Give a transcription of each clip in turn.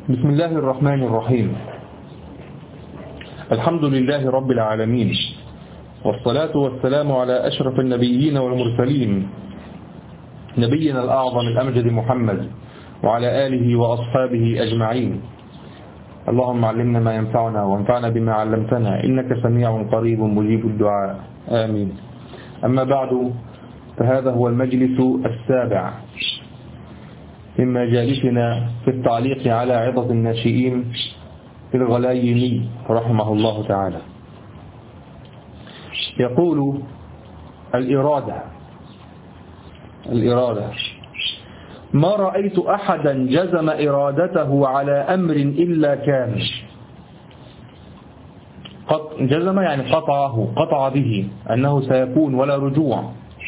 بسم الله الرحمن الرحيم. الحمد لله رب العالمين، والصلاة والسلام على أشرف النبيين والمرسلين، نبينا الأعظم الأمجد محمد وعلى آله وأصحابه أجمعين. اللهم علمنا ما ينفعنا وانفعنا بما علمتنا، إنك سميع قريب مجيب الدعاء، آمين. أما بعد، فهذا هو المجلس السابع من مجالسنا في التعليق على عظة الناشئين في الغلايني رحمه الله تعالى. يقول: الإرادة ما رأيت أحدا جزم إرادته على أمر إلا كان. جزم يعني قطع به أنه سيكون ولا رجوع.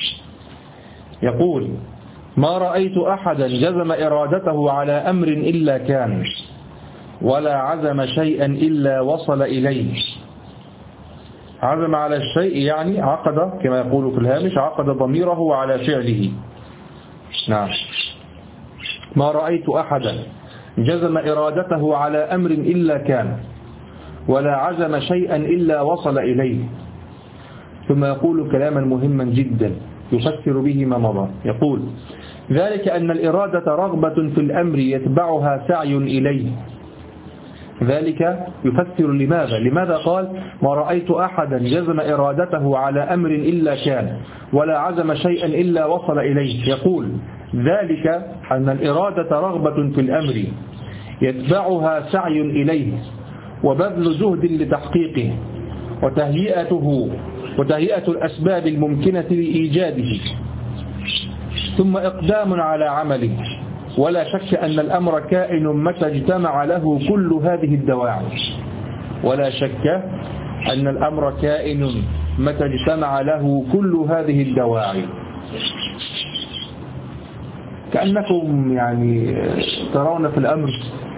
يقول: ما رأيت أحدا جزم إرادته على أمر إلا كان، ولا عزم شيئا إلا وصل إليه. عزم على الشيء يعني عقد، كما يقول في الهامش، عقد ضميره على فعله. نعم. ما رأيت أحدا جزم إرادته على أمر إلا كان، ولا عزم شيئا إلا وصل إليه. ثم يقول كلاما مهما جدا يفسر به ما مضى. يقول: ذلك أن الإرادة رغبة في الأمر يتبعها سعي إليه. ذلك يفسر لماذا قال: ما رأيت أحدا جزم إرادته على أمر إلا كان، ولا عزم شيئا إلا وصل إليه. يقول: ذلك أن الإرادة رغبة في الأمر يتبعها سعي إليه، وبذل جهد لتحقيقه، وتهيئة الأسباب الممكنة لإيجاده، ثم إقدام على عمله. ولا شك أن الأمر كائن متى اجتمع له كل هذه الدواعي. ولا شك أن الأمر كائن متى اجتمع له كل هذه الدواعي. كأنكم يعني ترون في الأمر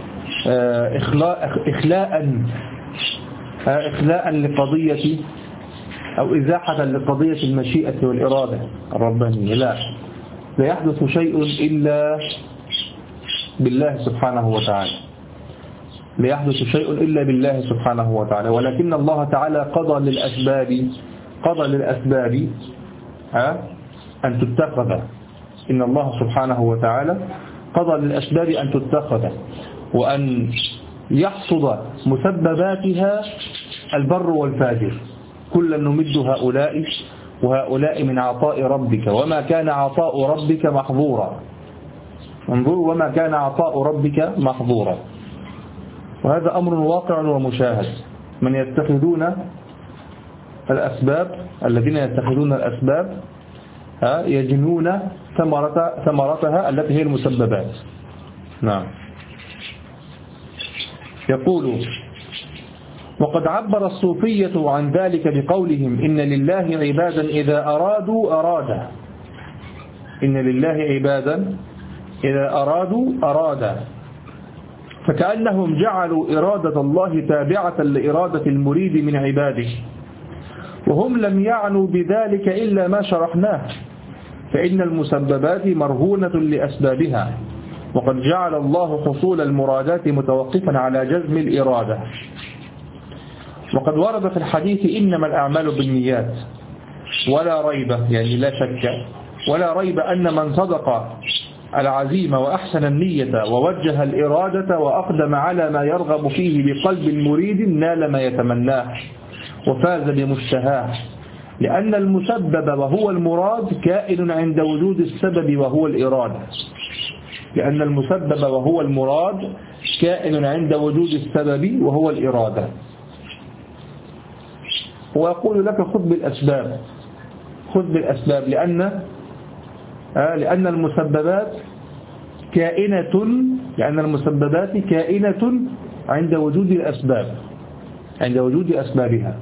إخلاء لقضية أو إزاحة لقضية المشيئة والإرادة الربانية. لا يحدث شيء إلا بالله سبحانه وتعالى. لا يحدث شيء إلا بالله سبحانه وتعالى، ولكن الله تعالى قضى للأسباب أن تتخذ. إن الله سبحانه وتعالى قضى للأسباب أن تتخذ، وأن يحصد مسبباتها البر والفاجر. كلا نمد هؤلاء وهؤلاء من عطاء ربك، وما كان عطاء ربك محظورا. انظروا: وما كان عطاء ربك محظورا. وهذا أمر واقع ومشاهد. من يتخذون الأسباب، الذين يتخذون الأسباب يجنون ثمرتها التي هي المسببات. نعم. يقول: وقد عبر الصوفية عن ذلك بقولهم: إن لله عبادا إذا أرادوا أرادا. إن لله عبادا إذا أرادوا أرادا. فكأنهم جعلوا إرادة الله تابعة لإرادة المريد من عباده، وهم لم يعنوا بذلك إلا ما شرحناه، فإن المسببات مرهونة لأسبابها، وقد جعل الله حصول المرادات متوقفا على جزم الإرادة. وقد ورد في الحديث: إنما الأعمال بالنيات، ولا ريب، يعني لا شك ولا ريب أن من صدق العزيمة وأحسن النية ووجه الإرادة وأقدم على ما يرغب فيه بقلب مريد نال ما يتمناه وفاز بمشتهاه، لأن المسبب وهو المراد كائن عند وجود السبب وهو الإرادة. لأن المسبب وهو المراد كائن عند وجود السبب وهو الإرادة. وأقول لك: خذ بالأسباب، لأن المسببات كائنة عند وجود الأسباب، عند وجود أسبابها.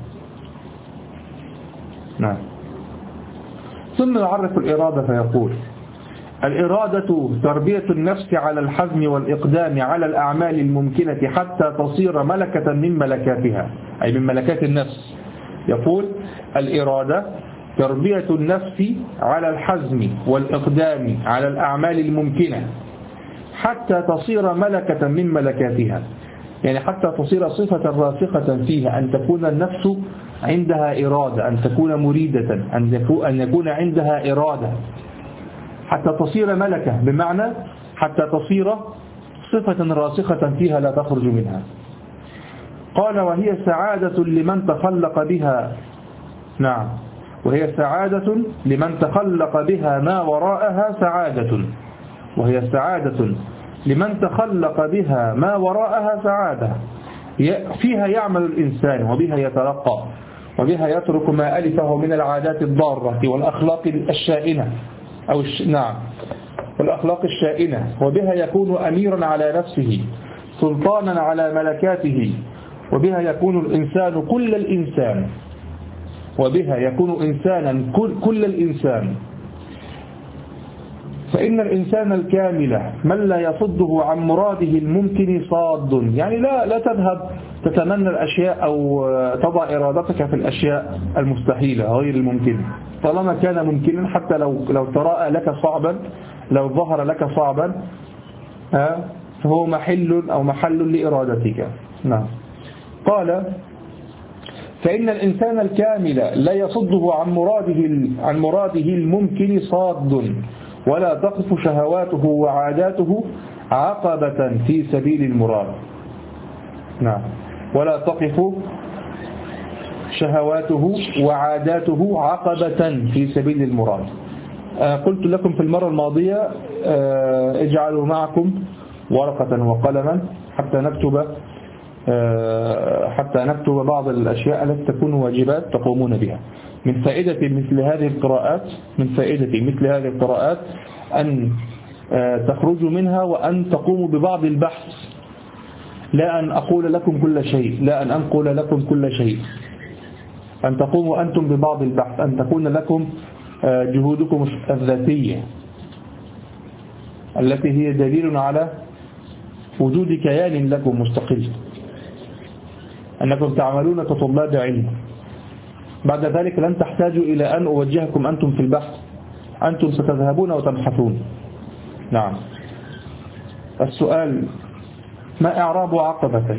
نعم. ثم يعرف الإرادة فيقول: الإرادة تربية النفس على الحزم والإقدام على الأعمال الممكنة حتى تصير ملكة من ملكاتها، أي من ملكات النفس. يقول: الإرادة تربية النفس على الحزم والإقدام على الأعمال الممكنة حتى تصير ملكة من ملكاتها، يعني حتى تصير صفة راسخة فيها، أن تكون النفس عندها إرادة، أن تكون مريدة، أن يكون عندها إرادة، حتى تصير ملكة، بمعنى حتى تصير صفة راسخة فيها لا تخرج منها. قال وهي سعادة لمن تخلق بها، نعم، وهي سعادة لمن تخلق بها ما وراءها سعادة، وهي سعادة لمن تخلق بها ما وراءها سعادة، فيها يعمل الإنسان وبها يترقى وبها يترك ما ألفه من العادات الضارة والأخلاق الشائنة نعم، والأخلاق الشائنة، وبها يكون أميرا على نفسه سلطانا على ملكاته، وبها يكون الإنسان كل الإنسان، وبها يكون إنسانا كل الإنسان. فإن الإنسان الكامل من لا يصده عن مراده الممكن صاد، يعني لا تذهب تتمنى الأشياء أو تضع إرادتك في الأشياء المستحيلة غير الممكنة، طالما كان ممكنا، حتى لو تراءى لك صعبا، لو ظهر لك صعبا فهو محل لإرادتك. نعم. قال فإن الإنسان الكامل لا يصده عن مراده الممكن صاد، ولا تقف شهواته وعاداته عقبة في سبيل المراد. نعم، ولا تقف شهواته وعاداته عقبة في سبيل المراد. قلت لكم في المرة الماضية اجعلوا معكم ورقة وقلما حتى نكتب بعض الأشياء التي تكون واجبات تقومون بها. من فائدة مثل هذه القراءات أن تخرجوا منها وأن تقوموا ببعض البحث، لا أن أقول لكم كل شيء، لا أن أنقل لكم كل شيء، أن تقوموا أنتم ببعض البحث، أن تكون لكم جهودكم الذاتية التي هي دليل على وجود كيان لكم مستقل، أنكم تعملون كطلاب علم. بعد ذلك لن تحتاجوا إلى أن أوجهكم أنتم في البحث، أنتم ستذهبون وتبحثون. نعم. السؤال: ما إعراب عقبة؟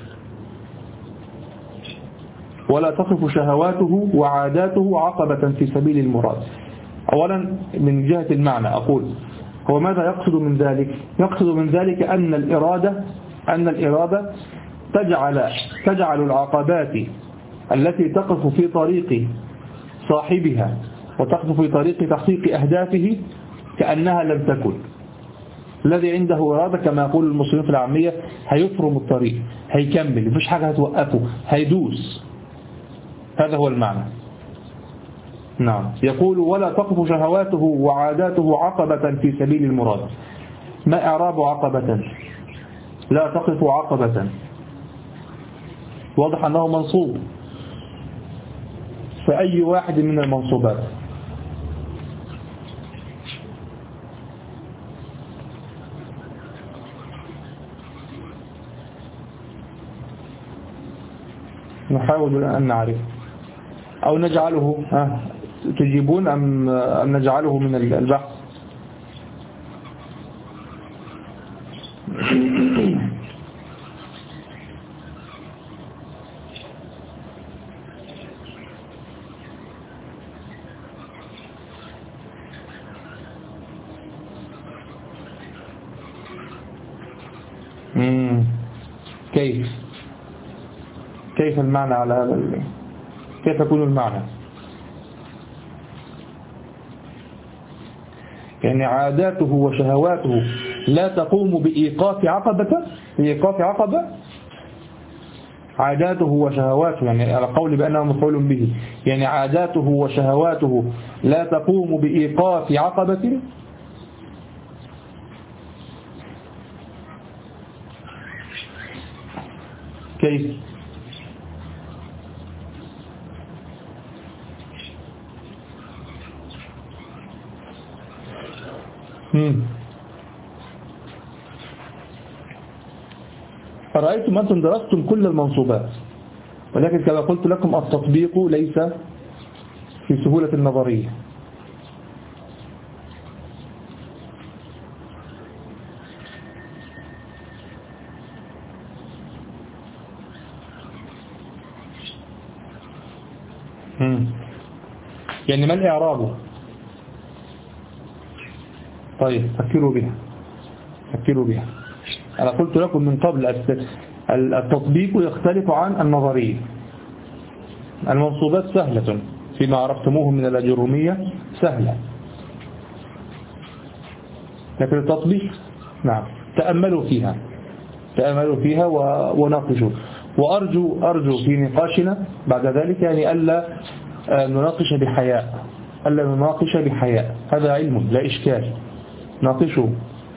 ولا تقف شهواته وعاداته عقبة في سبيل المراد. أولا من جهة المعنى أقول هو ماذا يقصد من ذلك؟ يقصد من ذلك أن الإرادة تجعل العقبات التي تقف في طريق صاحبها وتقف في طريق تحقيق أهدافه كأنها لم تكن. الذي عنده إرادة كما يقول المسلمين في العامية هيفرم الطريق، هيكمل، مفيش حاجة هتوقفه، هيدوس. هذا هو المعنى. نعم. يقول ولا تقف شهواته وعاداته عقبة في سبيل المراد. ما إعراب عقبة؟ لا تقف عقبة، واضح أنه منصوب فأي واحد من المنصوبات. نحاول أن نعرف أو نجعله تجيبون أم نجعله من البحث. كيف المعنى على هذا كيف يكون المعنى؟ يعني عاداته وشهواته لا تقوم بإيقاف عقبة. عاداته وشهواته يعني على قول بأنه مفعول به، يعني عاداته وشهواته لا تقوم بإيقاف عقبة. كيف؟ فرأيتم أنتم درستم كل المنصوبات، ولكن كما قلت لكم التطبيق ليس في سهولة النظرية. يعني ما الإعراب؟ طيب فكروا بها. أنا قلت لكم من قبل التطبيق يختلف عن النظرية. المنصوبات سهلة فيما عرفتموه من الأجرومية سهلة، لكن التطبيق نعم تأملوا فيها وناقشوا. وأرجو في نقاشنا بعد ذلك يعني ألا نناقش بحياء، هذا علم لا إشكال، ناقشوا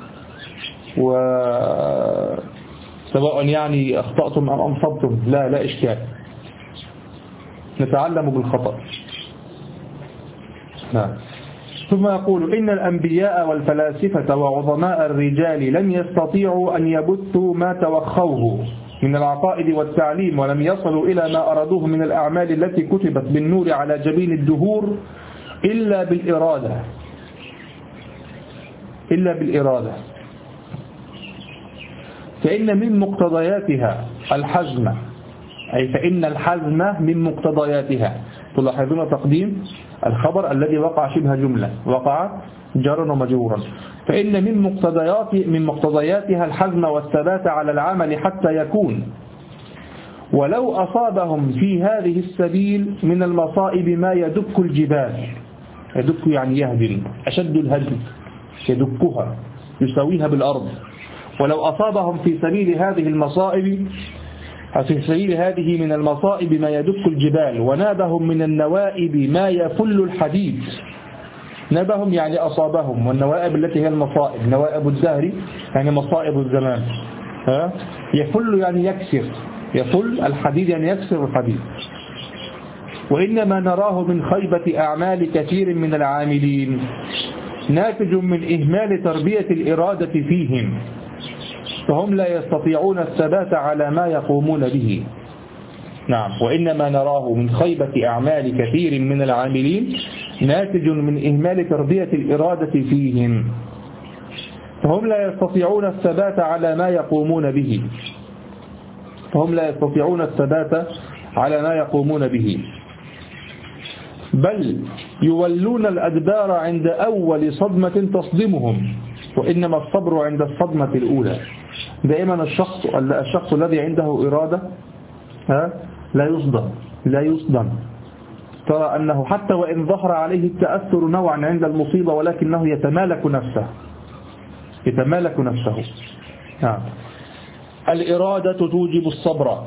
وسواء يعني أخطأتم أم أصبتم لا إشكال، نتعلم بالخطأ. نعم. ثم يقول إن الأنبياء والفلاسفة وعظماء الرجال لم يستطيعوا أن يبثوا ما توخوه من العقائد والتعليم، ولم يصلوا إلى ما أرادوه من الأعمال التي كتبت بالنور على جبين الدهور إلا بالإرادة. فإن من مقتضياتها الحزم، أي فإن الحزم من مقتضياتها. تلاحظون تقديم الخبر الذي وقع شبه جملة، وقع جرا ومجرورا. فإن من مقتضياتها الحزم والثبات على العمل حتى يكون، ولو أصابهم في هذه السبيل من المصائب ما يدك الجبال. يدك يعني يهدم، أشد الهدم، يدكها يسويها بالأرض. ولو أصابهم في سبيل هذه من المصائب ما يدك الجبال، ونابهم من النوائب ما يفل الحديد. نابهم يعني أصابهم، والنوائب التي هي المصائب، نوائب الدهر يعني مصائب الزمان. يفل يعني يكسر، يفل الحديد يعني يكسر الحديد. وإنما نراه من خيبة أعمال كثير من العاملين ناتج من إهمال تربية الإرادة فيهم، فهم لا يستطيعون الثبات على ما يقومون به. نعم. وإنما نراه من خيبة أعمال كثير من العاملين ناتج من إهمال تربية الإرادة فيهم، فهم لا يستطيعون الثبات على ما يقومون به، بل يولون الأدبار عند أول صدمة تصدمهم، وإنما الصبر عند الصدمة الأولى. دائما الشخص الذي عنده إرادة لا يصدم. ترى أنه حتى وإن ظهر عليه التأثر نوعا عند المصيبة ولكنه يتمالك نفسه. نعم. الإرادة توجب الصبر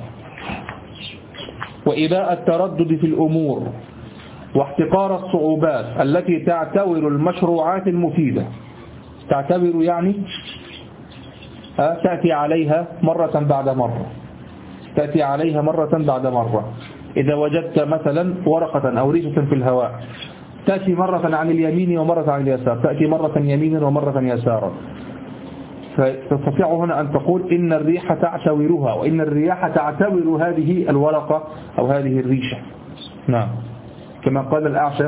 وإباء التردد في الأمور واحتقار الصعوبات التي تعتبر المشروعات المفيدة. تعتبر يعني تأتي عليها مرة بعد مرة. إذا وجدت مثلا ورقة أو ريشة في الهواء تأتي مرة عن اليمين ومرة عن اليسار، تأتي مرة يمينا ومرة يسارا، فتستطيع هنا أن تقول إن الريح تعتورها، وإن الرياح تعتور هذه الورقة أو هذه الريشة. نعم. كما قال الأعشى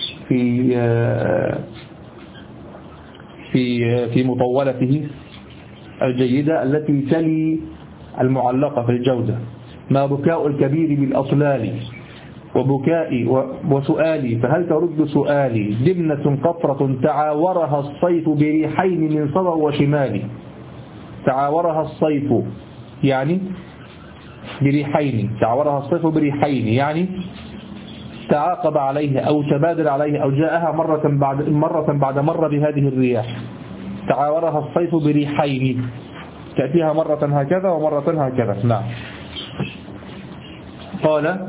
في مطولته الجيدة التي تلي المعلقة في الجودة: ما بكاء الكبير بالأطلال وبكائي وسؤالي، فهل ترد سؤالي؟ دمنة قطرة تعاورها الصيف بريحين من صبا وشمالي. تعاورها الصيف يعني بريحين، تعاورها الصيف بريحين يعني تعاقب عليها أو تبادل عليها أو جاءها مرة بعد مرة بهذه الرياح. تعاورها الصيف بريحين، تأتيها مرة هكذا ومرة هكذا. نعم. قال: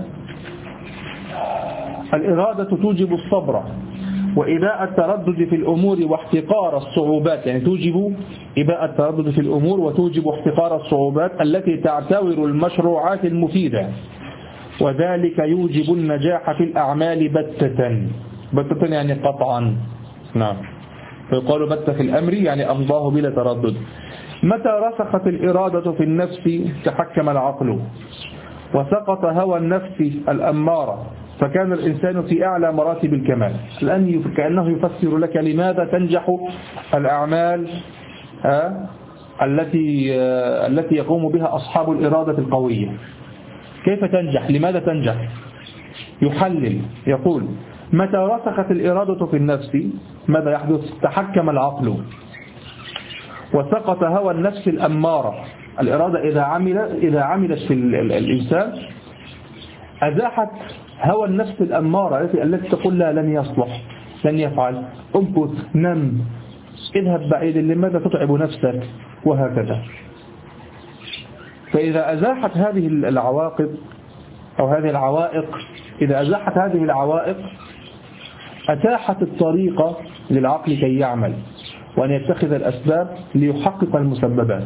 الإرادة توجب الصبر وإباء التردد في الأمور واحتقار الصعوبات، يعني توجب إباء التردد في الأمور وتوجب احتقار الصعوبات التي تعتبر المشروعات المفيدة، وذلك يوجب النجاح في الأعمال بتة يعني قطعا. نعم. فيقال بت في الأمر يعني أمضاه بلا تردد. متى رسخت الإرادة في النفس تحكم العقل وسقط هوى النفس الأمارة، فكان الإنسان في أعلى مراتب الكمال. الآن كأنه يفسر لك لماذا تنجح الأعمال التي يقوم بها أصحاب الإرادة القوية. كيف تنجح؟ لماذا تنجح؟ يحلل يقول: متى رسخت الإرادة في النفس ماذا يحدث؟ تحكم العقل وسقط هوى النفس الأمارة. الإرادة إذا عملت في الإنسان أزاحت هوى النفس الأمارة التي تقول لا لن يصلح، لن يفعل، امكث، نم، اذهب بعيد، لماذا تتعب نفسك، وهكذا. فإذا أزاحت هذه العواقب أو هذه العوائق، إذا أزاحت هذه العوائق أتاحت الطريقة للعقل كي يعمل وأن يتخذ الأسباب ليحقق المسببات.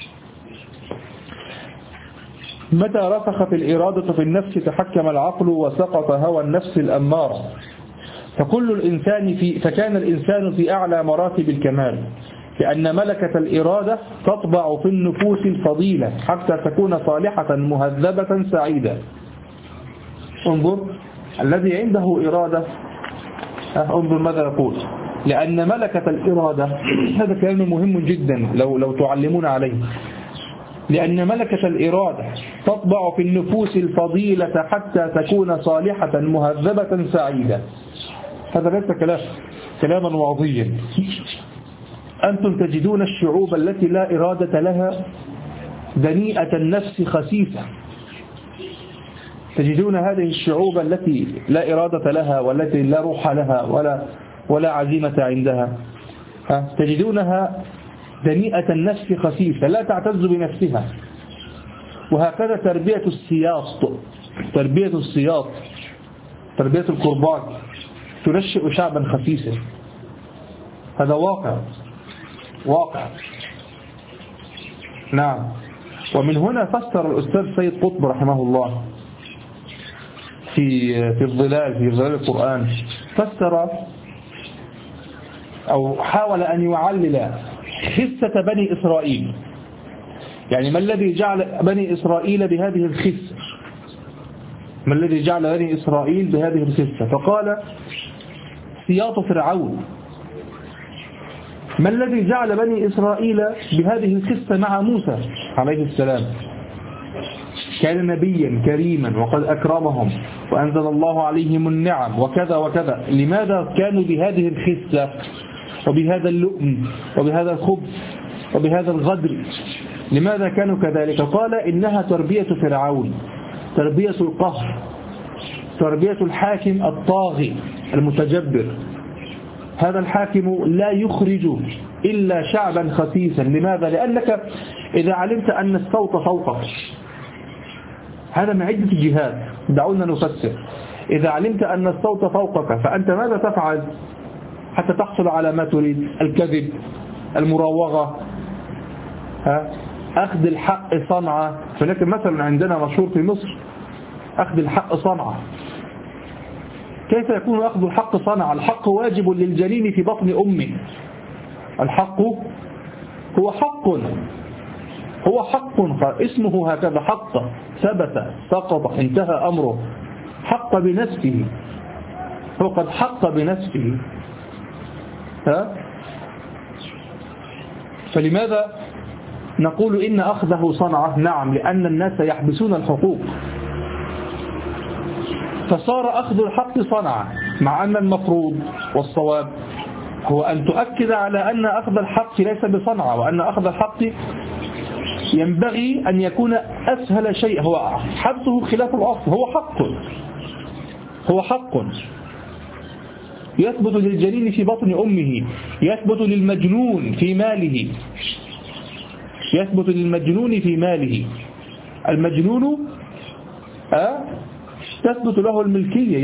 متى رسخت الإرادة في النفس تحكم العقل وسقط هوى النفس الأمارة. فكان الإنسان في أعلى مراتب الكمال، لأن ملكة الإرادة تطبع في النفوس الفضيلة حتى تكون صالحة مهذبة سعيدة. انظر الذي عنده إرادة، انظر ماذا يقول: لأن ملكة الإرادة، هذا كلام مهم جدا لو تعلمون عليه، لأن ملكة الإرادة تطبع في النفوس الفضيلة حتى تكون صالحة مهذبة سعيدة. هذا ليس كلاما وعظيا. أنتم تجدون الشعوب التي لا إرادة لها دنيئة النفس خسيسة، تجدون هذه الشعوب التي لا إرادة لها والتي لا روح لها ولا عزيمة عندها، تجدونها دنيئة النفس خسيسة لا تعتز بنفسها. وهكذا تربية السياط، تربية القربان تنشئ شعبا خسيسا. هذا واقع. نعم. ومن هنا فسر الأستاذ سيد قطب رحمه الله في الظلال القرآن، فسر أو حاول أن يعلل خسة بني إسرائيل. يعني ما الذي جعل بني إسرائيل بهذه الخسة؟ ما الذي جعل بني إسرائيل بهذه الخسة؟ فقال: سياط فرعون. ما الذي جعل بني إسرائيل بهذه الخسة مع موسى عليه السلام؟ كان نبيا كريما وقد أكرمهم وأنزل الله عليهم النعم وكذا وكذا. لماذا كانوا بهذه الخسة وبهذا اللؤم وبهذا الخبث وبهذا الغدر؟ لماذا كانوا كذلك؟ قال: إنها تربية فرعون، تربية القهر، تربية الحاكم الطاغي المتجبر. هذا الحاكم لا يخرج إلا شعبا خسيسا. لماذا؟ لأنك إذا علمت أن الصوت فوقك، هذا من عدة جهات، دعونا نفسر. إذا علمت أن الصوت فوقك فأنت ماذا تفعل حتى تحصل على ما تريد؟ الكذب، المراوغة، أخذ الحق صنعة. فلكن مثلا عندنا مشهور في مصر أخذ الحق صنعة. كيف يكون أخذ الحق صنعة؟ الحق واجب للجنين في بطن أمه. الحق هو حق اسمه هكذا، حق، ثبت، سقط، انتهى أمره. حق بنفسه، هو قد حق بنفسه. فلماذا نقول إن أخذه صنعة؟ نعم، لأن الناس يحبسون الحقوق، فصار أخذ الحق صنعة، مع أن المفروض والصواب هو أن تؤكد على أن أخذ الحق ليس بصنعة، وأن أخذ الحق ينبغي أن يكون أسهل شيء، هو حبسه خلاف الأصل. هو حق يثبت للجنين في بطن أمه، يثبت للمجنون في ماله، يثبت للمجنون في ماله. المجنون تثبت له الملكية،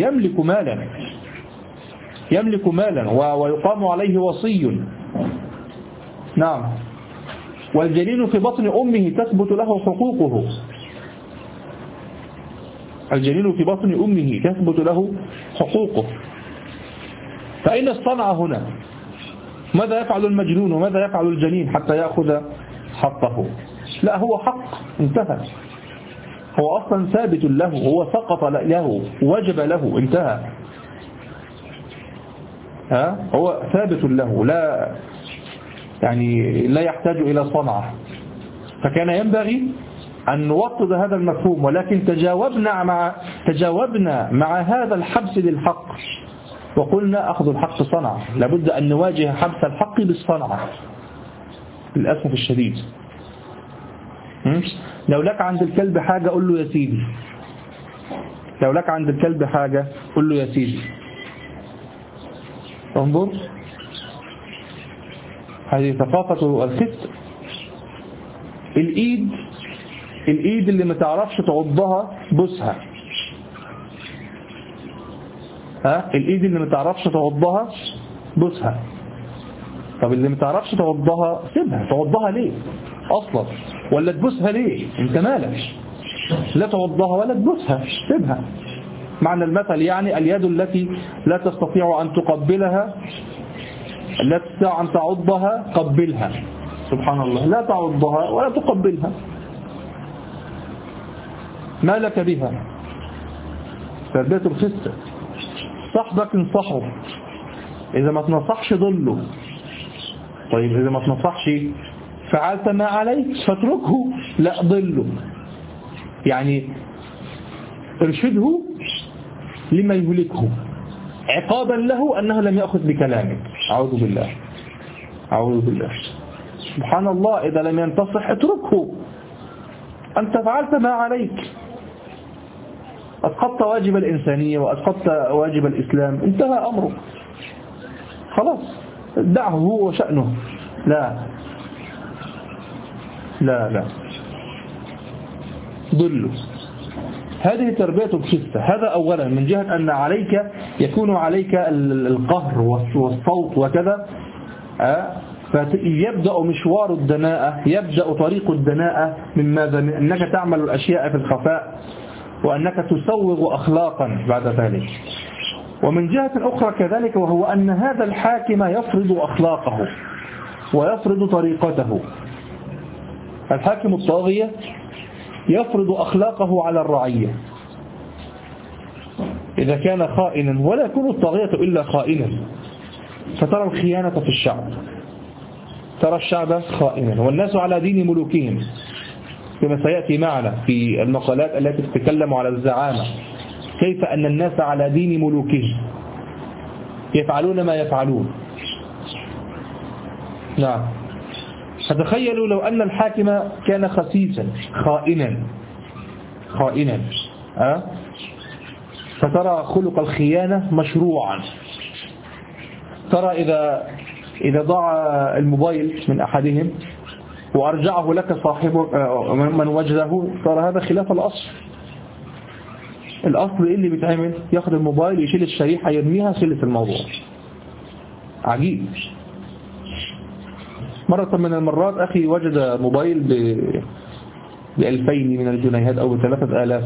يملك مالا ويقام عليه وصي. نعم. والجنين في بطن أمه تثبت له حقوقه، الجنين في بطن أمه تثبت له حقوقه. فأين الصنعة هنا؟ ماذا يفعل المجنون وماذا يفعل الجنين حتى يأخذ حقه؟ لا، هو حق، انتهى. هو أصلا ثابت له، هو سقط له، وجب له، انتهى. هو ثابت له، لا يحتاج إلى صنعة. فكان ينبغي أن نوطد هذا المفهوم، ولكن تجاوبنا مع هذا الحبس للحق، وقلنا أخذ الحق صنعة، لابد أن نواجه حبس الحق بالصنعة للأسف الشديد. لو لك عند الكلب حاجة قل له يا سيدي، لو لك عند الكلب حاجة قل له يا سيدي. انظر، هذه ثقافة الخس. الإيد اللي ما تعرفش تعضها بوسها، الإيد اللي ما تعرفش تعضها بوسها. طب اللي ما تعرفش تعضها سيبها، تعضها ليه أصلا؟ ولا تبوسها ليه؟ انت مالك؟ لا تعضها ولا تبوسها، سيبها. معنى المثل يعني اليد التي لا تستطيع أن تقبلها، لا تستطيع أن تعضها قبلها. سبحان الله، لا تعضها ولا تقبلها، ما لك بها. تربية الخسة. صاحبك انصحه، إذا ما تنصحش ضله. طيب إذا ما تنصحش فعلت ما عليك فاتركه، لا ضله، يعني ارشده لما يهلكه عقابا له أنه لم يأخذ بكلامك. أعوذ بالله، أعوذ بالله. سبحان الله، إذا لم ينتصح اتركه، أنت فعلت ما عليك، أسقطت واجب الإنسانية وأسقطت واجب الإسلام، انتهى أمره، خلاص دعه هو وشأنه. لا لا لا، ضله. هذه تربية الخسة. هذا أولا، من جهة أن عليك يكون عليك القهر والصوت وكذا، فيبدأ مشوار الدناءة، يبدأ طريق الدناءة من ماذا؟ من أنك تعمل الأشياء في الخفاء، وأنك تسوغ أخلاقا بعد ذلك. ومن جهة أخرى كذلك، وهو أن هذا الحاكم يفرض أخلاقه ويفرض طريقته. الحاكم الطاغية يفرض أخلاقه على الرعية إذا كان خائنا، ولا يكون الطاغية إلا خائنا. فترى الخيانة في الشعب، ترى الشعب خائنا، والناس على دين ملوكهم، كما سيأتي معنا في المقالات التي تتكلم على الزعامة، كيف أن الناس على دين ملوكهم يفعلون ما يفعلون. نعم. فتخيلوا لو أن الحاكم كان خسيسا خائنا فترى خلق الخيانة مشروعا. ترى إذا ضاع الموبايل من أحدهم وأرجعه لك صاحبه من وجده، ترى هذا خلاف الأصل. الأصل إيه اللي بيتعمل؟ ياخد الموبايل، يشيل الشريحة، يرميها، خلص الموضوع. عجيب. مرة من المرات أخي وجد موبايل ب2000 من الجنيهات أو ب3000،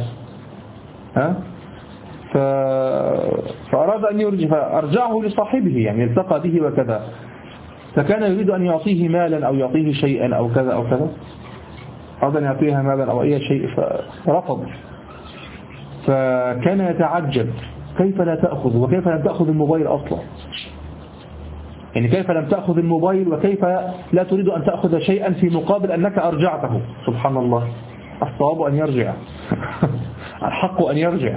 فأراد أن يرجع، فأرجعه لصاحبه، يعني التقى به وكذا، فكان يريد أن يعطيه مالا أو يعطيه شيئا أو كذا أو كذا، أراد أن يعطيها مالا أو أي شيء، فرفض. فكان يتعجب كيف لا تأخذ، وكيف لم تأخذ الموبايل أصلا، يعني كيف لم تأخذ الموبايل، وكيف لا تريد أن تأخذ شيئا في مقابل أنك أرجعته. سبحان الله، الصواب أن يرجع الحق أن يرجع.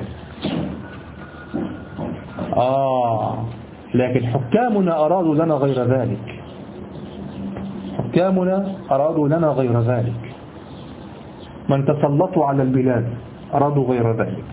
لكن حكامنا أرادوا لنا غير ذلك، حكامنا أرادوا لنا غير ذلك، من تسلطوا على البلاد أرادوا غير ذلك.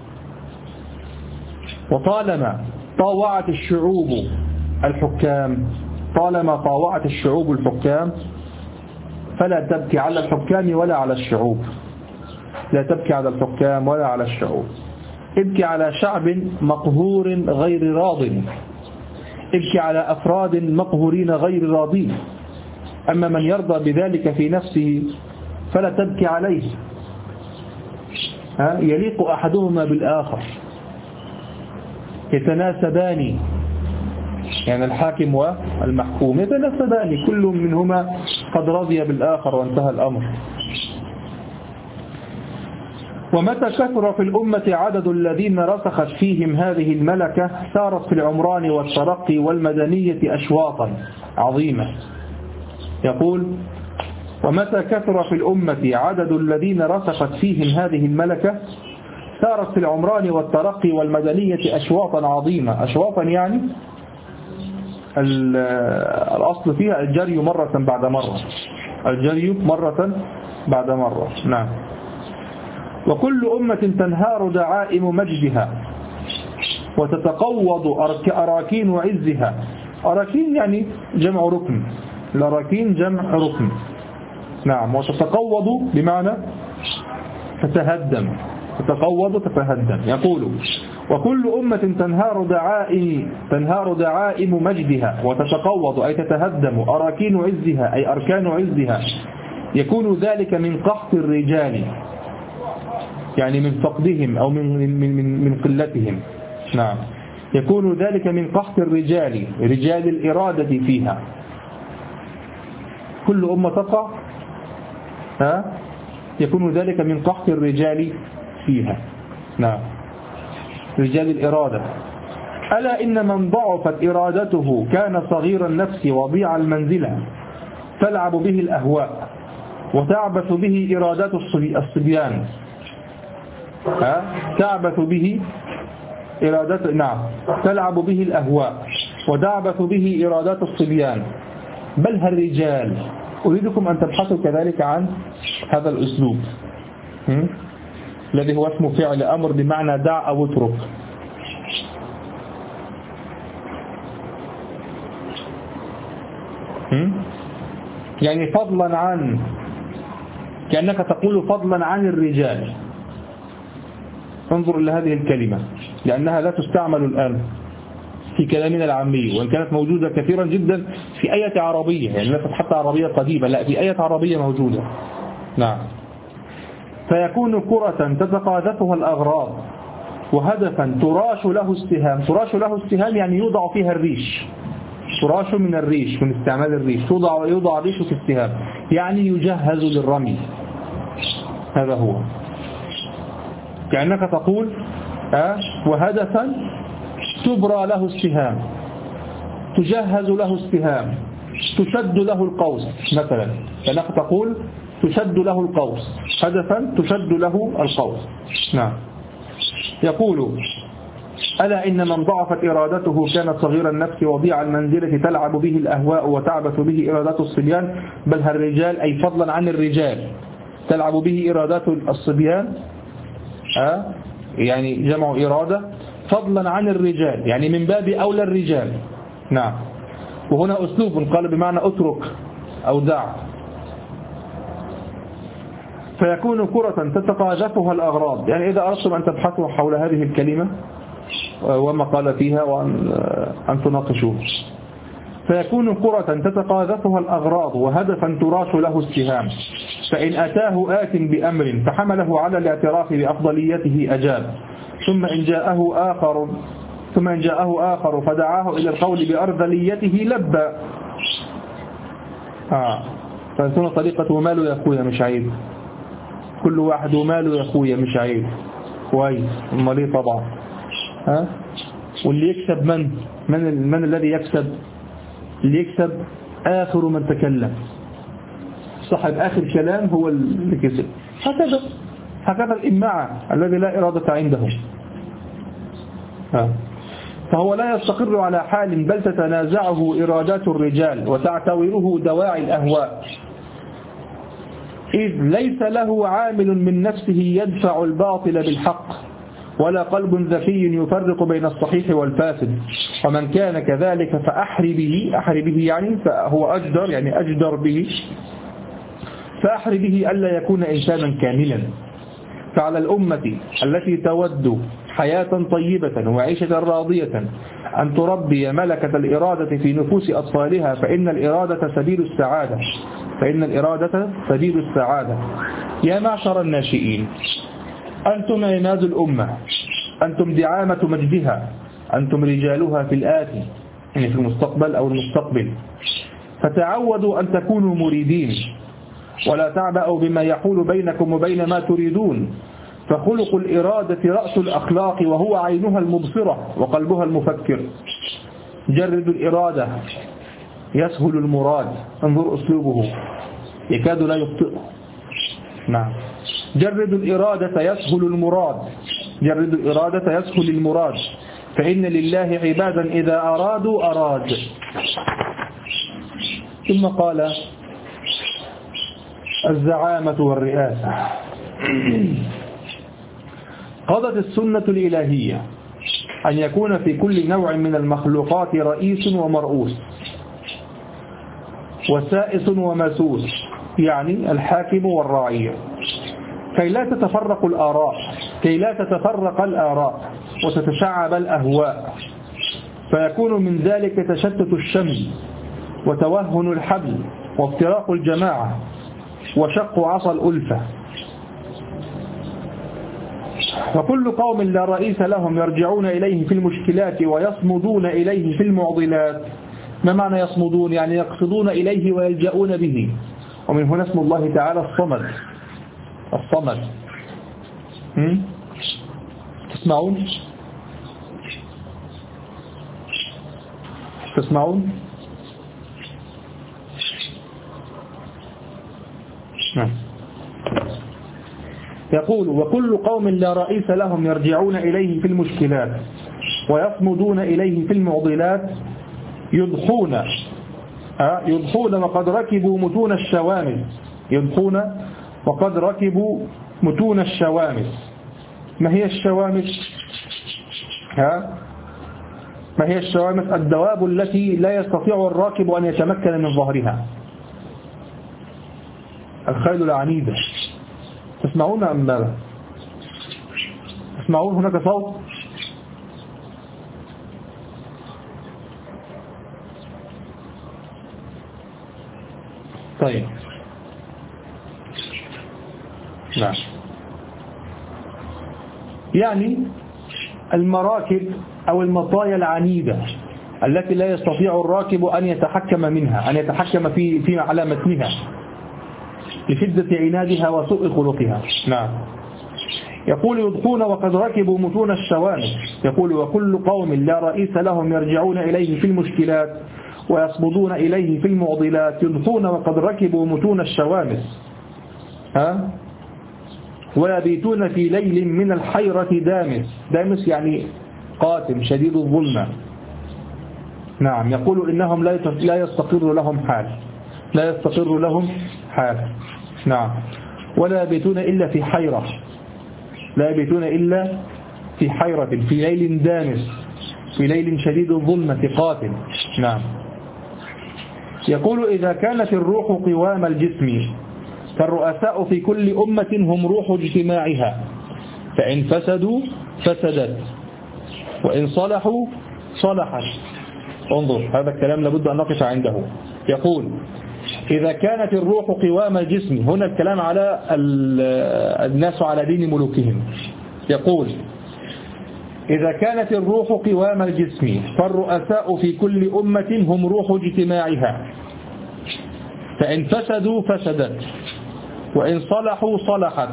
وطالما طاوعت الشعوب الحكام، طالما طاوعت الشعوب الحكام، فلا تبكي على الحكام ولا على الشعوب، لا تبكي على الحكام ولا على الشعوب. ابكي على شعب مقهور غير راض، ابكي على أفراد مقهورين غير راضين. أما من يرضى بذلك في نفسه فلا تبكي عليه. يليق أحدهما بالآخر، يتناسبان، يعني الحاكم والمحكوم يتناسبان، كل منهما قد رضي بالآخر وانتهى الأمر. ومتى كثر في الأمة عدد الذين رسخت فيهم هذه الملكة، سارت في العمران والترقي والمدنية أشواطا عظيمة. يقول ومتى كثر في الأمة عدد الذين رسخت فيهم هذه الملكة سارت في العمران والترقي والمدنية أشواطا عظيمة. أشواطا يعني الأصل فيها الجري مرة بعد مرة، الجري مرة بعد مرة. نعم. وكل أمة تنهار دعائم مجدها وتتقوض أراكين عزها. أراكين يعني جمع ركن، الأراكين جمع ركن. نعم. وتتقوض بمعنى تتهدم، تتقوض تتهدم. يقول وكل أمة تنهار دعائم مجدها وتتقوض أي تتهدم أراكين عزها أي أركان عزها. يكون ذلك من قحط الرجال يعني من فقدهم أو من قلتهم. نعم. يكون ذلك من قحط الرجال، رجال الإرادة فيها. كل أمة تقع يكون ذلك من قحط الرجال فيها. نعم. رجال الإرادة. ألا إن من ضعفت إرادته كان صغير النفس وضيع المنزلة تلعب به الأهواء وتعبث به إرادات الصبيان. تعبث به إرادات، نعم، تلعب به الأهواء وتعبث به إرادات الصبيان بل الرجال. أريدكم أن تبحثوا كذلك عن هذا الأسلوب الذي هو اسمه فعل أمر بمعنى دع أو اترك. يعني فضلا عن، كأنك تقول فضلا عن الرجال. انظر إلى هذه الكلمة لأنها لا تستعمل الآن في كلامنا العامي، وإن كانت موجودة كثيرا جدا في آية عربية، يعني ليست حتى عربية قديمة، لا، في آية عربية موجودة. نعم. فيكون كرة تتقاذفها الأغراض وهدفا تراش له السهام. تراش له السهام يعني يوضع فيها الريش، تراش من الريش، من استعمال الريش، يوضع الريش في السهام يعني يجهز للرمي. هذا هو، كأنك تقول وهدفا تبرى له السهام، تجهز له السهام، تشد له القوس مثلا. كأنك تقول تشد له القوس، هدفا تشد له القوس. نعم. يقول ألا إن من ضعفت إرادته كان صغير النفس وضيع المنزلة تلعب به الأهواء وتعبث به إرادات الصبيان بل الرجال، أي فضلا عن الرجال، تلعب به إرادات الصبيان يعني جمع إرادة، فضلا عن الرجال يعني من باب أولى الرجال. نعم. وهنا أسلوب قال بمعنى أترك أو دع. فيكون كرة تتقاذفها الأغراض، يعني إذا أردتم أن تبحثوا حول هذه الكلمة وما قال فيها وأن تناقشوه. فيكون كرة تتقاذفها الأغراض وهدفا تراش له السهام، فإن أتاه آت بأمر فحمله على الاعتراف بأفضليته أجاب، ثم إن جاءه آخر فدعاه إلى القول بأرذليته لبى. فأنتم طريقة وماله يا أخويا مش عيب، كل واحد وماله يا أخويا مش عيب، كويس، أمال إيه طبعا. واللي يكسب من الذي يكسب؟ اللي يكسب آخر من تكلم، صاحب آخر كلام هو اللي كسب. هكذا الإماعة الذي لا إرادة عنده. فهو لا يستقر على حال بل تتنازعه إرادات الرجال وتعتوره دواعي الأهواء، إذ ليس له عامل من نفسه يدفع الباطل بالحق ولا قلب ذكي يفرق بين الصحيح والفاسد. ومن كان كذلك فأحر به يعني فهو أجدر، يعني أجدر به، فأحر به ألا يكون إنسانا كاملا. فعلى الأمة التي تود حياة طيبة وعيشة راضية أن تربي ملكة الإرادة في نفوس أطفالها، فإن الإرادة سبيل السعادة. يا معشر الناشئين، أنتم عماد الأمة، أنتم دعامة مجدها، أنتم رجالها في الآتي، يعني في المستقبل أو المستقبل. فتعودوا أن تكونوا مريدين ولا تعبأوا بما يحول بينكم وبين ما تريدون، فخلق الإرادة رأس الأخلاق وهو عينها المبصرة وقلبها المفكر. جرد الإرادة يسهل المراد. انظر أسلوبه، يكاد لا يخطئه. نعم. جرد الإرادة يسهل المراد، جرد الإرادة يسهل المراد، فإن لله عبادا إذا أرادوا أراد. ثم قال الزعامة والرئاسة. قضت السنة الإلهية أن يكون في كل نوع من المخلوقات رئيس ومرؤوس وسائس ومسوس، يعني الحاكم والراعية، كي لا تتفرق الآراء وتتشعب الأهواء، فيكون من ذلك تشتت الشمل وتوهن الحبل وافتراق الجماعة وشق عصا الألفة. وكل قوم لا رئيس لهم يرجعون إليه في المشكلات ويصمدون إليه في المعضلات. ما معنى يصمدون؟ يعني يقصدون إليه ويلجؤون به، ومن هنا اسم الله تعالى الصمد. الصمد. تسمعون؟ تسمعون؟ يقول وكل قوم لا رئيس لهم يرجعون إليه في المشكلات ويصمدون إليه في المعضلات يضحون وقد ركبوا متون الشوامس. يضحون وقد ركبوا متون الشوامس. ما هي الشوامس؟ ما هي الشوامس؟ الدواب التي لا يستطيع الراكب أن يتمكن من ظهرها، الخيل العنيدة. تسمعون أم لا؟ تسمعون؟ هناك صوت؟ طيب. نعم. يعني المراكب أو المطايا العنيدة التي لا يستطيع الراكب أن يتحكم منها، أن يتحكم في على متنها لشدة عنادها وسوء خلقها. نعم. يقول يضحون وقد ركبوا متون الشوامس. يقول وكل قوم لا رئيس لهم يرجعون إليه في المشكلات ويصمدون إليه في المعضلات يضحون وقد ركبوا متون الشوامس ويبيتون في ليل من الحيرة دامس. دامس يعني قاتم شديد الظلمة. نعم. يقول إنهم لا يستقر لهم حال، لا يستقر لهم حال. نعم. ولا يبيتون إلا في حيرة، لا يبيتون إلا في حيرة، في ليل دامس، في ليل شديد الظلمة قاتل. نعم. يقول إذا كانت الروح قوام الجسم فالرؤساء في كل أمة هم روح اجتماعها، فإن فسدوا فسدت وإن صلحوا صلحت. انظر، هذا الكلام لابد أن نقف عنده. يقول إذا كانت الروح قوام الجسم، هنا الكلام على الناس على دين ملوكهم. يقول إذا كانت الروح قوام الجسم فالرؤساء في كل أمة هم روح اجتماعها، فإن فسدوا فسدت وإن صلحوا صلحت.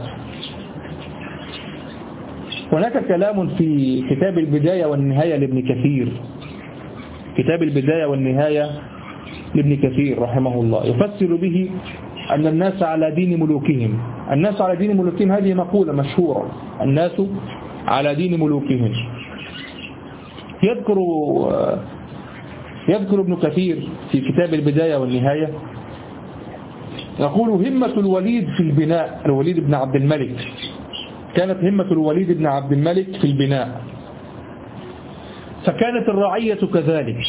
هناك كلام في كتاب البداية والنهاية لابن كثير، كتاب البداية والنهاية لابن كثير رحمه الله، يفسر به أن الناس على دين ملوكهم. الناس على دين ملوكهم هذه مقولة مشهورة، الناس على دين ملوكهم. يذكر ابن كثير في كتاب البداية والنهاية، يقول همة الوليد في البناء، الوليد بن عبد الملك، كانت همة الوليد بن عبد الملك في البناء، فكانت الرعية كذلك،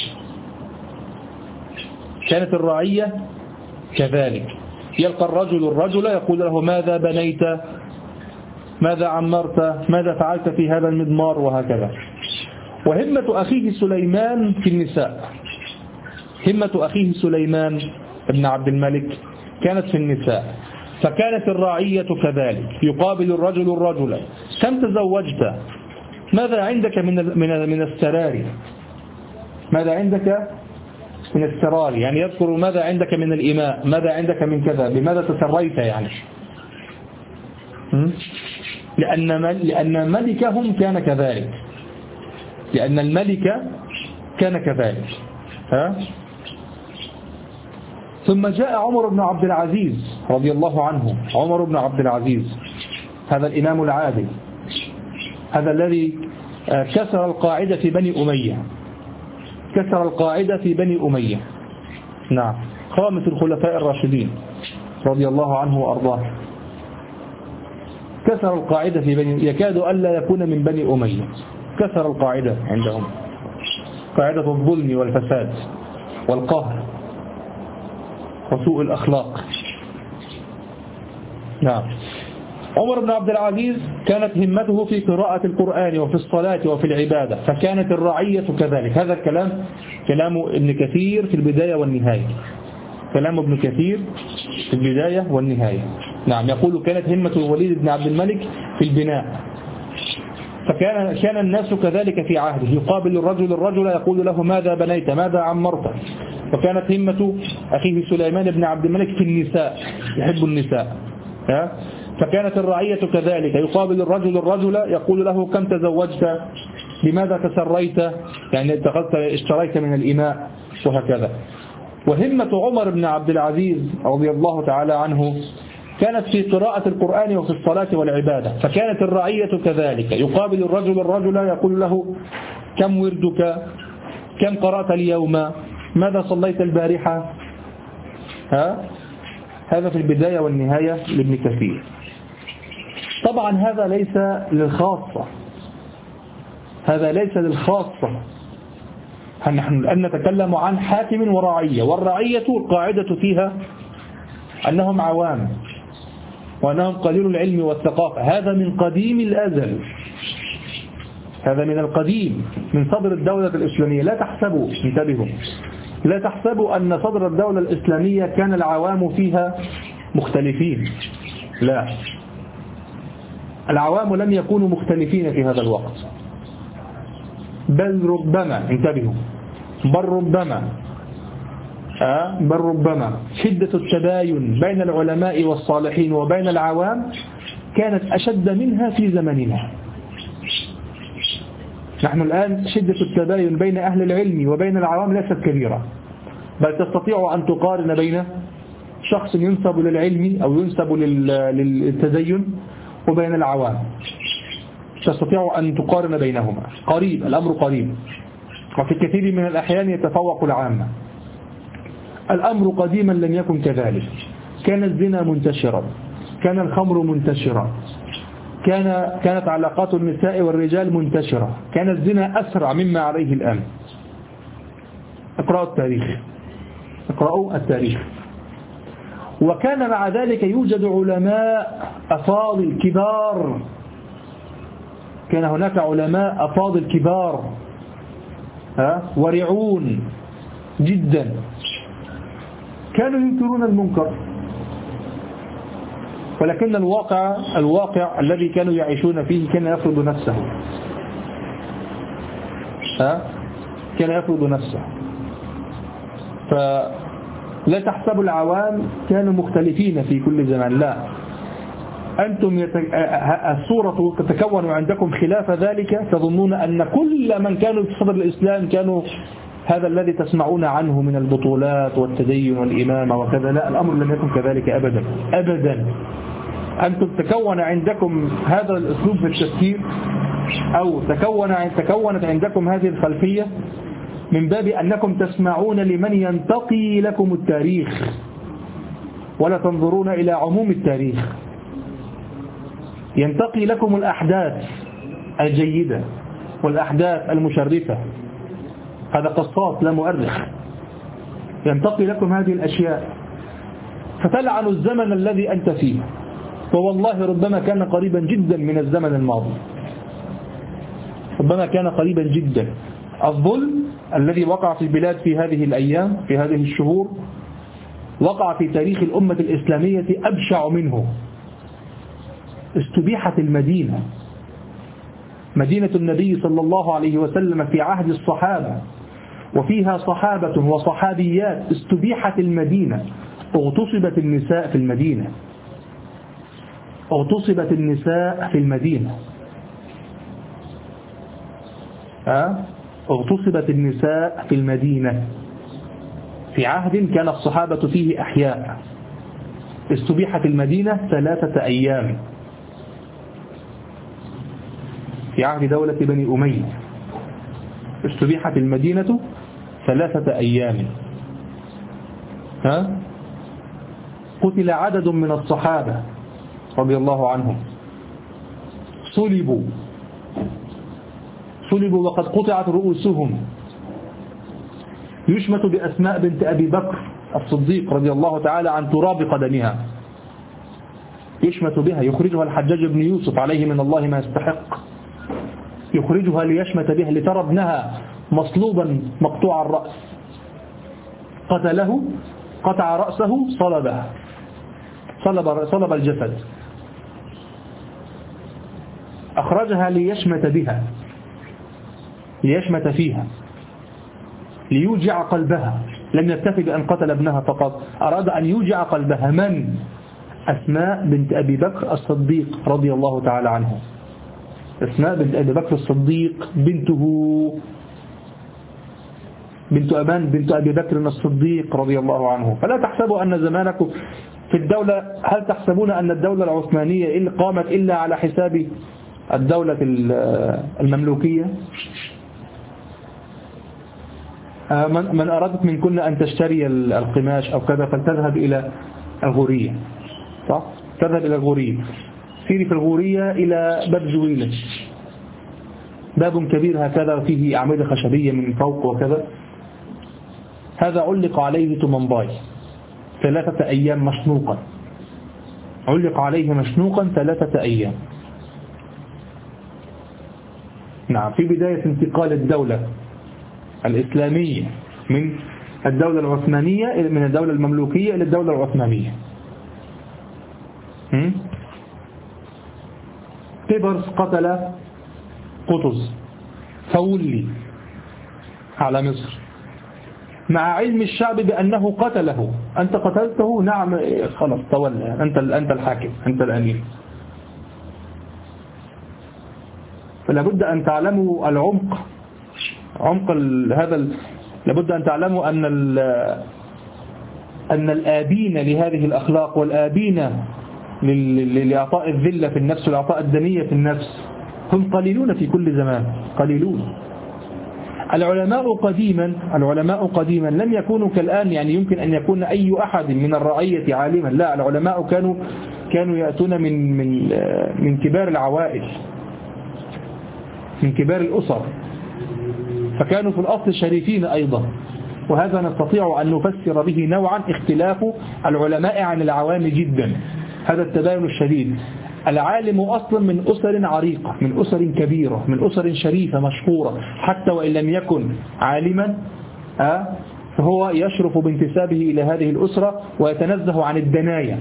كانت الرعية كذلك. يلقى الرجل يقول له ماذا بنيت، ماذا عمرت، ماذا فعلت في هذا المضمار، وهكذا. وهمة أخيه سليمان في النساء، همة أخيه سليمان بن عبد الملك كانت في النساء، فكانت الرعية كذلك. يقابل الرجل كم تزوجت، ماذا عندك من السرار، ماذا عندك من السرار، يعني يذكر ماذا عندك من الإماء، ماذا عندك من كذا، بماذا تسريت يعني. لأن ملكهم كان كذلك، لأن الملك كان كذلك. ثم جاء عمر بن عبد العزيز رضي الله عنه. عمر بن عبد العزيز هذا الإمام العادل، هذا الذي كسر القاعدة في بني أمية، كسر القاعدة في بني أمية، نعم، خامس الخلفاء الراشدين رضي الله عنه وأرضاه. كسر القاعدة في بني، يكاد ألا يكون من بني أمية، كسر القاعدة عندهم، قاعدة الظلم والفساد والقهر وسوء الأخلاق. نعم. عمر بن عبد العزيز كانت همته في قراءة القرآن وفي الصلاة وفي العبادة، فكانت الرعية كذلك. هذا الكلام كلام ابن كثير في البداية والنهاية، كلام ابن كثير في البداية والنهاية. نعم، يقول كانت همة الوليد بن عبد الملك في البناء، فكان الناس كذلك في عهده، يقابل الرجل يقول له ماذا بنيت ماذا عمرت. وكانت همة أخيه سليمان بن عبد الملك في النساء، يحب النساء. فكانت الرعية كذلك، يقابل الرجل يقول له كم تزوجت، لماذا تسريت، يعني اشتريت من الإماء، وهكذا. وهمة عمر بن عبد العزيز رضي الله تعالى عنه كانت في قراءة القرآن وفي الصلاة والعبادة، فكانت الرعية كذلك، يقابل الرجل يقول له كم وردك، كم قرأت اليوم، ماذا صليت البارحة. هذا في البداية والنهاية لابن كثير. طبعا هذا ليس للخاصة، هذا ليس للخاصة، نحن الآن نتكلم عن حاكم ورعية، والرعية القاعدة فيها أنهم عوام وأنهم قليل العلم والثقافة. هذا من قديم الأزل، هذا من القديم، من صدر الدولة الإسلامية. لا تحسبوا، انتبهوا، لا تحسبوا أن صدر الدولة الإسلامية كان العوام فيها مختلفين، لا، العوام لم يكونوا مختلفين في هذا الوقت، بل ربما، انتبهوا، بل ربما شدة التباين بين العلماء والصالحين وبين العوام كانت أشد منها في زمننا. نحن الآن شدة التباين بين أهل العلم وبين العوام ليست كبيرة، بل تستطيع أن تقارن بين شخص ينسب للعلم أو ينسب للتدين وبين العوام، تستطيع أن تقارن بينهما، قريب، الأمر قريب، وفي كثير من الأحيان يتفوق العامة. الأمر قديما لم يكن كذلك، كان الزنا منتشرا، كان الخمر منتشرا، كانت علاقات النساء والرجال منتشرة، كان الزنا أسرع مما عليه الآن. اقرأوا التاريخ. وكان مع ذلك يوجد علماء أفاضل كبار، كان هناك علماء أفاضل كبار ورعون جدا، كانوا ينكرون المنكر، ولكن الواقع الذي كانوا يعيشون فيه كان يفرض نفسه، كان يفرض نفسه. فلا تحسبوا العوام كانوا مختلفين في كل زمان، لا، أنتم الصورة تتكون عندكم خلاف ذلك، تظنون أن كل من كانوا في صدر الإسلام كانوا هذا الذي تسمعون عنه من البطولات والتدين والإمامة وكذا. لا، الأمر لم يكن كذلك أبدا أبدا. أنتم تكون عندكم هذا الأسلوب في التفكير، أو تكونت عندكم هذه الخلفية من باب أنكم تسمعون لمن ينتقي لكم التاريخ، ولا تنظرون إلى عموم التاريخ، ينتقي لكم الأحداث الجيدة والأحداث المشرفة. هذا قصاص لا مؤرخ، ينتقي لكم هذه الأشياء، فتلعن الزمن الذي أنت فيه، ووالله ربما كان قريبا جدا من الزمن الماضي، ربما كان قريبا جدا. الظلم الذي وقع في البلاد في هذه الأيام، في هذه الشهور، وقع في تاريخ الأمة الإسلامية أبشع منه. استبيحت المدينة، مدينة النبي صلى الله عليه وسلم في عهد الصحابة، وفيها صحابة وصحابيات، استبيحت المدينة، اغتصبت النساء في المدينة، اغتصبت النساء في المدينة، اغتصبت النساء في المدينة في عهد كان الصحابة فيه أحياء استبيحت المدينة 3 أيام، في عهد دولة بني أمية استبيحت المدينة 3 أيام. قتل عدد من الصحابة رضي الله عنهم، صلبوا وقد قطعت رؤوسهم، يشمت بأسماء بنت أبي بكر الصديق رضي الله تعالى عن تراب قدمها، يشمت بها، يخرجها الحجاج بن يوسف عليه من الله ما يستحق، يخرجها ليشمت بها، لترى ابنها مصلوبا مقطوع الرأس، قتله، قطع رأسه، صلبه، صلب الجسد، أخرجها ليشمت بها، ليشمت فيها، ليوجع قلبها. لم يكتفي بأن قتل ابنها فقط، أراد أن يوجع قلبها. من؟ أسماء بنت أبي بكر الصديق رضي الله تعالى عنه. أسماء بنت أبي بكر الصديق بنته، بنت أبان بنت أبي بكر الصديق رضي الله عنه. فلا تحسبوا أن زمانكم في الدولة، هل تحسبون أن الدولة العثمانية قامت إلا على حساب الدولة المملوكية؟ من أرادت منكن أن تشتري القماش أو كذا فلتذهب إلى الغورية، صح؟ تذهب إلى الغورية، سيري في الغورية إلى باب زويلة، باب كبير هكذا فيه أعمدة خشبية من فوق وكذا، هذا علق عليه تومنباي 3 أيام مشنوقا، علق عليه مشنوقا 3 أيام. نعم، في بداية انتقال الدولة الإسلامية من الدولة العثمانية، من الدولة المملوكية إلى الدولة العثمانية. تبرس قتل قطز فولي على مصر، مع علم الشعب بأنه قتله. أنت قتلته؟ نعم، خلاص تولى، أنت الحاكم، أنت الأمير. فلا بد أن تعلموا العمق، عمق هذا لابد أن تعلموا أن الآبين لهذه الأخلاق والآبين لإعطاء الذلة في النفس والإعطاء الدنية في النفس هم قليلون في كل زمان، قليلون. العلماء قديما لم يكونوا كالآن، يعني يمكن أن يكون أي أحد من الرعية عالما، لا، العلماء كانوا يأتون من كبار العوائل، من كبار الأسر، فكانوا في الأصل شريفين أيضا. وهذا نستطيع أن نفسر به نوعا اختلاف العلماء عن العوام جدا، هذا التباين الشديد. العالم أصلا من أسر عريقة، من أسر كبيرة، من أسر شريفة مشهورة، حتى وإن لم يكن عالما فهو يشرف بانتسابه إلى هذه الأسرة ويتنزه عن الدنايا،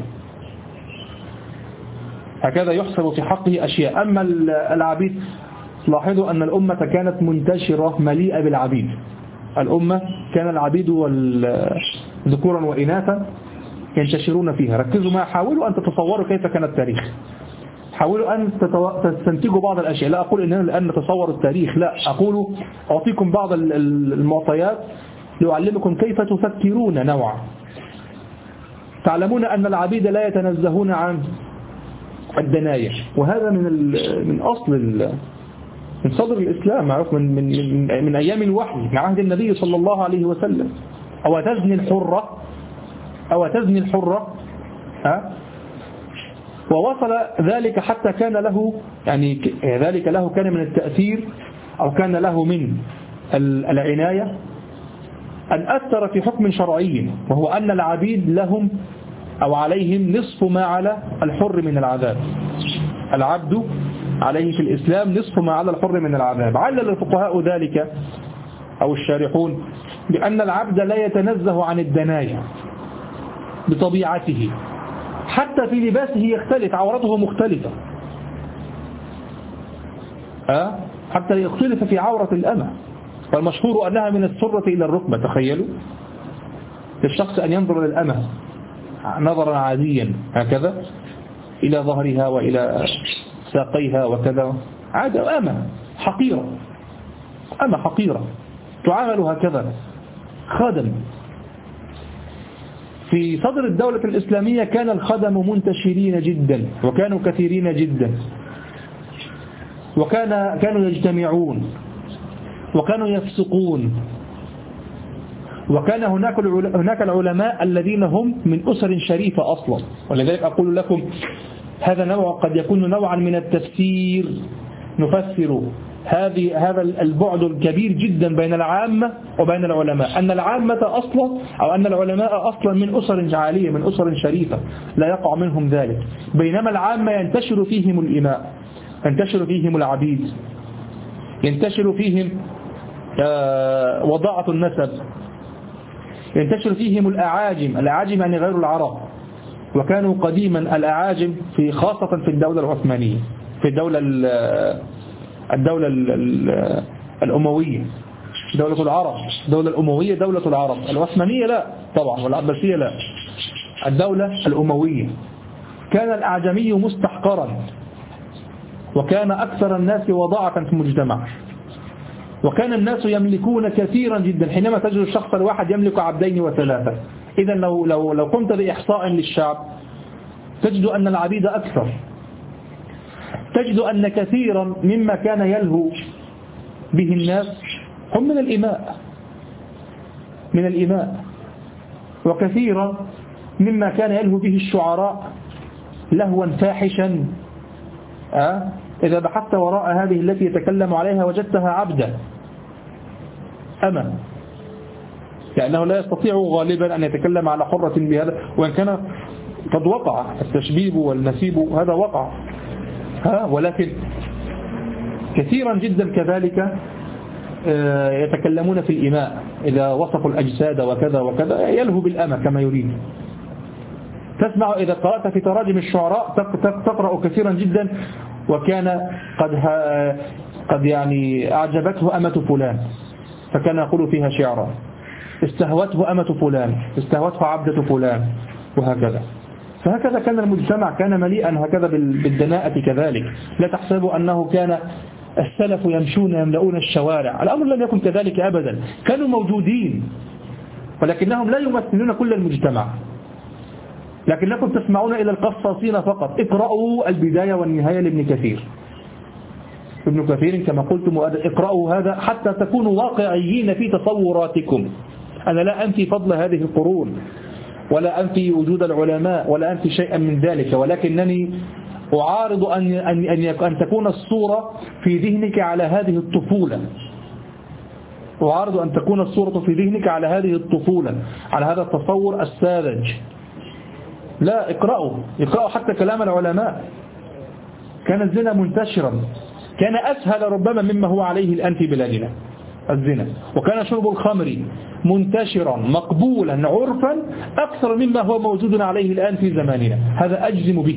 هكذا يحسب في حقه أشياء. أما العبيد، لاحظوا أن الأمة كانت منتشرة مليئة بالعبيد، الأمة كان العبيد ذكورا وإناثا ينتشرون فيها. ركزوا معي، حاولوا أن تتصوروا كيف كان التاريخ، حاولوا أن تستنتجوا بعض الأشياء. لا أقول إننا الآن نتصور التاريخ، لا، أقول أعطيكم بعض المعطيات لأعلمكم كيف تفكرون نوعا. تعلمون أن العبيد لا يتنزهون عن الدناية، وهذا من أصل من صدر الإسلام، معروف من أيام الوحي، من عهد النبي صلى الله عليه وسلم. أو تزني الحرة ووصل ذلك حتى كان له، يعني ذلك له كان من التأثير، أو كان له من العناية أن أثر في حكم شرعي، وهو أن العبيد لهم أو عليهم نصف ما على الحر من العذاب. العبد عليه في الإسلام نصف ما على الحر من العذاب. علل الفقهاء ذلك أو الشارحون بأن العبد لا يتنزه عن الدنايا بطبيعته، حتى في لباسه يختلف، عورته مختلفة، حتى يختلف في عورة الأمة، والمشهور أنها من السرة إلى الركبة. تخيلوا للشخص أن ينظر للأمة نظرا عاديا هكذا إلى ظهرها وإلى ساقيها وكذا، عادة، أمة حقيرة تعامل هكذا، خادم في صدر الدولة الإسلامية كان الخدم منتشرين جدا وكانوا كثيرين جدا، كانوا يجتمعون وكانوا يفسقون، وكان هناك العلماء الذين هم من أسر شريفة أصلا. ولذلك أقول لكم هذا نوع قد يكون نوعا من التفسير، نفسر هذا البعد الكبير جدا بين العامة وبين العلماء، أن العامة أصلا أو أن العلماء أصلا من أسر عالية، من أسر شريفة لا يقع منهم ذلك، بينما العامة ينتشر فيهم الإماء، ينتشر فيهم العبيد، ينتشر فيهم وضاعة النسب، ينتشر فيهم الأعاجم يعني غير العرب. وكانوا قديما الأعاجم خاصة في الدولة العثمانية، في الدولة الأموية، دولة العرب، الدولة الأموية دولة العرب، العثمانية لا طبعا والعباسية لا، الدولة الأموية. كان الأعجمي مستحقرا، وكان أكثر الناس وضاعة في المجتمع، وكان الناس يملكون كثيرا جدا. حينما تجد الشخص الواحد يملك عبدين وثلاثة، إذا لو قمت بإحصاء للشعب تجد أن العبيد أكثر، تجد أن كثيرا مما كان يلهو به الناس هم من الإماء، وكثيرا مما كان يلهو به الشعراء لهوا فاحشا. إذا بحثت وراء هذه التي يتكلم عليها وجدتها عبدا أما، لأنه لا يستطيع غالبا أن يتكلم على حرة بهذا، وإن كان قد وقع التشبيب والنسيب، هذا وقع، ولكن كثيرا جدا كذلك يتكلمون في الإماء، إذا وصفوا الأجساد وكذا وكذا يلهو بالأمة كما يريد. تسمع إذا قرأت في تراجم الشعراء تقرأ كثيرا جدا وكان قد يعني أعجبته أمة فلان فكان يقول فيها شعرا، استهوته أمة فلان، استهوته عبدة فلان، وهكذا. فهكذا كان المجتمع، كان مليئا هكذا بالدناءة كذلك. لا تحسبوا أنه كان السلف يمشون يملؤون الشوارع، الأمر لم يكن كذلك أبدا، كانوا موجودين ولكنهم لا يمثلون كل المجتمع. لكنكم تسمعون إلى القصاصين فقط. اقرأوا البداية والنهاية لابن كثير، ابن كثير كما قلتم، اقرأوا هذا حتى تكونوا واقعيين في تصوراتكم. أنا لا أنفي فضل هذه القرون ولا أنفي وجود العلماء ولا أنفي شيئا من ذلك، ولكنني أعارض أن تكون الصورة في ذهنك على هذه الطفولة، أعارض أن تكون الصورة في ذهنك على هذه الطفولة، على هذا التصور الساذج. لا، اقرأوا حتى كلام العلماء. كان الزنا منتشرا، كان أسهل ربما مما هو عليه الآن في بلادنا الزنا، وكان شرب الخمر منتشرا مقبولا عرفا أكثر مما هو موجود عليه الآن في زماننا. هذا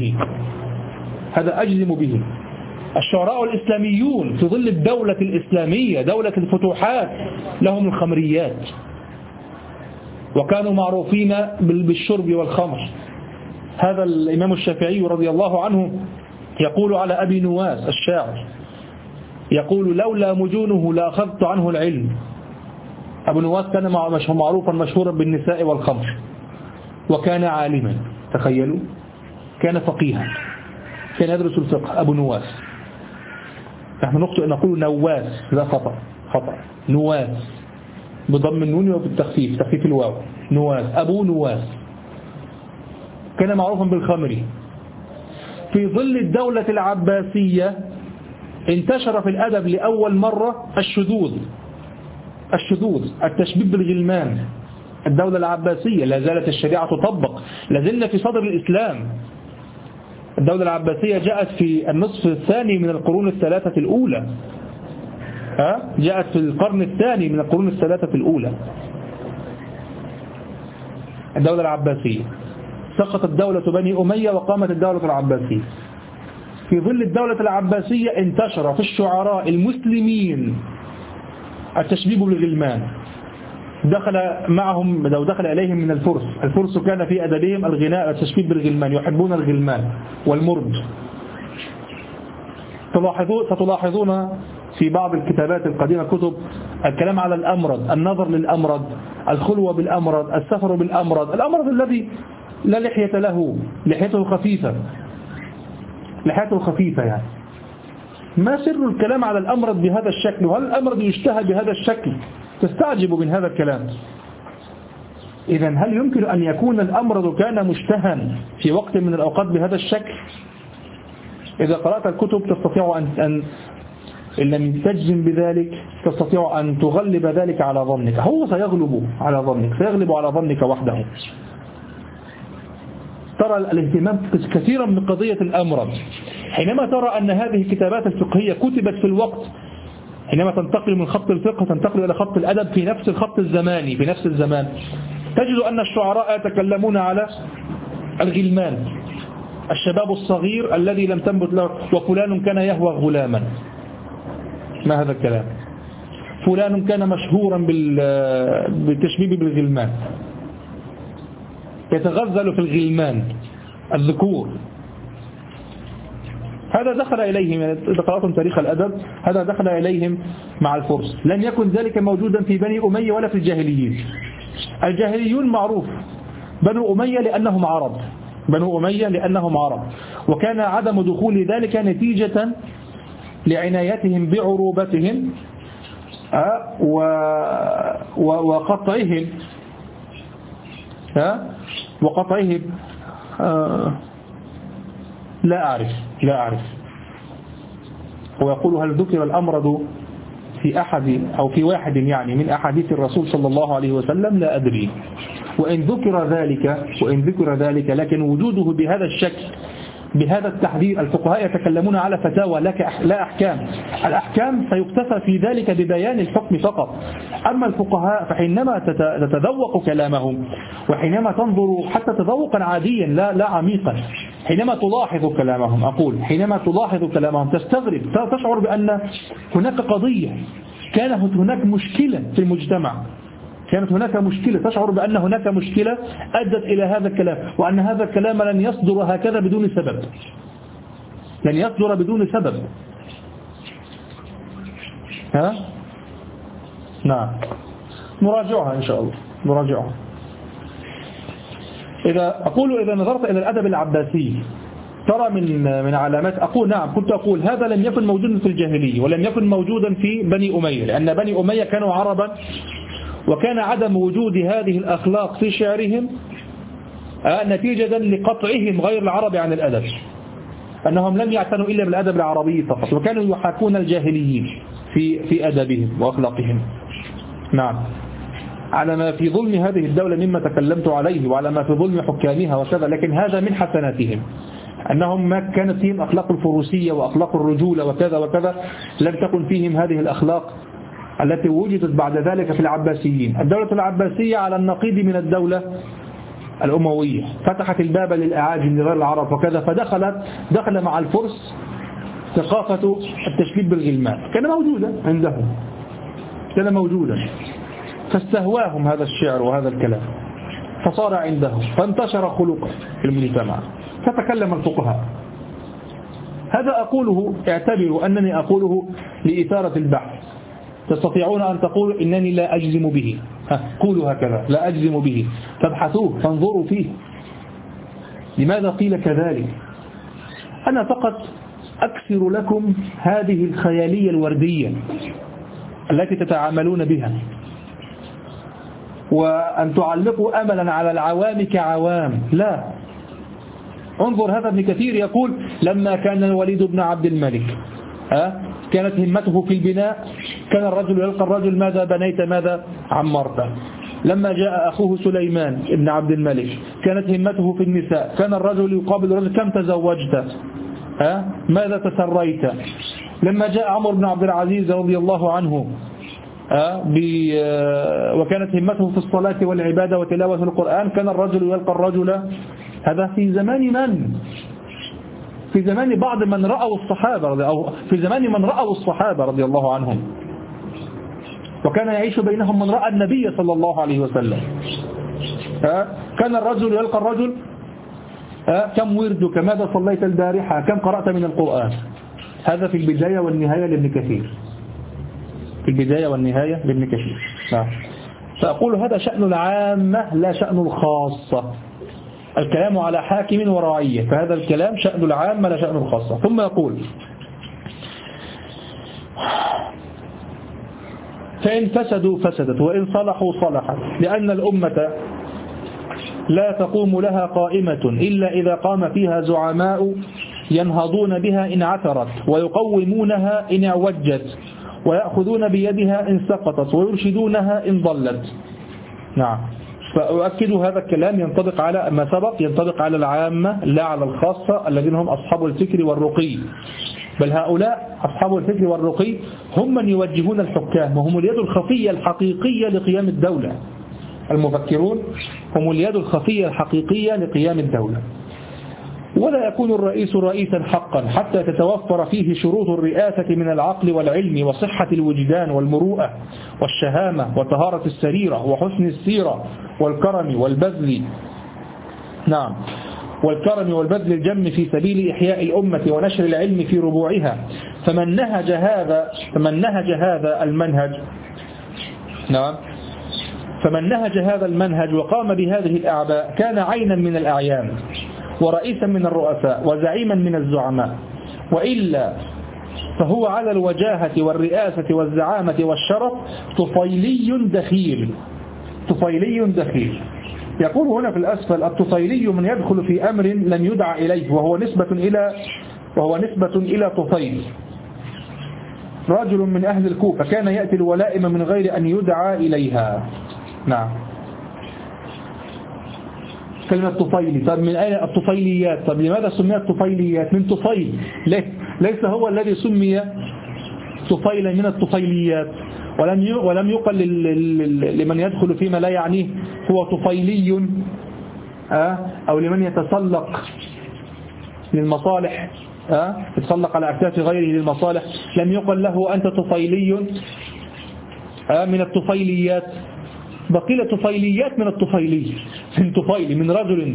أجزم به. الشعراء الإسلاميون في ظل الدولة الإسلامية، دولة الفتوحات، لهم الخمريات، وكانوا معروفين بالشرب والخمر. هذا الإمام الشافعي رضي الله عنه يقول على أبي نواس الشاعر، يقول لولا مجونه لأخذت عنه العلم. أبو نواس كان معروفا مشهورا بالنساء والخمر، وكان عالما، تخيلوا، كان فقيها، كان يدرس الفقه. أبو نواس، نحن نخطئ نقول نواس، لا خطأ، نواس بضم النون وبالتخفيف، تخفيف الواو، نواس، أبو نواس، كان معروفا بالخمر. في ظل الدولة العباسية انتشر في الأدب لأول مرة الشذوذ، التشبيب بالغلمان. الدولة العباسية لا زالت الشريعة تطبق، لازلنا في صدر الإسلام. الدولة العباسية جاءت في النصف الثاني من القرون الثلاثة الأولى، جاءت في القرن الثاني من القرون الثلاثة الأولى. الدولة العباسية سقطت دولة بني أمية وقامت الدولة العباسية. في ظل الدولة العباسية انتشر في الشعراء المسلمين التشبيب بالغلمان. دخل إليهم من الفرس كان في أدبهم الغناء، التشبيب بالغلمان، يحبون الغلمان والمرد. ستلاحظون في بعض الكتابات القديمة كتب الكلام على الأمرد، النظر للأمرد، الخلوة بالأمرض، السفر بالأمرض، الأمرض الذي لا لحية له، لحيته خفيفة يعني. ما سر الكلام على الأمرض بهذا الشكل؟ وهل الأمرض يشتهى بهذا الشكل؟ تستعجب من هذا الكلام. إذن هل يمكن أن يكون الأمرض كان مشتهى في وقت من الأوقات بهذا الشكل؟ إذا قرأت الكتب تستطيع أن لم تجزم بذلك تستطيع أن تغلب ذلك على ظنك. هو سيغلب على ظنك وحده. ترى الاهتمام كثيرا من قضية الأمرض. حينما ترى أن هذه الكتابات الفقهية كتبت في الوقت، حينما تنتقل من خط الفقه تنتقل إلى خط الأدب في نفس الخط الزماني، في نفس الزمان، تجد أن الشعراء يتكلمون على الغلمان، الشباب الصغير الذي لم تنبت له، وفلان كان يهوى غلاما. ما هذا الكلام؟ فلان كان مشهورا بالتشبيب بالغلمان، يتغزل في الغلمان الذكور. هذا دخل إليهم، إذا قرأتم تاريخ الأدب، هذا دخل إليهم مع الفرس. لم يكن ذلك موجودا في بني أمية ولا في الجاهليين. الجاهليون معروف بنو أمية لأنهم عرب، وكان عدم دخول ذلك نتيجة لعنايتهم بعروبتهم وقطعهم لا أعرف. ويقول هل ذكر الأمرض في أحد أو في واحد يعني من أحاديث الرسول صلى الله عليه وسلم؟ لا أدري. وإن ذكر ذلك لكن وجوده بهذا الشكل، بهذا التحذير. الفقهاء يتكلمون على فتاوى لا أحكام. الأحكام سيكتفى في ذلك ببيان الحكم فقط. أما الفقهاء فحينما تتذوق كلامهم، وحينما تنظر حتى تذوقا عاديا لا عميقا، حينما تلاحظ كلامهم تستغرب، تشعر بأن هناك قضية، كانت هناك مشكلة في المجتمع، تشعر بأن هناك مشكلة أدت إلى هذا الكلام، وأن هذا الكلام لن يصدر هكذا بدون سبب. نعم، نراجعها إن شاء الله. إذا نظرت إلى الأدب العباسي ترى من علامات، كنت أقول هذا لم يكن موجودا في الجاهلية، ولم يكن موجودا في بني أمية، لأن بني أمية كانوا عربا، وكان عدم وجود هذه الأخلاق في شعرهم نتيجة لقطعهم غير العرب عن الأدب، أنهم لم يعتنوا إلا بالأدب العربي فقط، وكانوا يحاكون الجاهليين في أدبهم وأخلاقهم. نعم، على ما في ظلم هذه الدولة مما تكلمت عليه، وعلى ما في ظلم حكامها وكذا، لكن هذا من حسناتهم أنهم ما كانت فيهم أخلاق الفروسية وأخلاق الرجولة وكذا وكذا، لم تكن فيهم هذه الأخلاق التي وجدت بعد ذلك في العباسيين. الدولة العباسية على النقيض من الدولة الأموية، فتحت الباب للأعاجم لغير العرب وكذا، دخل مع الفرس ثقافة التشبيب بالغلمان، كان موجودا عندهم، فاستهواهم هذا الشعر وهذا الكلام، فصار عندهم، فانتشر خلقه في المجتمع، فتكلم الفقهاء. هذا أقوله، اعتبروا أنني أقوله لإثارة البحث. تستطيعون أن تقولوا إنني لا أجزم به، قولوا هكذا، لا أجزم به، فابحثوه فانظروا فيه لماذا قيل كذلك. أنا فقط أكثر لكم هذه الخيالية الوردية التي تتعاملون بها، وأن تعلقوا أملا على العوام كعوام، لا. انظر، هذا ابن كثير يقول لما كان الوليد بن عبد الملك كانت همته في البناء، كان الرجل يلقى الرجل ماذا بنيت ماذا عمرت. لما جاء أخوه سليمان بن عبد الملك كانت همته في النساء، كان الرجل يقابل الرجل كم تزوجت، ماذا تسريت. لما جاء عمر بن عبد العزيز رضي الله عنه وكانت همته في الصلاة والعبادة وتلاوة القرآن، كان الرجل يلقى الرجل. هذا في زمان من؟ في زمان بعض من رأوا الصحابة، أو في زمان من رأوا الصحابة رضي الله عنهم، وكان يعيش بينهم من رأى النبي صلى الله عليه وسلم. كان الرجل يلقى الرجل كم وردك، ماذا صليت البارحة، كم قرأت من القرآن. هذا في البداية والنهاية لابن كثير، فأقول هذا شأن العامة لا شأن الخاصة. الكلام على حاكم ورعية، فهذا الكلام شأن العامة لا شأن الخاصة. ثم يقول فإن فسدوا فسدت وإن صلحوا صلحت، لأن الأمة لا تقوم لها قائمة إلا إذا قام فيها زعماء ينهضون بها إن عثرت، ويقومونها إن اعوجت، ويأخذون بيدها إن سقطت، ويرشدونها إن ضلت. نعم. فأؤكد هذا الكلام ينطبق على ما سبق، ينطبق على العامة لا على الخاصة الذين هم أصحاب الفكر والرقي، بل هؤلاء أصحاب الفكر والرقي هم من يوجهون الحكام، وهم اليد الخفية الحقيقية لقيام الدولة. المفكرون هم اليد الخفية الحقيقية لقيام الدولة. ولا يكون الرئيس رئيسا حقا حتى تتوفر فيه شروط الرئاسة من العقل والعلم وصحة الوجدان والمروءة والشهامة وطهارة السريرة وحسن السيرة والكرم والبذل. نعم، والكرم والبذل الجم في سبيل إحياء الأمة ونشر العلم في ربوعها. فمن نهج هذا المنهج، نعم، فمن نهج هذا المنهج وقام بهذه الأعباء كان عينا من الأعيان، ورئيسا من الرؤساء، وزعيما من الزعماء. وإلا فهو على الوجاهة والرئاسة والزعامة والشرف طفيلي دخيل. طفيلي دخيل. يقول هنا في الأسفل: الطفيلي من يدخل في أمر لم يدع إليه، وهو نسبة إلى طفيل، رجل من أهل الكوفة كان يأتي الولائم من غير أن يدعى إليها. نعم. كلمة طفيلي، طب من أين الطفيليات؟ طب لماذا سميت طفيليات؟ من طفيل، ليس هو الذي سمي طفيلا من الطفيليات، ولم يقل لمن يدخل فيما لا يعنيه هو طفيلي، أو لمن يتسلق للمصالح، يتسلق على أكتاف غيره للمصالح، لم يقل له أنت طفيلي من الطفيليات، بقيل طفيليات من الطفيلي، من طفيل، من رجل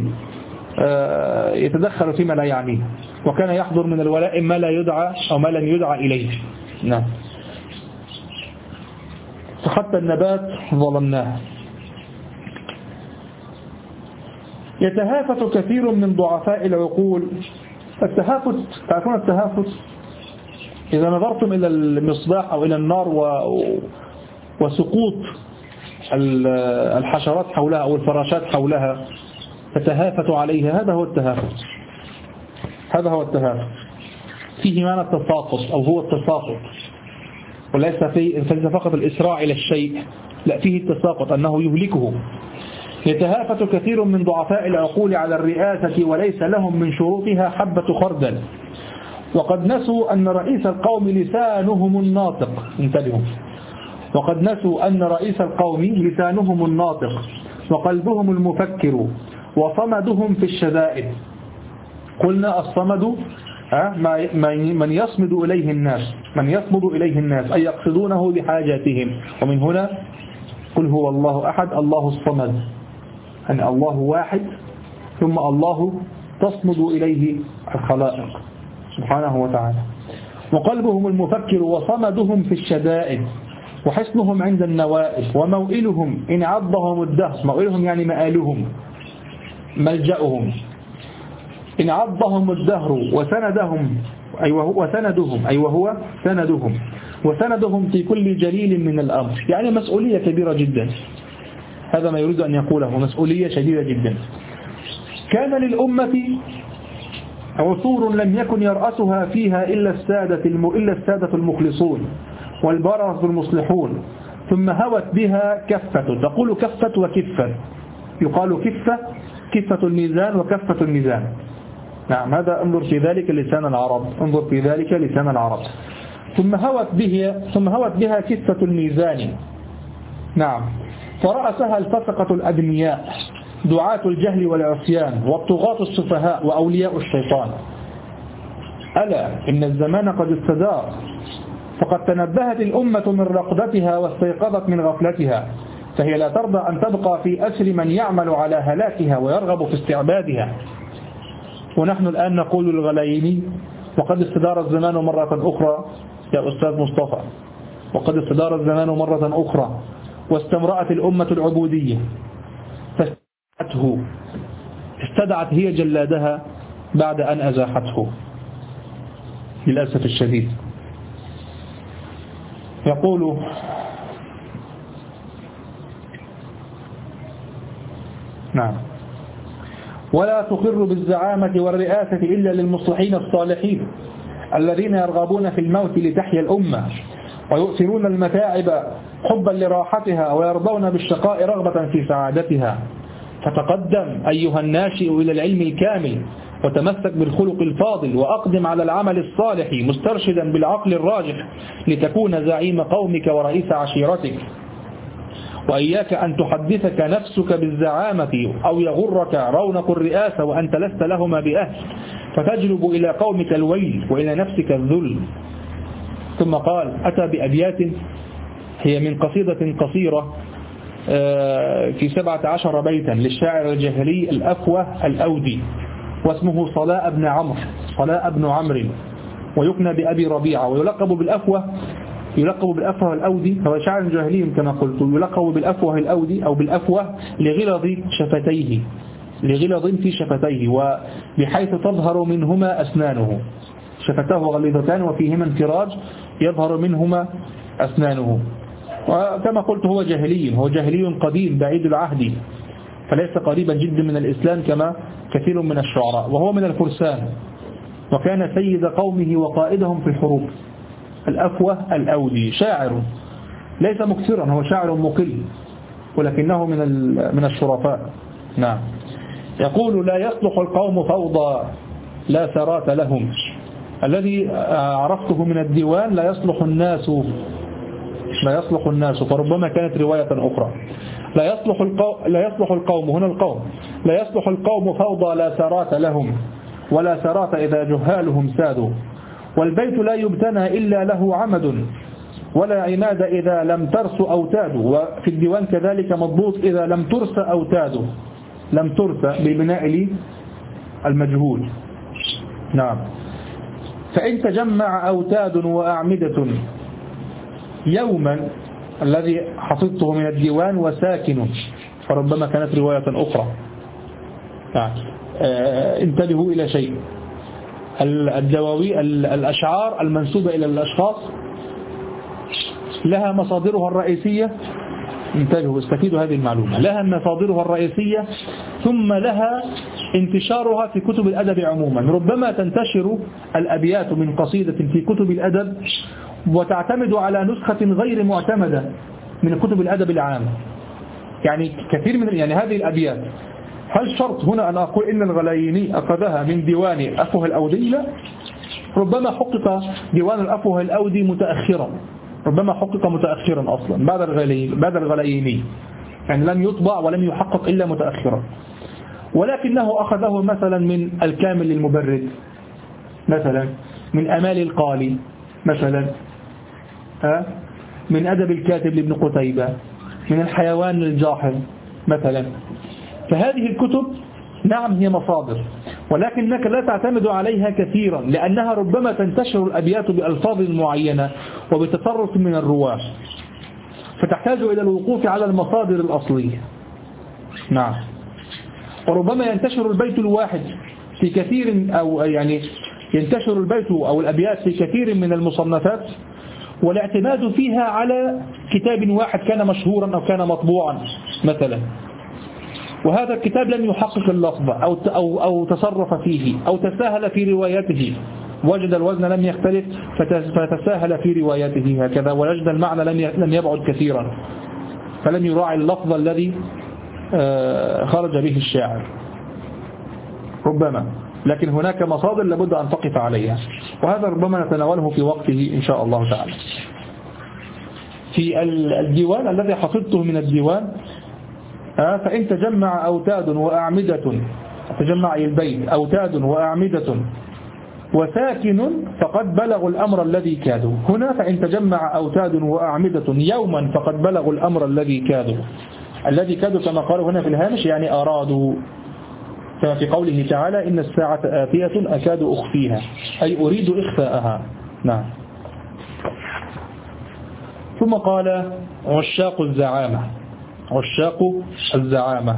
يتدخل فيما لا يعنيه، وكان يحضر من الولائم ما لا يدعى أو ما لن يدعى إليه. نعم. فحتى النبات ظلمناه. يتهافت كثير من ضعفاء العقول. التهافت، تعرفون التهافت؟ إذا نظرتم إلى المصباح أو إلى النار وسقوط الحشرات حولها أو الفراشات حولها تتهافت عليها، هذا هو التهافت. هذا هو التهافت. فيه معنى التساقط أو هو التساقط، وليس فقط الإسراع إلى الشيء، لا، فيه التساقط أنه يهلكه. يتهافت كثير من ضعفاء العقول على الرئاسة وليس لهم من شروطها حبة خردل، وقد نسوا أن رئيس القوم لسانهم الناطق. انتبهوا، وقد نسوا أن رئيس القوم لسانهم الناطق وقلبهم المفكر وصمدهم في الشدائد. قلنا الصمد من يصمد إليه الناس، من يصمد إليه الناس أي يقصدونه بحاجاتهم. ومن هنا قل هو الله أحد الله الصمد، أن الله واحد ثم الله تصمد إليه الخلائق سبحانه وتعالى. وقلبهم المفكر وصمدهم في الشدائد، وحسنهم عند النوائب، وموئلهم إن عضهم الدهر. موئلهم يعني مآلهم، ملجأهم. إن عضهم الدهر وسندهم، وهو سندهم، وسندهم في كل جليل من الأمر. يعني مسؤولية كبيرة جدا، هذا ما يريد أن يقوله، مسؤولية شديدة جدا. كان للأمة عصور لم يكن يرأسها فيها إلا السادة المخلصون والبررة المصلحون، ثم هوت بها كفة. تقول كفة وكفة، يقال كفة الميزان وكفة الميزان. نعم، هذا انظر في ذلك لسان العرب، انظر في ذلك لسان العرب. ثم هوت بها كفة الميزان. نعم، فرأسها الفسقة الأدنياء، دعاة الجهل والعصيان، والطغاة السفهاء، وأولياء الشيطان. ألا إن الزمان قد استدار، فقد تنبهت الأمة من رقدتها واستيقظت من غفلتها، فهي لا ترضى أن تبقى في أسر من يعمل على هلاكها ويرغب في استعبادها. ونحن الآن نقول للغلايين: وقد استدار الزمان مرة أخرى يا أستاذ مصطفى، وقد استدار الزمان مرة أخرى، واستمرأت الأمة العبودية استدعت هي جلادها بعد أن أزاحته للأسف الشديد. يقول نعم: ولا تقر بالزعامة والرئاسة إلا للمصلحين الصالحين الذين يرغبون في الموت لتحيا الأمة ويؤثرون المتاعب حبا لراحتها ويرضون بالشقاء رغبة في سعادتها. فتقدم أيها الناشئ إلى العلم الكامل وتمسك بالخلق الفاضل وأقدم على العمل الصالح مسترشدا بالعقل الراجح لتكون زعيم قومك ورئيس عشيرتك. وإياك أن تحدثك نفسك بالزعامة أو يغرك رونق الرئاسة وأنت لست لهما بأهل فتجلب إلى قومك الويل وإلى نفسك الذل. ثم قال: أتى بأبيات هي من قصيدة قصيرة في 17 بيتا للشاعر الجاهلي الأفوه الأودي، واسمه صلاء بن عمرو، ويكنى بأبي ربيعة، ويلقب بالأفوه الأودي. هو شاعر جاهلي كما قلت، يلقب بالأفوه الأودي أو بالأفوه لغلظ في شفتيه وبحيث تظهر منهما أسنانه. شفتاه غليظتان وفيهما انفراج يظهر منهما أسنانه. وكما قلت هو جاهلي قديم بعيد العهد، فليس قريبا جدا من الإسلام كما كثير من الشعراء، وهو من الفرسان، وكان سيد قومه وقائدهم في الحروب. الأفوه الأودي شاعر ليس مكثرا، هو شاعر مقل ولكنه من الشرفاء. نعم. يقول: لا يصلح القوم فوضى لا ثرات لهم. الذي عرفته من الديوان لا يصلح الناس، فربما كانت رواية أخرى. لا يصلح القوم، هنا القوم، لا يصلح القوم فوضى لا ثرات لهم ولا ثرات إذا جهالهم سادوا. والبيت لا يبتنى إلا له عمد ولا عماد إذا لم ترس أوتاد. وفي الديوان كذلك مضبوط: إذا لم ترس أوتاد، لم ترس ببناء المجهول. نعم. فإن تجمع أوتاد وأعمدة يوما، الذي حفظته من الديوان وساكن، فربما كانت رواية أخرى. انتبهوا إلى شيء: الأشعار المنسوبة إلى الأشخاص لها مصادرها الرئيسية. انتبهوا، استفيدوا هذه المعلومة: لها مصادرها الرئيسية ثم لها انتشارها في كتب الأدب عموما. ربما تنتشر الأبيات من قصيدة في كتب الأدب وتعتمد على نسخة غير معتمدة من كتب الأدب العام. يعني كثير من هذه الأبيات، هل شرط هنا أن أقول إن الغلايني أخذها من ديوان أفوه الأودي؟ لا، ربما حقق ديوان الأفوه الأودي متأخرا، ربما حقق متأخرا أصلا بعد الغلايني، يعني لم يطبع ولم يحقق إلا متأخرا. ولكنه أخذه مثلا من الكامل للمبرد، مثلا من أمال القالي، مثلا من أدب الكاتب لابن قتيبة، من الحيوان الجاحظ مثلا. فهذه الكتب نعم هي مصادر، ولكنك لا تعتمد عليها كثيرا، لأنها ربما تنتشر الأبيات بألفاظ معينة وبتصرف من الرواة، فتحتاج إلى الوقوف على المصادر الأصلية. نعم. وربما ينتشر البيت الواحد في كثير، أو يعني ينتشر البيت أو الأبيات في كثير من المصنفات، والاعتماد فيها على كتاب واحد كان مشهورا أو كان مطبوعا مثلا، وهذا الكتاب لم يحقق اللفظ أو تصرف فيه أو تساهل في روايته، وجد الوزن لم يختلف فتساهل في روايته هكذا، ووجد المعنى لم يبعد كثيرا، فلم يراعي اللفظ الذي خرج به الشاعر ربما. لكن هناك مصادر لابد أن تقف عليها، وهذا ربما نتناوله في وقته إن شاء الله تعالى. في الديوان الذي حفظته من الديوان: فإن تجمع أوتاد وأعمدة، تجمع البيت أوتاد وأعمدة وساكن فقد بلغوا الأمر الذي كادوا. هنا فإن تجمع أوتاد وأعمدة يوما فقد بلغوا الأمر الذي كادوا. الذي كادوا كما قالوا هنا في الهامش يعني أرادوا، كما في قوله تعالى: إن الساعة آتية أكاد أخفيها، أي أريد إخفاءها. نعم. ثم قال عشاق الزعامة. عشاق الزعامة: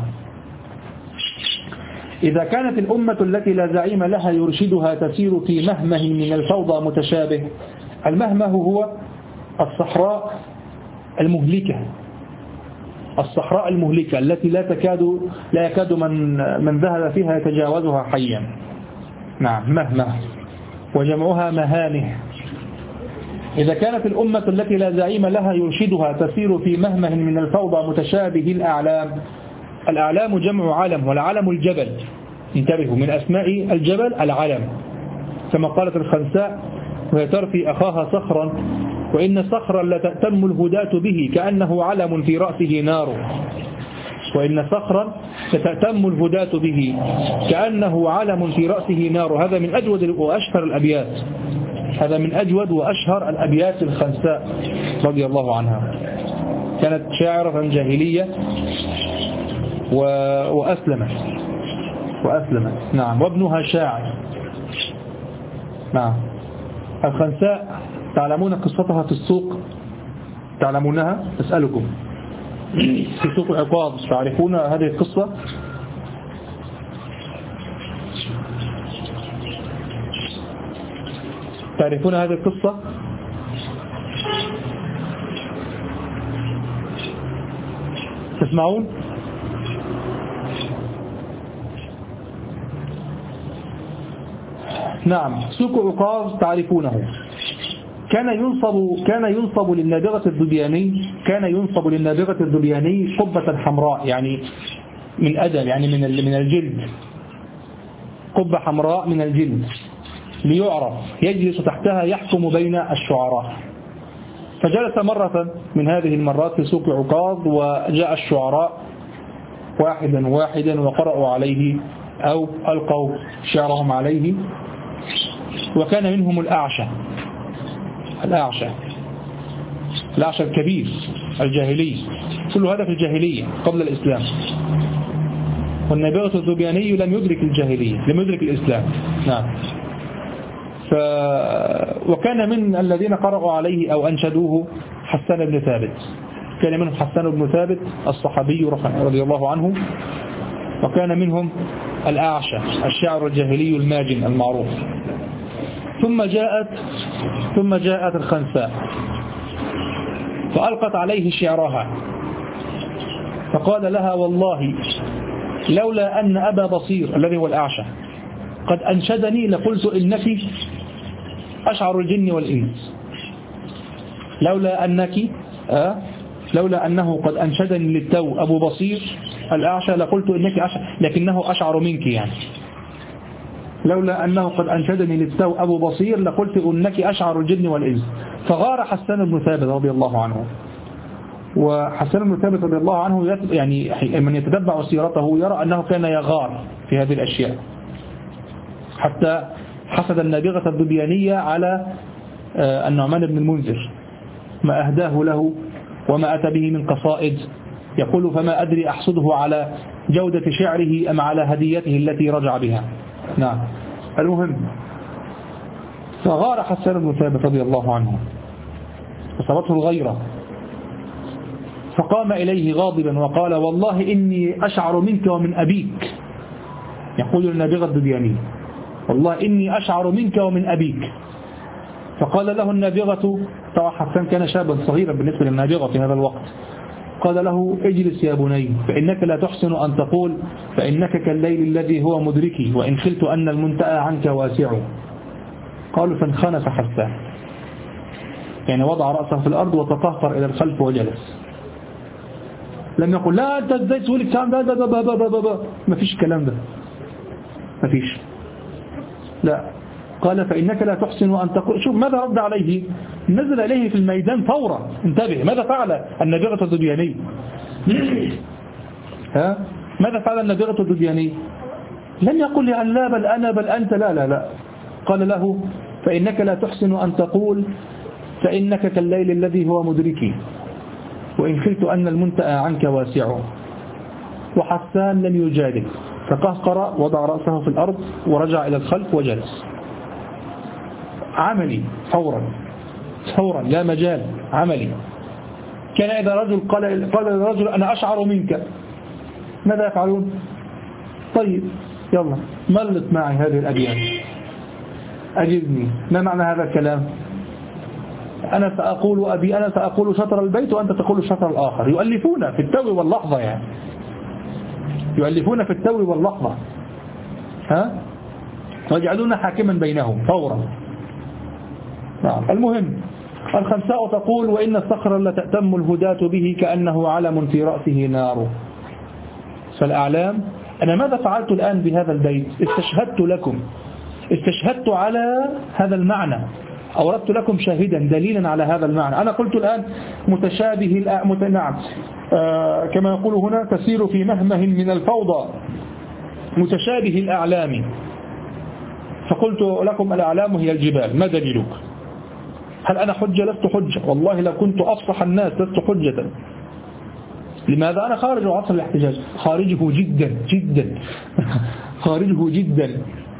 إذا كانت الأمة التي لا زعيم لها يرشدها تسير في مهمه من الفوضى متشابه. المهمه هو الصحراء المهلكة، الصحراء المهلكة التي لا يكاد من ذهب فيها يتجاوزها حيا. نعم، مهمه، وجمعها مهانه. إذا كانت الأمة التي لا زعيم لها يرشدها تسير في مهمه من الفوضى متشابه الأعلام. الأعلام جمع علم، والعلم الجبل. انتبهوا، من أسماء الجبل العلم، كما قالت الخنساء وهي ترفي أخاها صخرا: وإن صخرا لتأتم الهداة به كأنه علم في رأسه نار. وإن صخرا لتأتم الهداة به كأنه علم في رأسه نار. هذا من أجود وأشهر الأبيات، هذا من أجود وأشهر الأبيات الخنساء رضي الله عنها. كانت شاعرة جاهلية وأسلمت. نعم، وابنها شاعر. نعم، الخنساء تعلمون قصتها في السوق؟ تعلمونها؟ أسألكم، في سوق عقاب تعرفون هذه القصة؟ تعرفون هذه القصة؟ تسمعون؟ نعم، سوق عقاب تعرفونه. كان ينصب للنابغة الذبياني قبة حمراء، يعني من أدم، يعني من الجلد، قبة حمراء من الجلد ليعرف، يجلس تحتها يحكم بين الشعراء. فجلس مرة من هذه المرات في سوق عكاظ، وجاء الشعراء واحدا وقرأوا عليه أو ألقوا شعرهم عليه، وكان منهم الأعشى الكبير الجاهلي. كل هذا في الجاهلية قبل الإسلام، والنابغة الذبياني لم يدرك الجاهلية، لم يدرك الإسلام. نعم. وكان من الذين قرأوا عليه أو أنشدوه حسان بن ثابت، كان منهم حسان بن ثابت الصحابي رضي الله عنه، وكان منهم الأعشى الشاعر الجاهلي الماجن المعروف. ثم جاءت الخنساء فألقت عليه شعرها، فقال لها: والله لولا أن أبا بصير الذي هو الأعشى قد أنشدني لقلت إنك أشعر الجن والإنس. لولا أنه قد أنشدني للتو أبو بصير الأعشى لقلت إنك أشعر، لكنه أشعر منك يعني. لولا أنه قد أنشدني للتو أبو بصير لقلت إنك أشعر الجن والإنس. فغار حسان بن ثابت رضي الله عنه. وحسان بن ثابت رضي الله عنه يعني من يتتبع سيرته يرى أنه كان يغار في هذه الأشياء، حتى حسد النابغة الذبيانية على النعمان بن المنذر، ما أهداه له وما أتى به من قصائد. يقول: فما أدري أحسده على جودة شعره أم على هديته التي رجع بها. نعم، المهم، فغار حسان بن ثابت رضي الله عنه، أصابته الغيرة، فقام إليه غاضبا وقال: والله إني أشعر منك ومن أبيك. يقول النابغة الذبياني: والله إني أشعر منك ومن أبيك. فقال له النابغة، طبعا حسان كان شابا صغيرا بالنسبة للنابغة في هذا الوقت، قال له: اجلس يا بني، فإنك لا تحسن أن تقول فإنك كالليل الذي هو مدركي وإن خلت أن المنتهى عنك واسع. قالوا: فانخنس حسان، يعني وضع رأسه في الأرض وتقهقر إلى الخلف وجلس. لم يقل: لا أنت ازاي تقول الكلام ده، ما فيش الكلام ده، ما فيش، لا. قال: فإنك لا تحسن أن تقول. شوف ماذا رد عليه، نزل إليه في الميدان فورا. انتبه ماذا فعل النابغة الذبياني. ماذا فعل النابغة الذبياني؟ لم يقل يعني لا بل أنا بل أنت، لا. قال له: فإنك لا تحسن أن تقول فإنك كالليل الذي هو مدركي وإن خلت أن المنتهى عنك واسع. وحسان لم يجادل، فقهقر، وضع رأسه في الأرض ورجع إلى الخلف وجلس. عملي فورا، لا مجال، عملي. كان إذا رجل قال للرجل أنا أشعر منك، ماذا يفعلون؟ طيب يلا ملط معي هذه الأبيات، أجبني، ما معنى هذا الكلام؟ أنا سأقول شطر البيت وأنت تقول الشطر الآخر. يؤلفون في التو واللحظة، يعني يؤلفون في التو واللحظة، ويجعلون حاكما بينهم فورا. المهم الخنساء تقول وإن الصخر لتأتم الهداة به كأنه علم في رأسه نار. فالأعلام، أنا ماذا فعلت الآن بهذا البيت؟ استشهدت على هذا المعنى، أوردت لكم شاهدا دليلا على هذا المعنى. أنا قلت الآن متشابه نعم، كما يقول هنا تسير في مهمه من الفوضى متشابه الأعلام، فقلت لكم الأعلام هي الجبال، ما دليلك؟ هل أنا حجة؟ لست حجة، والله لو كنت أفصح الناس لست حجة. لماذا؟ أنا خارج عصر الاحتجاج، خارجه جدا جدا خارجه جدا.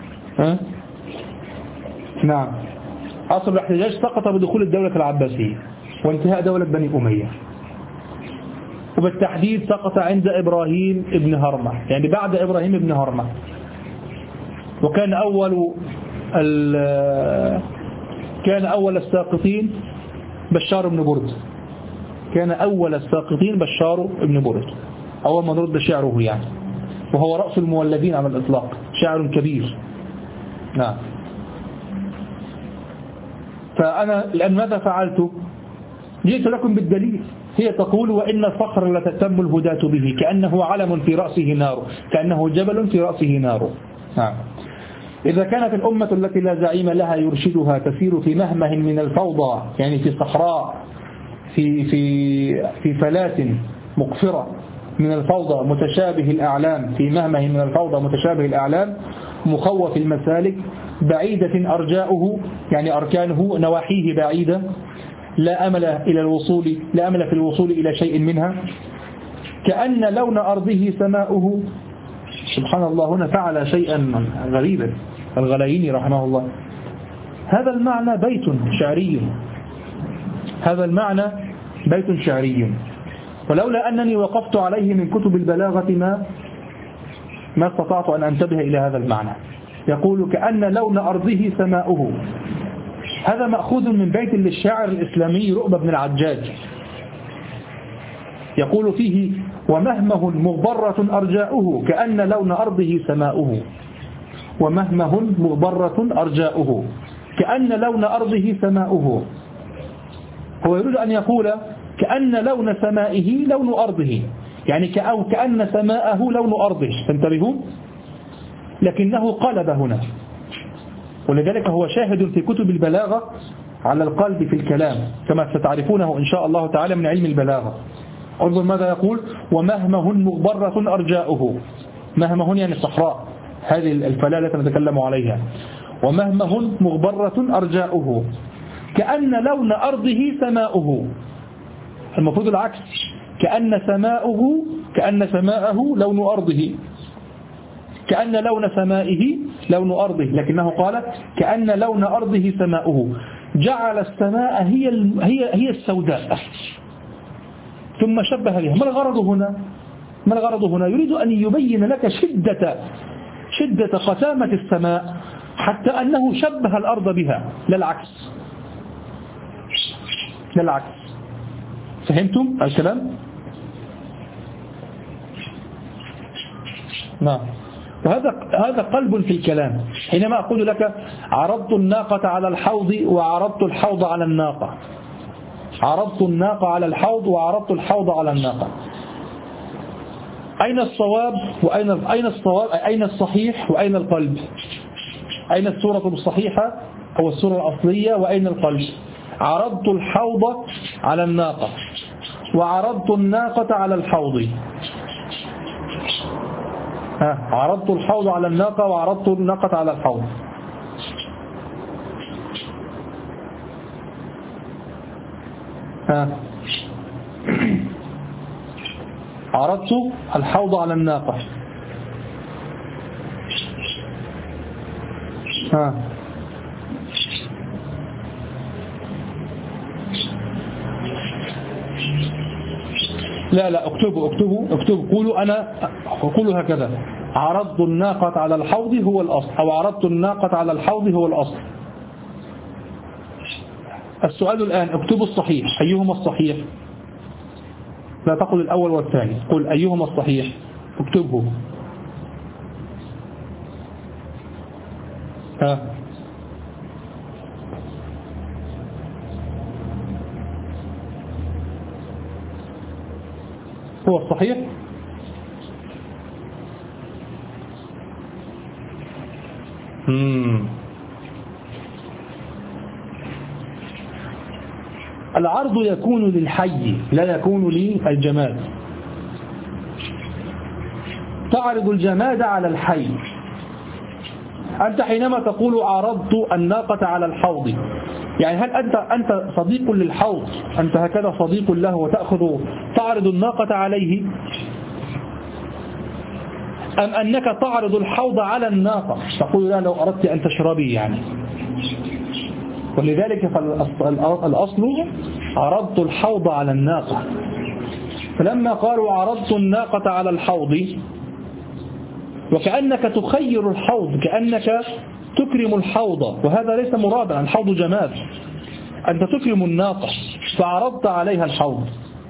نعم، عصر الاحتجاج سقط بدخول الدولة العباسية وانتهاء دولة بني أمية، وبالتحديد سقط عند إبراهيم ابن هرمة، يعني بعد إبراهيم ابن هرمة. وكان أول الساقطين بشار بن برد، كان أول الساقطين بشار بن برد، أول من رد شعره يعني، وهو رأس المولدين على الإطلاق، شاعر كبير. نعم. فأنا الآن ماذا فعلت؟ جئت لكم بالدليل. هي تقول وإن الفخر لتتم الهداة به كأنه علم في رأسه نار، كأنه جبل في رأسه نار. نعم. إذا كانت الأمة التي لا زعيم لها يرشدها تسير في مهمه من الفوضى، يعني في صحراء، في فلاة مقفرة من الفوضى متشابه الأعلام، في مهمه من الفوضى متشابه الأعلام مخوف المسالك بعيدة أرجاؤه، يعني أركانه نواحيه بعيدة، لا أمل في الوصول إلى شيء منها، كأن لون أرضه سماؤه. سبحان الله، هنا فعل شيئا غريبا الغلايني رحمه الله. هذا المعنى بيت شعري، هذا المعنى بيت شعري، ولولا أنني وقفت عليه من كتب البلاغة ما استطعت أن أنتبه إلى هذا المعنى. يقول كأن لون أرضه سماؤه، هذا مأخوذ من بيت للشاعر الإسلامي رؤبة بن العجاج، يقول فيه ومهمه مغبرة أرجاؤه كأن لون أرضه سماؤه، ومهمه مغبرة أرجاؤه كأن لون أرضه سماؤه. هو يريد أن يقول كأن لون سمائه لون أرضه، يعني كأن سماءه لون أرضه، تنتبهون؟ لكنه قلب هنا، ولذلك هو شاهد في كتب البلاغة على القلب في الكلام كما ستعرفونه إن شاء الله تعالى من علم البلاغة. انظر ماذا يقول ومهمه مغبرة أرجاؤه، مهمه يعني الصحراء، هذه الفلاة التي نتكلم عليها، ومهمه مغبرة أرجاؤه كأن لون أرضه سماؤه. المفروض العكس، كأن سماءه لون أرضه، كأن لون سمائه لون أرضه، لكنه قال كأن لون أرضه سماؤه، جعل السماء هي السوداء ثم شبه بها. ما الغرض هنا؟ يريد أن يبين لك شدة قسامة السماء حتى أنه شبه الأرض بها، لا العكس. فهمتم الكلام؟ نعم. وهذا قلب في الكلام. حينما أقول لك عرضت الناقة على الحوض وعرضت الحوض على الناقة، عرضت الناقة على الحوض وعرضت الحوض على الناقة، أين الصواب أين الصحيح وأين القلب؟ أين الصورة الصحيحة أو الصورة الأصلية وأين القلب؟ عرضت الحوض على الناقة وعرضت الناقة على الحوض. عرضت الحوض على الناقة وعرضت الناقة على الحوض. عرضت الحوض على الناقة. لا اكتبوا قولوا هكذا: عرضت الناقة على الحوض هو الأصل، أو عرضت الناقة على الحوض هو الأصل. السؤال الآن اكتبوا الصحيح، أيهما الصحيح؟ لا تقل الأول والثاني، قل أيهما الصحيح، اكتبه. هو الصحيح؟ العرض يكون للحي لا يكون للجماد. تعرض الجماد على الحي. أنت حينما تقول عرضت الناقة على الحوض، يعني هل أنت صديق للحوض، أنت هكذا صديق له تعرض الناقة عليه، أم أنك تعرض الحوض على الناقة تقول لا لو أردت أن تشربي يعني؟ ولذلك فالأصل عرضت الحوض على الناقة. فلما قالوا عرضت الناقة على الحوض، وكأنك تخير الحوض، كأنك تكرم الحوض، وهذا ليس مرادا، الحوض جماد، أنت تكرم الناقة فعرضت عليها الحوض.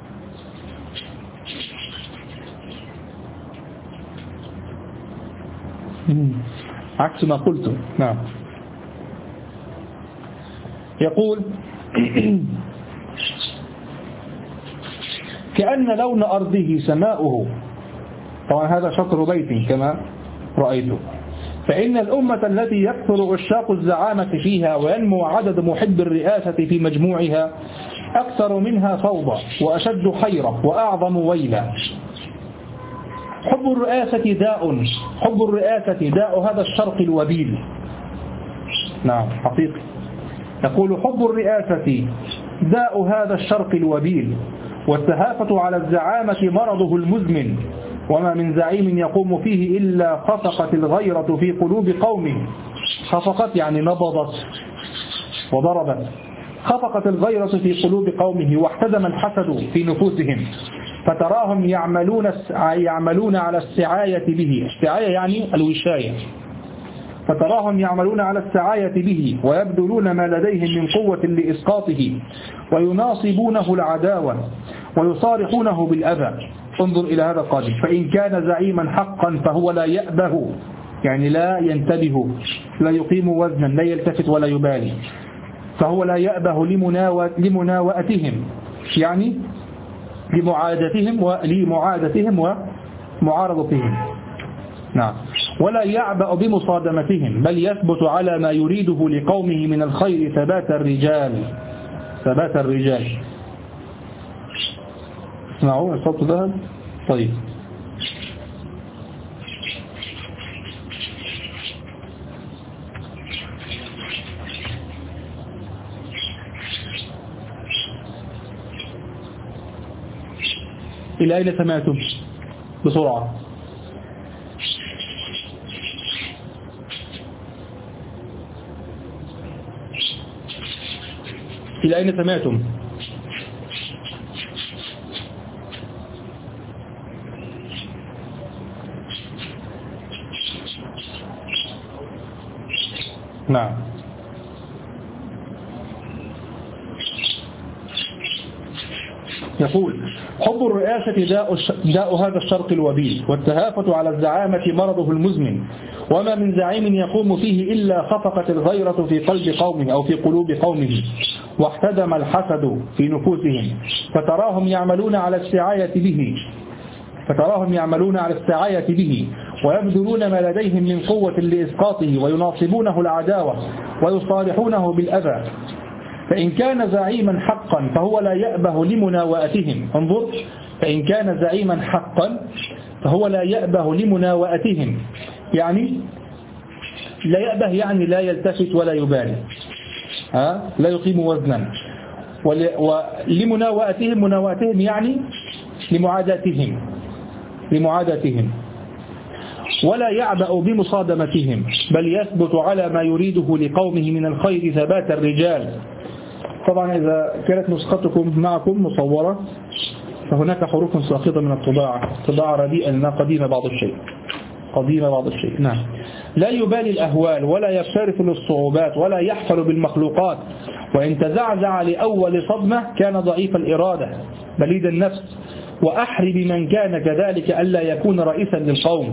عكس ما قلت. نعم. يقول كأن لون أرضه سماؤه، طبعا هذا شطر بيت كما رأيته. فإن الأمة التي يكثر عشاق الزعامة فيها وينمو عدد محب الرئاسة في مجموعها أكثر منها فوضى وأشد حيرة وأعظم ويلا. حب الرئاسة داء هذا الشرق الوبيل. نعم حقيقي. يقول حب الرئاسة داء هذا الشرق الوبيل، والتهافت على الزعامة مرضه المزمن، وما من زعيم يقوم فيه إلا خفقت الغيرة في قلوب قومه. خفقت يعني نبضت وضربت. خفقت الغيرة في قلوب قومه واحتدم الحسد في نفوسهم، فتراهم يعملون على السعاية به. السعاية يعني الوشاية. فتراهم يعملون على السعاية به ويبذلون ما لديهم من قوة لإسقاطه، ويناصبونه العداوة ويصارحونه بالأذى. انظر إلى هذا القادم: فإن كان زعيما حقا فهو لا يأبه، يعني لا ينتبه، لا يقيم وزنا، لا يلتفت ولا يبالي. فهو لا يأبه لمناوئتهم، يعني لمعادتهم ومعارضتهم. نعم. ولا يعبأ بمصادمتهم، بل يثبت على ما يريده لقومه من الخير ثبات الرجال. اسمعوا الصوت ذهب. طيب. إلى أين سمعتم؟ بسرعة. إلى أين سمعتم؟ نعم. يقول حب الرئاسة داء هذا الشرق الوبيل، والتهافت على الزعامة مرضه المزمن، وما من زعيم يقوم فيه إلا خفقت الغيرة في قلب قومه أو في قلوب قومه، واحتدم الحسد في نفوسهم، فتراهم يعملون على السعاية به ويبذلون ما لديهم من قوة لإسقاطه، ويناصبونه العداوة ويصالحونه بالأذى. فإن كان زعيما حقا فهو لا يأبه لمناوئتهم. انظر: فإن كان زعيما حقا فهو لا يأبه لمناوئتهم، يعني لا يأبه يعني لا يلتفت ولا يبالي، لا يقيم وزنا. ولمناوئتهم يعني لمعاداتهم. ولا يعبأ بمصادمتهم، بل يثبت على ما يريده لقومه من الخير ثبات الرجال. طبعا إذا كانت نسختكم معكم مصورة فهناك حروف ساقطة من الطباعة، طباعة رديئة لأنها قديمة بعض الشيء. نعم. لا يبالي الأهوال ولا يفترس للصعوبات ولا يحفل بالمخلوقات، وإن تزعزع لأول صدمة كان ضعيف الإرادة بليد النفس، وأحري بمن كان كذلك ألا يكون رئيسا للقوم.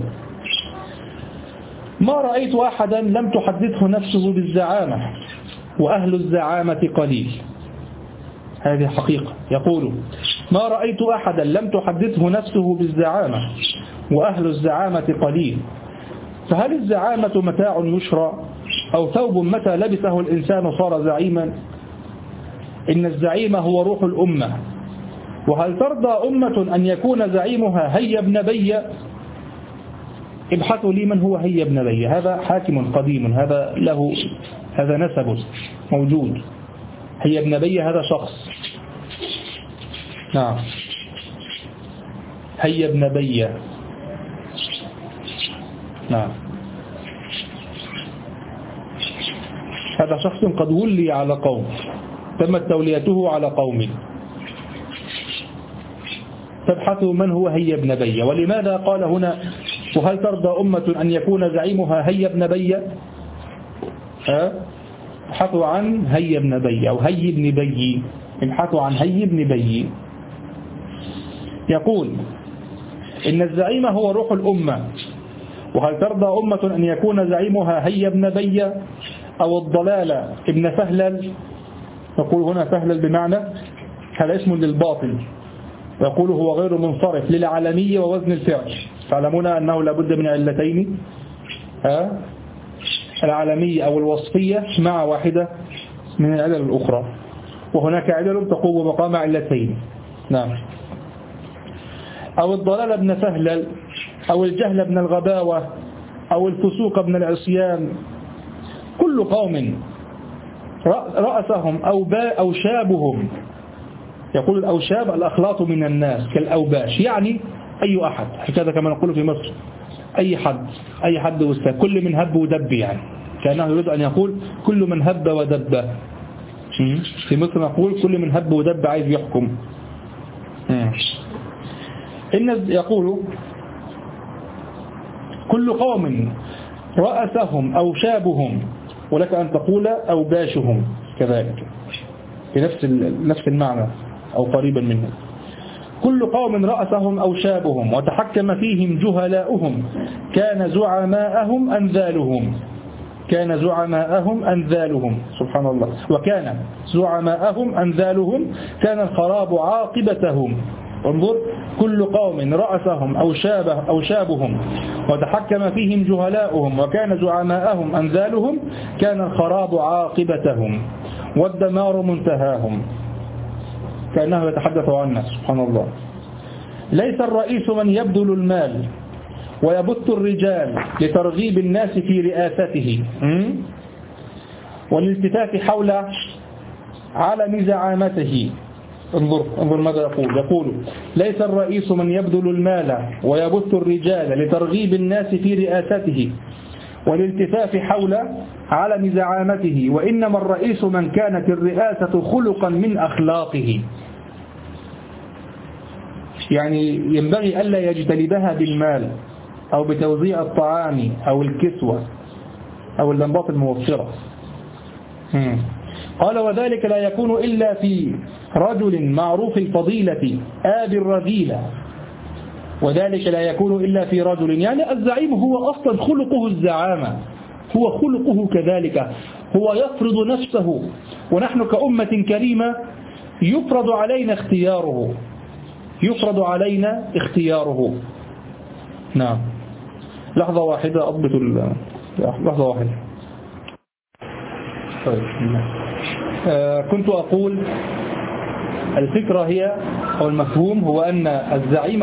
ما رأيت أحدا لم تحدثه نفسه بالزعامة وأهل الزعامة قليل. هذه حقيقة. يقول: ما رأيت أحدا لم تحدثه نفسه بالزعامة وأهل الزعامة قليل. فهل الزعامة متاع يشرى أو ثوب متى لبسه الإنسان صار زعيما؟ إن الزعيم هو روح الأمة. وهل ترضى أمة أن يكون زعيمها هيا ابن بي؟ ابحثوا لي من هو هيا ابن بي. هذا حاكم قديم، هذا نسب موجود. هيا ابن بي هذا شخص. نعم. هيا ابن بي. نعم. هذا شخص قد ولي على قوم، تمت توليته على قوم. تبحثوا من هو هيا ابن بي. ولماذا قال هنا: وهل ترضى أمة أن يكون زعيمها هيا ابن بي؟ ابحثوا عن هيا ابن بي أو هيا ابن بي. ابحثوا عن هيا ابن بي. يقول: إن الزعيم هو روح الأمة. وهل ترضى أمة أن يكون زعيمها هيا ابن بي أو الضلال ابن فهلل؟ يقول هنا فهلل بمعنى هذا اسم للباطل، ويقول هو غير منصرف للعالمية ووزن الفعل. تعلمون أنه لابد من علتين، العالمية أو الوصفية مع واحدة من العلل الأخرى، وهناك علل تقوم مقام علتين. نعم. أو الضلال ابن فهلل أو الجهل ابن الغباوة أو الفسوق ابن العصيان. كل قوم رأسهم أو شابهم. يقول الأوشاب الأخلاط من الناس كالأوباش، يعني أي أحد، هكذا كما نقول في مصر أي حد وستان، كل من هب ودب، يعني كأنه يريد أن يقول كل من هب ودب. في مصر نقول كل من هب ودب عايز يحكم. يقول كل قوم رأسهم أو شابهم، ولك أن تقول أوباشهم كذلك بنفس المعنى أو قريبا منه. كل قوم رأسهم أو شابهم وتحكم فيهم جهلاؤهم كان زعماءهم أنذالهم. سبحان الله. وكان زعماءهم أنذالهم كان الخراب عاقبتهم. انظر: كل قوم رأسهم أو شابهم وتحكم فيهم جهلاؤهم وكان زعماءهم أنذالهم كان الخراب عاقبتهم والدمار منتهاهم. كأنه يتحدث عنه. سبحان الله. ليس الرئيس من يبذل المال ويبث الرجال لترغيب الناس في رئاسته والالتفاف حول علم زعامته. انظر ماذا يقول: ليس الرئيس من يبذل المال ويبث الرجال لترغيب الناس في رئاسته والالتفاف حول علم زعامته، وإنما الرئيس من كانت الرئاسة خلقا من أخلاقه. يعني ينبغي ألا يجتلبها بالمال أو بتوزيع الطعام أو الكسوة أو اللمبات الموفرة. قال: وذلك لا يكون إلا في رجل معروف الفضيلة آبي الرذيلة. وذلك لا يكون إلا في رجل، يعني الزعيم هو أصلا خلقه الزعامة، هو خلقه كذلك، هو يفرض نفسه، ونحن كأمة كريمة يفرض علينا اختياره. نعم. لحظة واحدة أضبط لحظة واحدة. طيب. كنت أقول الفكرة هي أو المفهوم هو أن الزعيم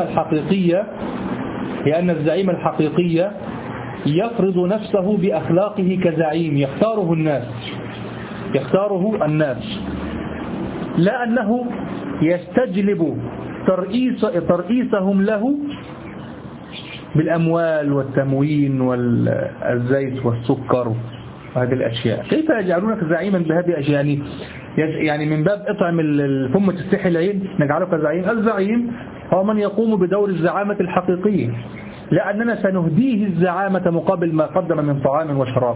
الحقيقية يفرض نفسه بأخلاقه كزعيم يختاره الناس، لا أنه يستجلب ترئيسهم له بالأموال والتموين والزيت والسكر وهذه الأشياء. كيف يجعلونك زعيما بهذه الأشياء؟ يعني يعني من باب اطعم الفم تستحي العين نجعله كزعيم. الزعيم هو من يقوم بدور الزعامة الحقيقية، لأننا سنهديه الزعامة مقابل ما قدم من طعام وشراب.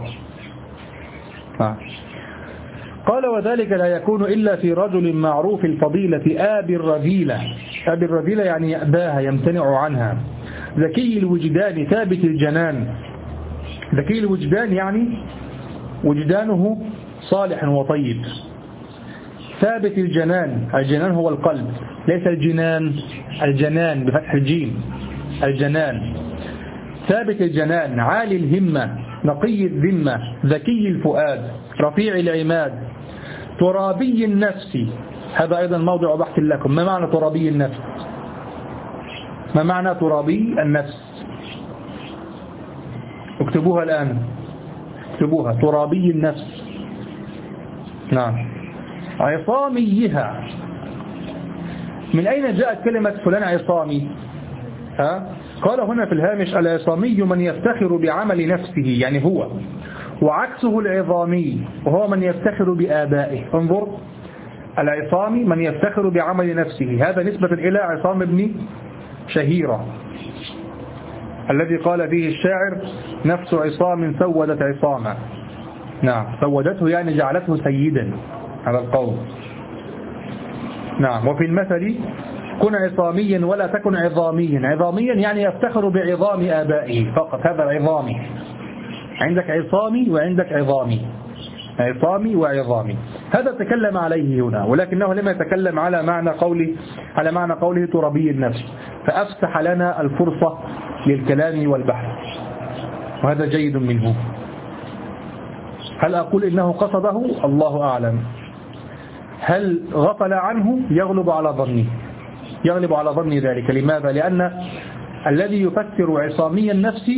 قال وذلك لا يكون إلا في رجل معروف الفضيلة آبي الرذيلة. آبي الرذيلة يعني يأباها يمتنع عنها. ذكي الوجدان ثابت الجنان. ذكي الوجدان يعني وجدانه صالح وطيب. ثابت الجنان، الجنان هو القلب ليس الجنان، الجنان بفتح الجيم، الجنان. ثابت الجنان عالي الهمة نقي الذمة ذكي الفؤاد رفيع العماد ترابي النفس. هذا أيضا موضع بحث لكم. ما معنى ترابي النفس؟ ما معنى ترابي النفس؟ اكتبوها الآن، اكتبوها. ترابي النفس. نعم. عصاميها. من أين جاءت كلمة فلان عصامي؟ قال هنا في الهامش العصامي من يفتخر بعمل نفسه يعني هو، وعكسه العظامي وهو من يفتخر بآبائه. انظر، العصامي من يفتخر بعمل نفسه، هذا نسبة إلى عصام بن شهيرة الذي قال فيه الشاعر نفس عصام سودت عصاما. نعم، سودته يعني جعلته سيدا على القوم. نعم. وفي المثل كن عصاميا ولا تكن عظاميا. عظاميا يعني يفتخر بعظام آبائه فقط، هذا العظامي. عندك عصامي وعندك عظامي، عصامي وعظامي. هذا تكلم عليه هنا، ولكنه لم يتكلم على معنى قوله ترابي النفس، فأفسح لنا الفرصة للكلام والبحث، وهذا جيد منه. هل أقول إنه قصده؟ الله أعلم. هل غفل عنه؟ يغلب على ظني، يغلب على ظني ذلك. لماذا؟ لأن الذي يفسر عصامي النفس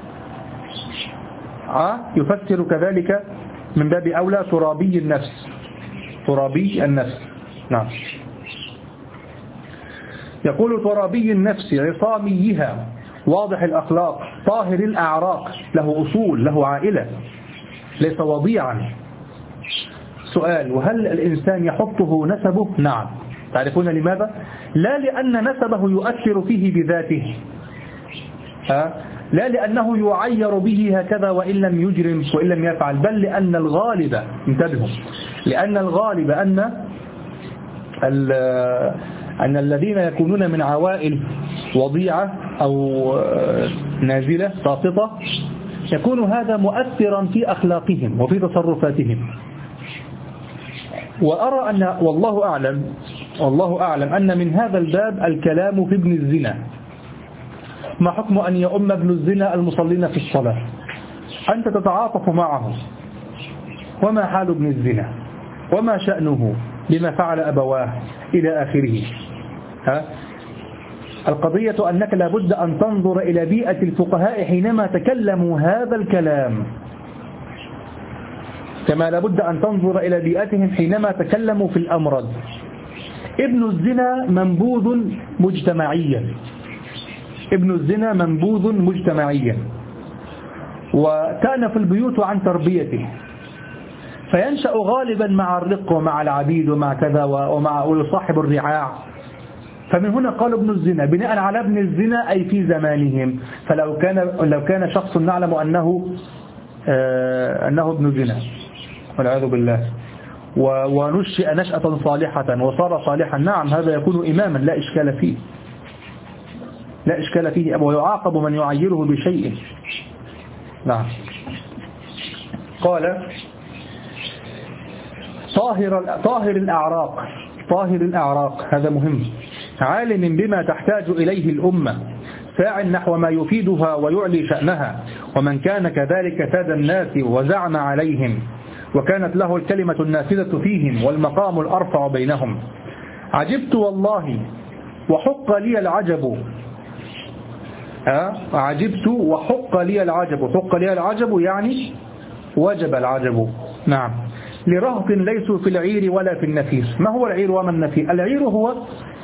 يفسر كذلك من باب أولى ترابي النفس. ترابي النفس. نعم. يقول ترابي النفس عصاميها واضح الأخلاق طاهر الأعراق له أصول له عائلة ليس وضيعا. سؤال: وهل الإنسان يحطه نسبه؟ نعم. تعرفون لماذا؟ لا لأن نسبه يؤثر فيه بذاته، لا لأنه يعير به هكذا وإن لم يجرم وإن لم يفعل، بل لأن الغالب، انتبهوا، لأن الغالب أن الذين يكونون من عوائل وضيعة أو نازلة ساقطة يكون هذا مؤثرا في أخلاقهم وفي تصرفاتهم. وأرى أن والله أعلم أن من هذا الباب الكلام في ابن الزنا. ما حكم أن يؤم ابن الزنا المصلين في الصلاة؟ أنت تتعاطف معه، وما حال ابن الزنا وما شأنه بما فعل أبواه إلى آخره. القضية أنك لابد أن تنظر إلى بيئة الفقهاء حينما تكلموا هذا الكلام، كما لابد أن تنظر إلى بيئتهم حينما تكلموا في الأمراض. ابن الزنا منبوذ مجتمعيا، ابن الزنا منبوذ مجتمعيا، وتأنف البيوت عن تربيته، فينشأ غالبا مع الرق ومع العبيد ومع كذا ويصاحب الرعاع. فمن هنا قال ابن الزنا بناء على ابن الزنا أي في زمانهم. فلو كان شخص نعلم أنه ابن زنا والعياذ بالله ونشئ نشأة صالحة وصار صالحا، نعم هذا يكون إماما لا إشكال فيه، لا إشكال فيه، ويعاقب من يعيره بشيء. نعم. قال طاهر الأعراق، طاهر الأعراق هذا مهم، عالم بما تحتاج إليه الأمة، ساع نحو ما يفيدها ويعلي شأنها، ومن كان كذلك ساد الناس وزعم عليهم، وكانت له الكلمة النافذة فيهم والمقام الأرفع بينهم. عجبت والله وحق لي العجب، عجبت وحق لي العجب، حق لي العجب يعني وجب العجب. نعم. لرهط ليسوا في العير ولا في النفير. ما هو العير وما النفير؟ العير هو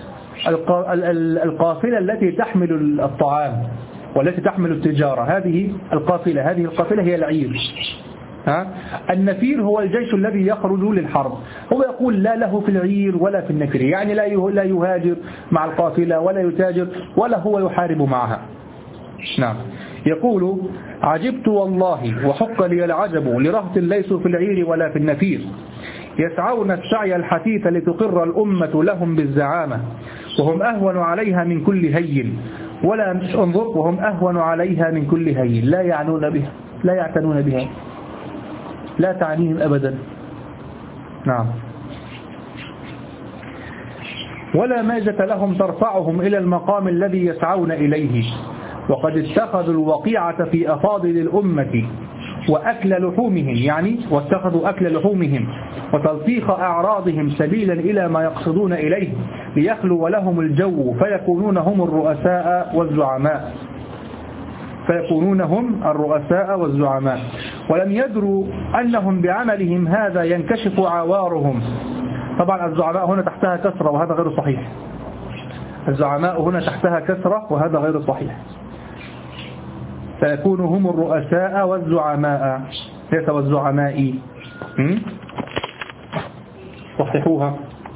القافلة التي تحمل الطعام والتي تحمل التجارة، هذه القافلة هي العير. النفير هو الجيش الذي يخرج للحرب. هو يقول لا له في العير ولا في النفير، يعني لا يهاجر مع القافلة ولا يتاجر ولا هو يحارب معها. نعم. يقول عجبت والله وحق لي العجب لرهط ليسوا في العير ولا في النفير، يسعون السعي الحثيث لتقر الأمة لهم بالزعامة، وهم أهون عليها من كل هين ولا انظر وهم أهون عليها من كل هين، لا يعنون بها، لا يعتنون بها، لا تعنيهم أبدا. نعم. ولا ميزة لهم ترفعهم إلى المقام الذي يسعون إليه، وقد اتخذوا الوقيعة في أفاضل الأمة وأكل لحومهم، يعني واتخذوا أكل لحومهم وتلطيخ أعراضهم سبيلا إلى ما يقصدون إليه، ليخلو لهم الجو فيكونون هم الرؤساء والزعماء، ولم يدروا أنهم بعملهم هذا ينكشف عوارهم. طبعا الزعماء هنا تحتها كسرة وهذا غير صحيح، الزعماء هنا تحتها كسرة وهذا غير صحيح، فيكون هم الرؤساء والزعماء ليس والزعماء. صححوها.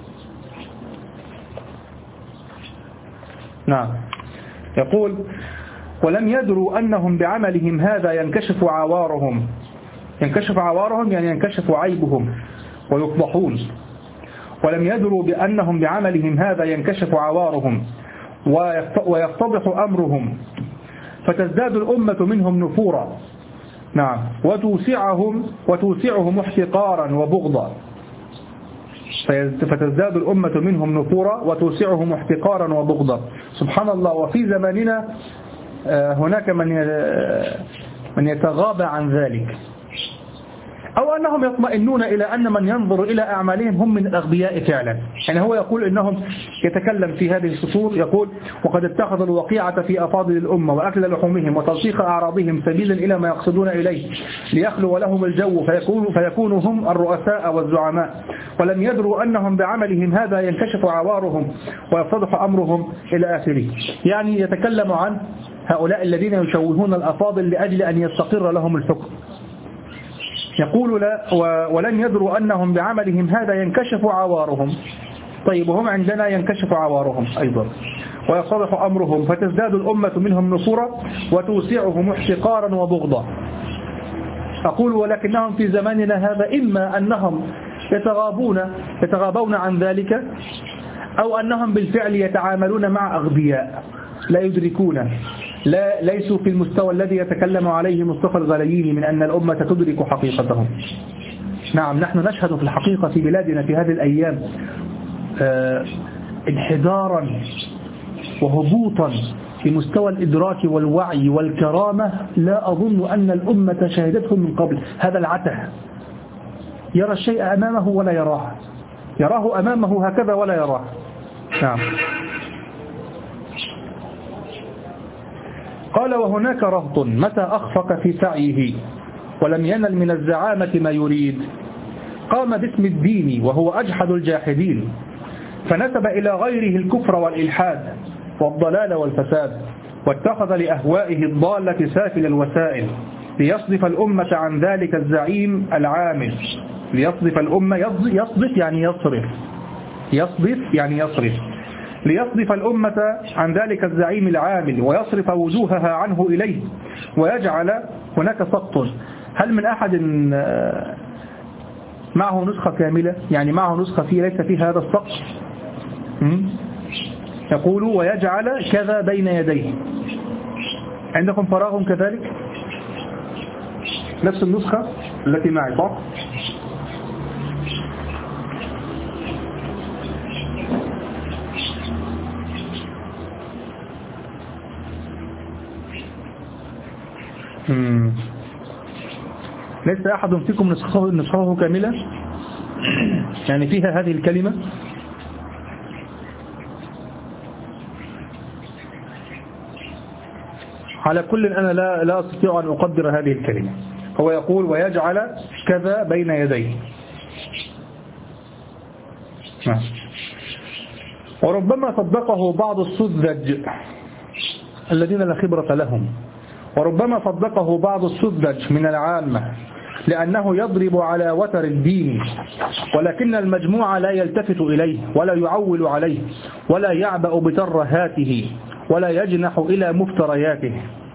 نعم. يقول ولم يدروا أنهم بعملهم هذا ينكشف عوارهم يعني ينكشف عيبهم ويفضحون. ولم يدروا بأنهم بعملهم هذا ينكشف عوارهم ويفتضح أمرهم، فتزداد الأمة منهم نفورا. نعم. وتوسعهم احتقارا وبغضا، فتزداد الأمة منهم نفورا وتوسعهم احتقارا وبغضا. سبحان الله. وفي زماننا هناك من يتغاضى عن ذلك، أو أنهم يطمئنون إلى أن من ينظر إلى أعمالهم هم من الأغبياء فعلا. يعني هو يقول إنهم يتكلم في هذه السطور، يقول وقد اتخذوا الوقيعة في أفاضل الأمة وأكل لحومهم وتلطيخ أعراضهم سبيلا إلى ما يقصدون إليه، ليخلو لهم الجو فيكونوا هم الرؤساء والزعماء، ولم يدروا أنهم بعملهم هذا ينكشف عوارهم ويفتضح أمرهم إلى آخره. يعني يتكلم عن هؤلاء الذين يشوهون الأفاضل لأجل أن يستقر لهم الحكم. يقول لا ولن يدروا أنهم بعملهم هذا ينكشف عوارهم. طيب وهم عندنا ينكشف عوارهم أيضا ويصلح أمرهم، فتزداد الأمة منهم نفورا وتوسعهم احتقارا وبغضا. أقول ولكنهم في زماننا هذا إما أنهم يتغابون عن ذلك، أو أنهم بالفعل يتعاملون مع أغبياء لا يدركون، ليسوا في المستوى الذي يتكلم عليه مصطفى الغليلي من أن الأمة تدرك حقيقتهم. نعم. نحن نشهد في الحقيقة في بلادنا في هذه الأيام انحدارا وهبوطا في مستوى الإدراك والوعي والكرامة لا أظن أن الأمة شهدته من قبل. هذا العته، يرى الشيء أمامه ولا يراه، يراه أمامه هكذا ولا يراه. نعم. قال وهناك رهط متى أخفق في سعيه ولم ينل من الزعامة ما يريد، قام باسم الدين وهو أجحد الجاحدين، فنسب إلى غيره الكفر والإلحاد والضلال والفساد، واتخذ لأهوائه الضالة سافل الوسائل، ليصرف الأمة عن ذلك الزعيم العامل. ليصرف الأمة، يصرف يعني يصرف، يصرف يعني يصرف، ليصرف الأمة عن ذلك الزعيم العامل ويصرف وجوهها عنه إليه ويجعل هناك سقط. هل من أحد معه نسخة كاملة؟ يعني معه نسخة فيه ليس فيها هذا السقط؟ يقول ويجعل كذا بين يديه. عندكم فراغ كذلك؟ نفس النسخة التي معي صح؟ ليس أحد فيكم نسخه كاملة يعني فيها هذه الكلمة؟ على كل أنا لا أستطيع أن أقدر هذه الكلمة. هو يقول ويجعل كذا بين يديه. وربما صدقه بعض السذج الذين لا خبرة لهم، وربما صدقه بعض السذج من العامة لأنه يضرب على وتر الدين، ولكن المجموع لا يلتفت إليه ولا يعول عليه ولا يعبأ بترهاته ولا يجنح إلى مفترياته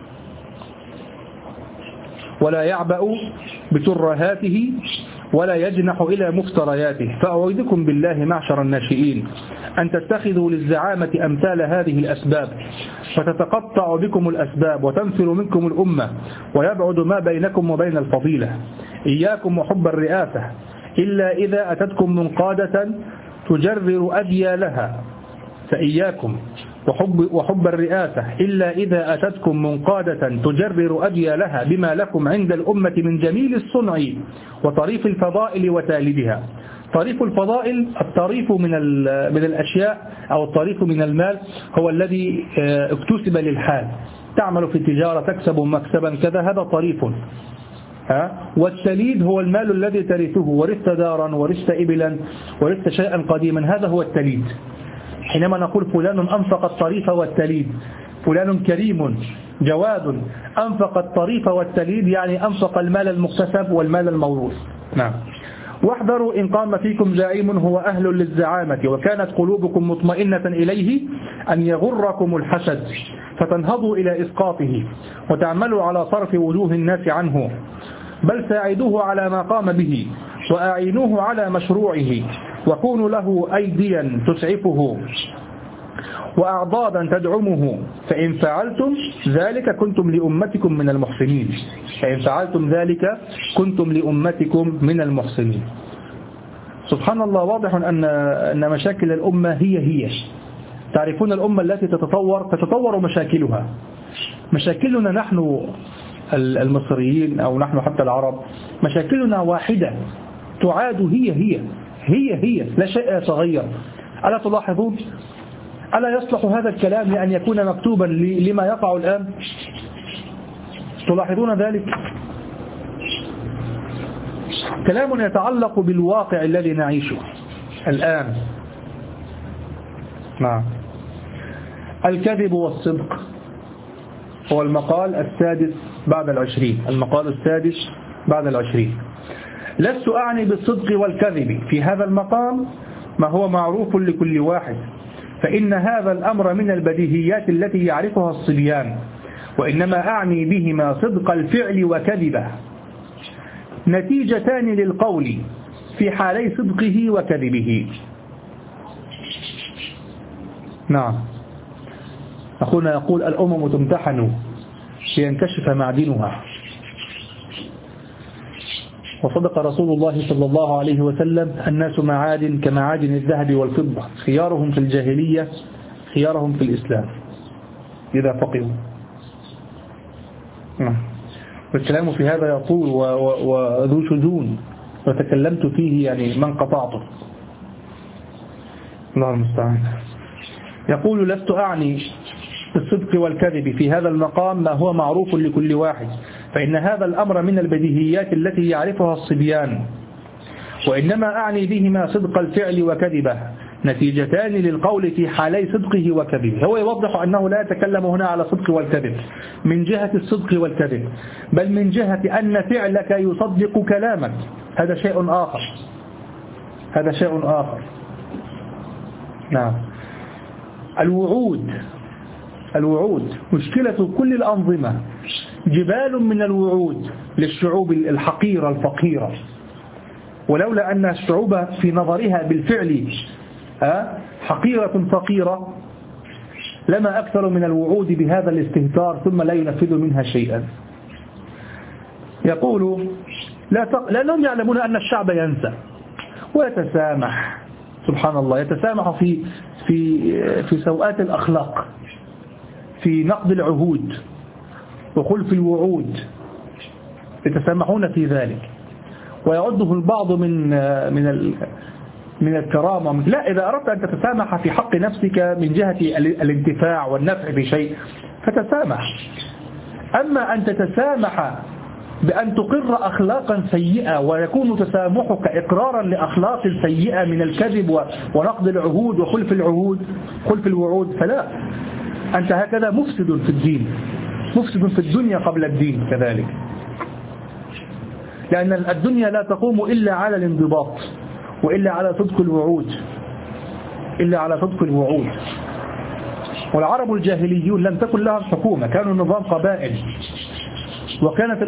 ولا يجنح إلى مفترياته. فأعوذكم بالله معشر الناشئين أن تتخذوا للزعامة أمثال هذه الأسباب فتتقطع بكم الأسباب وتنفر منكم الأمة ويبعد ما بينكم وبين الفضيلة. إياكم وحب الرئاسة إلا إذا أتتكم منقادة تجرر أديالها، فإياكم وحب الرئاسة إلا إذا أتتكم منقادة تجرر أديالها بما لكم عند الأمة من جميل الصنع وطريف الفضائل وتالبها. طريف الفضائل الطريف من الأشياء أو الطريف من المال هو الذي اكتسب للحال، تعمل في التجارة تكسب مكسبا كذا، هذا طريف. والتليد هو المال الذي ترثه، ورثت دارا ورثت إبلا ورثت شيئا قديما، هذا هو التليد. حينما نقول فلان أنفق الطريف والتليد، فلان كريم جواد أنفق الطريف والتليد، يعني أنفق المال المكتسب والمال الموروث. نعم. واحذروا إن قام فيكم زعيم هو أهل للزعامة وكانت قلوبكم مطمئنة إليه أن يغركم الحسد فتنهضوا إلى إسقاطه وتعملوا على صرف وجوه الناس عنه، بل ساعدوه على ما قام به وأعينوه على مشروعه وكونوا له أيديا تسعفه وأعضادا تدعمه، فإن فعلتم ذلك كنتم لأمتكم من المحسنين. سبحان الله. واضح أن مشاكل الأمة هي تعرفون الأمة التي تتطور مشاكلها. مشاكلنا نحن المصريين أو نحن حتى العرب مشاكلنا واحدة تعاد هي لا شيء يتغير. ألا تلاحظون؟ ألا يصلح هذا الكلام لأن يكون مكتوبا لما يقع الآن؟ تلاحظون ذلك؟ كلام يتعلق بالواقع الذي نعيشه الآن. نعم. الكذب والصدق هو المقال السادس بعد العشرين. لست أعني بالصدق والكذب في هذا المقام ما هو معروف لكل واحد، فإن هذا الأمر من البديهيات التي يعرفها الصبيان، وإنما أعني بهما صدق الفعل وكذبه، نتيجتان للقول في حالي صدقه وكذبه. نعم. أخونا يقول الأمم تمتحن لينكشف معدنها، وصدق رسول الله صلى الله عليه وسلم: الناس معادن كمعادن الذهب والفضة، خيارهم في الجاهلية خيارهم في الإسلام إذا فقهوا. والكلام في هذا يطول وذو شجون، وتكلمت فيه يعني من قطعته، الله المستعان. يقول: لست أعني بالصدق والكذب في هذا المقام ما هو معروف لكل واحد، فإن هذا الأمر من البديهيات التي يعرفها الصبيان، وإنما أعني بهما صدق الفعل وكذبه، نتيجتان للقول في حالي صدقه وكذبه. هو يوضح أنه لا يتكلم هنا على صدق والكذب من جهة الصدق والكذب، بل من جهة أن فعلك يصدق كلامك، هذا شيء آخر. نعم. الوعود مشكلة كل الأنظمة، جبال من الوعود للشعوب الحقيرة الفقيرة، ولولا أن الشعوب في نظرها بالفعل حقيرة فقيرة لما أكثر من الوعود بهذا الاستهتار ثم لا ينفذ منها شيئا. يقول: لأنهم يعلمون أن الشعب ينسى ويتسامح. سبحان الله. يتسامح في سوءات الأخلاق، في نقض العهود وخلف الوعود، يتسامحون في ذلك، ويعده البعض من الكرامة. لا، إذا أردت أن تتسامح في حق نفسك من جهة الانتفاع والنفع بشيء فتسامح، أما أن تتسامح بأن تقر أخلاقا سيئة ويكون تسامحك إقرارا لأخلاق سيئة من الكذب ونقض العهود وخلف الوعود، فلا، أنت هكذا مفسد في الدين، مفسد في الدنيا قبل الدين كذلك. لأن الدنيا لا تقوم إلا على الانضباط وإلا على صدق الوعود، إلا على صدق الوعود. والعرب الجاهليون لم تكن لهم حكومة، كانوا نظام قبائل، وكانت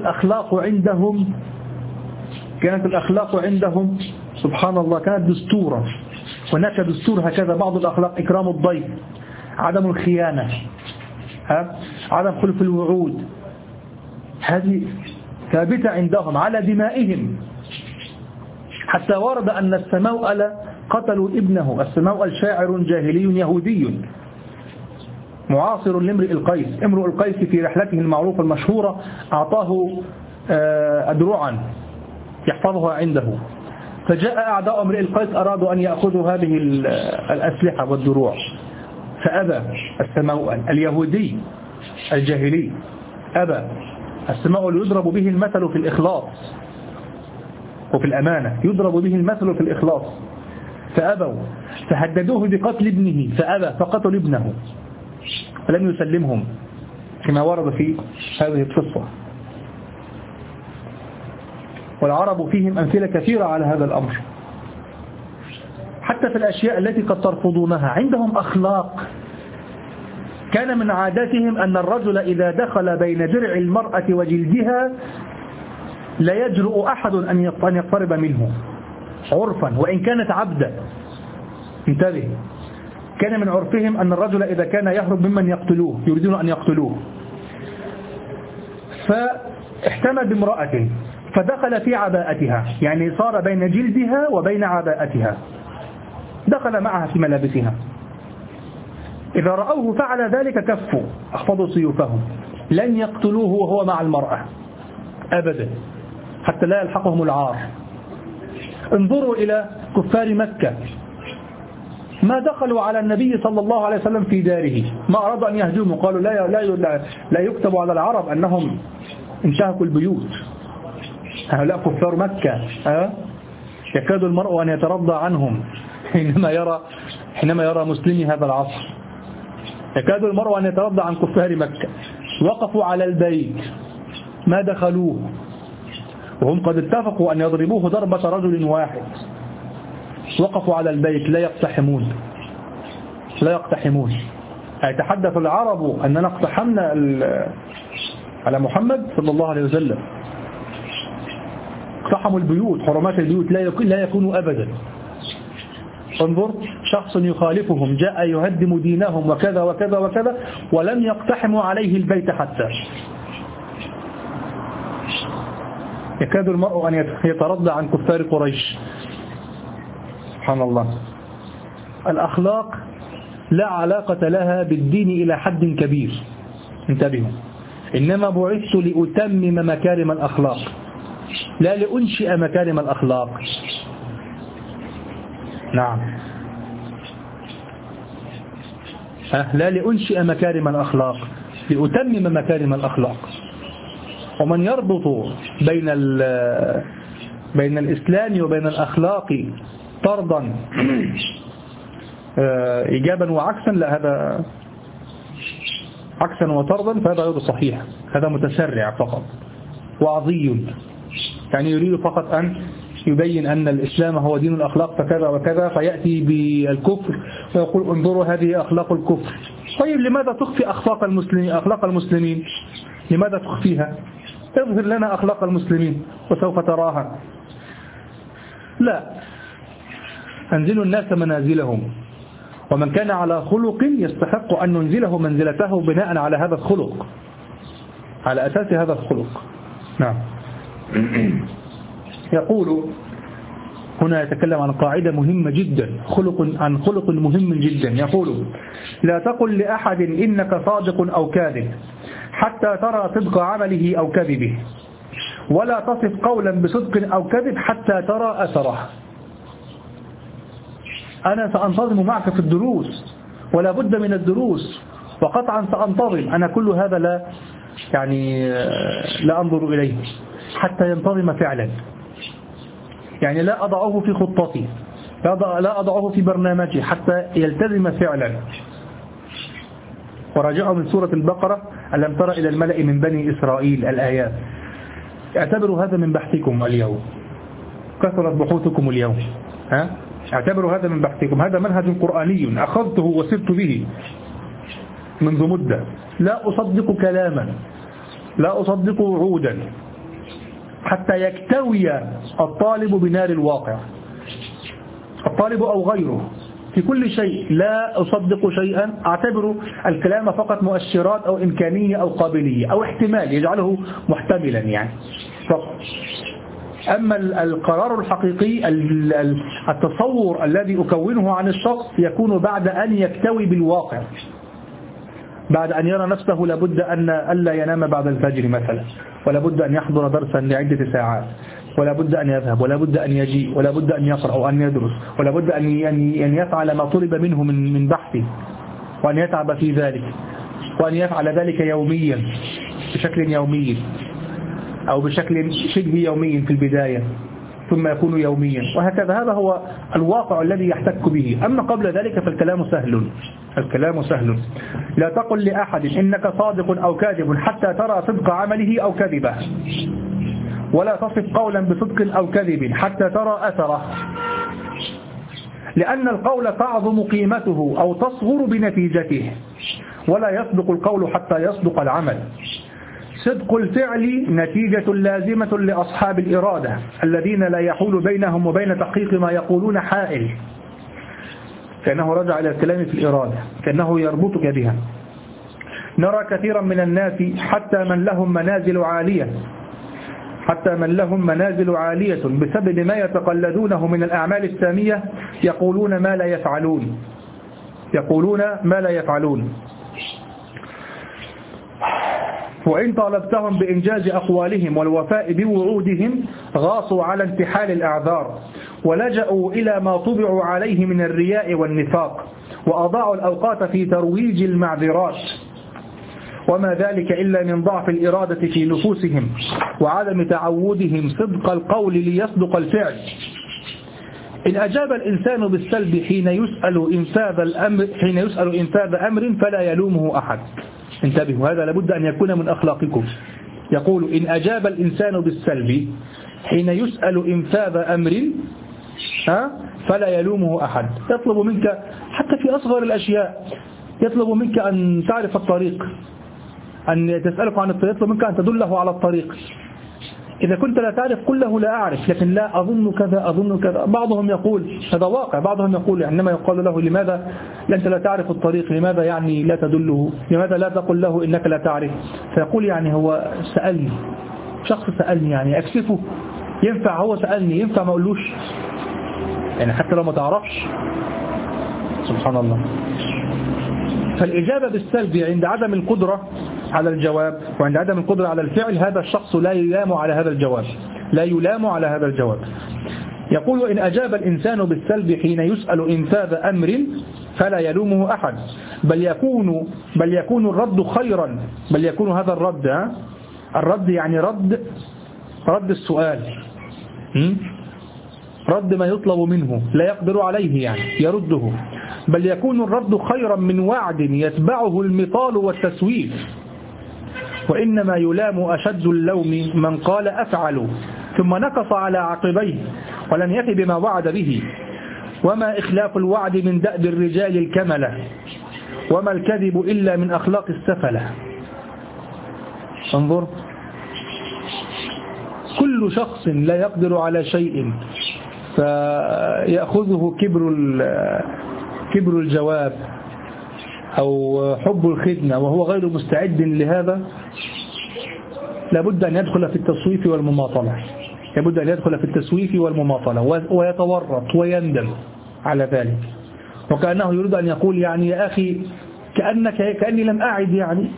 الأخلاق عندهم سبحان الله كانت دستورا. هناك دستور هكذا بعض الأخلاق: إكرام الضيف، عدم الخيانة، عدم خلف الوعود. هذه ثابتة عندهم على دمائهم، حتى ورد أن السموأل قتلوا ابنه. السموأل شاعر جاهلي يهودي معاصر لامرئ القيس. امرئ القيس في رحلته المعروفة المشهورة أعطاه أدرعا يحفظها عنده، فجاء أعداء امرئ القيس أرادوا أن يأخذوا هذه الأسلحة والدروع، فأبى السموأل اليهودي الجاهلي، أبى. السموأل يضرب به المثل في الإخلاص وفي الأمانة، يضرب به المثل في الإخلاص، فأبوا، فهددوه بقتل ابنه فأبى، فقتل ابنه فلم يسلمهم كما ورد في هذه القصة. والعرب فيهم أمثلة كثيرة على هذا الأمر، حتى في الأشياء التي قد ترفضونها. عندهم أخلاق. كان من عاداتهم أن الرجل إذا دخل بين درع المرأة وجلدها لا يجرؤ أحد أن يقترب منه عرفا وإن كانت عبدا. انتبه، كان من عرفهم أن الرجل إذا كان يهرب ممن يقتلوه يريدون أن يقتلوه، فاحتمى بامرأة فدخل في عباءتها، يعني صار بين جلدها وبين عباءتها، دخل معها في ملابسها. إذا رأوه فعل ذلك كفوا، أخفضوا سيوفهم، لن يقتلوه وهو مع المرأة أبدا حتى لا يلحقهم العار. انظروا إلى كفار مكة، ما دخلوا على النبي صلى الله عليه وسلم في داره، ما أرادوا أن يهجموا، قالوا لا يكتب على العرب أنهم انتهكوا البيوت. هؤلاء كفار مكة، يكاد المرء أن يترضى عنهم حينما يرى مسلمي هذا العصر. يكاد المرء أن يترضى عن كفار مكة. وقفوا على البيت ما دخلوه، وهم قد اتفقوا أن يضربوه ضربة رجل واحد. وقفوا على البيت لا يقتحمون. يتحدث العرب أننا اقتحمنا على محمد صلى الله عليه وسلم، اقتحموا البيوت، حرمات البيوت لا يكونوا أبدا. انظر، شخص يخالفهم جاء يهدم دينهم وكذا وكذا وكذا ولم يقتحموا عليه البيت حتى. يكاد المرء أن يترضى عن كفار قريش. سبحان الله. الأخلاق لا علاقة لها بالدين إلى حد كبير، انتبهوا. إنما بعثت لأتمم مكارم الأخلاق لا لأنشئ مكارم الأخلاق. نعم، لا لأنشئ مكارم الأخلاق، لأتمم مكارم الأخلاق. ومن يربط بين الإسلام وبين الأخلاق طردا إيجابا وعكسا، لا، هذا عكسا وطردا فهذا غير صحيح، هذا متسرع فقط وعظي، يعني يريد فقط أن يبين أن الإسلام هو دين الأخلاق فكذا وكذا، فيأتي بالكفر ويقول انظروا هذه أخلاق الكفر. طيب لماذا تخفي أخلاق المسلمين؟ لماذا تخفيها؟ اظهر لنا أخلاق المسلمين وسوف تراها. لا، أنزلوا الناس منازلهم، ومن كان على خلق يستحق أن ننزله منزلته بناء على هذا الخلق، على أساس هذا الخلق. نعم. يقول هنا يتكلم عن قاعدة مهمة جدا، عن خلق مهم جدا. يقول: لا تقل لأحد إنك صادق أو كاذب حتى ترى صدق عمله أو كذبه، ولا تصف قولا بصدق أو كذب حتى ترى أثره. أنا سأنتظم معك في الدروس ولا بد من الدروس، وقطعا سأنتظم أنا، كل هذا لا أنظر إليه حتى ينتظم فعلا، يعني لا أضعه في خطتي، لا أضعه في برنامجي حتى يلتزم فعلا. وراجعوا من سورة البقرة: ألم تر إلى الملأ من بني إسرائيل، الآيات. اعتبروا هذا من بحثكم اليوم، كثرت بحوثكم اليوم، اعتبروا هذا من بحثكم، هذا منهج قرآني أخذته وسرت به منذ مدة، لا أصدق كلاما، لا أصدق وعودا حتى يكتوي الطالب بنار الواقع، الطالب أو غيره في كل شيء. لا أصدق شيئا، أعتبر الكلام فقط مؤشرات أو إمكانية أو قابلية أو احتمال يجعله محتملا يعني فقط. أما القرار الحقيقي، التصور الذي أكونه عن الشخص يكون بعد أن يكتوي بالواقع، بعد أن يرى نفسه لابد أن ألا ينام بعد الفجر مثلا، ولابد أن يحضر درسا لعدة ساعات، ولابد أن يذهب، ولابد أن يجيء، ولابد أن يقرأ وأن يدرس، ولابد أن يفعل ما طلب منه من بحثه، وأن يتعب في ذلك، وأن يفعل ذلك يوميا بشكل يومي أو بشكل شبه يومي في البداية، ثم يكون يوميا، وهكذا. هذا هو الواقع الذي يحتك به. أما قبل ذلك فالكلام سهل، الكلام سهل. لا تقل لأحد إنك صادق أو كاذب حتى ترى صدق عمله أو كذبه، ولا تصف قولا بصدق أو كذب حتى ترى أثره، لأن القول تعظم قيمته أو تصغر بنتيجته، ولا يصدق القول حتى يصدق العمل. صدق الفعل نتيجة لازمة لأصحاب الإرادة الذين لا يحول بينهم وبين تحقيق ما يقولون حائل، كأنه رجع إلى الكلام في الإرادة، كأنه يربطك بها. نرى كثيرا من الناس حتى من لهم منازل عالية بسبب ما يتقلدونه من الأعمال السامية يقولون ما لا يفعلون، وإن طالبتهم بإنجاز أقوالهم والوفاء بوعودهم غاصوا على انتحال الأعذار، ولجأوا إلى ما طبعوا عليه من الرياء والنفاق، وأضاعوا الأوقات في ترويج المعذرات، وما ذلك إلا من ضعف الإرادة في نفوسهم وعدم تعودهم صدق القول ليصدق الفعل. إن أجاب الإنسان بالسلب حين يسأل إنفاذ أمر فلا يلومه أحد. انتبهوا، هذا لابد أن يكون من أخلاقكم. يقول إن أجاب الإنسان بالسلب حين يسأل إنفاذ أمر فلا يلومه أحد. يطلب منك حتى في أصغر الأشياء، يطلب منك أن تعرف الطريق، أن تسألك عن الطريق، يطلب منك أن تدله على الطريق. إذا كنت لا تعرف كله لا أعرف، لكن لا أظن كذا. بعضهم يقول هذا واقع، بعضهم يقول عندما يقال له لماذا أنت لا تعرف الطريق، لماذا يعني لا تدله، لماذا لا تقول له إنك لا تعرف، فيقول يعني هو سألني، شخص سألني يعني أكسفه، ينفع هو سألني ينفع ما أقولوش يعني حتى لو ما تعرفش. سبحان الله. فالإجابة بالسلب عند عدم القدرة على الجواب وعند عدم القدرة على الفعل، هذا الشخص لا يلام على هذا الجواب، يقول إن أجاب الإنسان بالسلب حين يسأل إنفاذ أمر فلا يلومه أحد، بل يكون الرد خيرا، بل يكون هذا الرد يعني رد السؤال، رد ما يطلب منه لا يقدر عليه يعني يرده، بل يكون الرد خيرا من وعد يتبعه المطال والتسويف. وإنما يلام أشد اللوم من قال أفعل ثم نقص على عقبيه ولم يفي بما وعد به، وما إخلاف الوعد من دأب الرجال الكملة، وما الكذب إلا من أخلاق السفلة. انظر، كل شخص لا يقدر على شيء فيأخذه كبر الجواب أو حب الخدمة وهو غير مستعد لهذا، لابد أن يدخل في التسويف والمماطلة، ويتورط ويندم على ذلك، وكأنه يريد أن يقول يعني يا أخي كأني لم أعد، يعني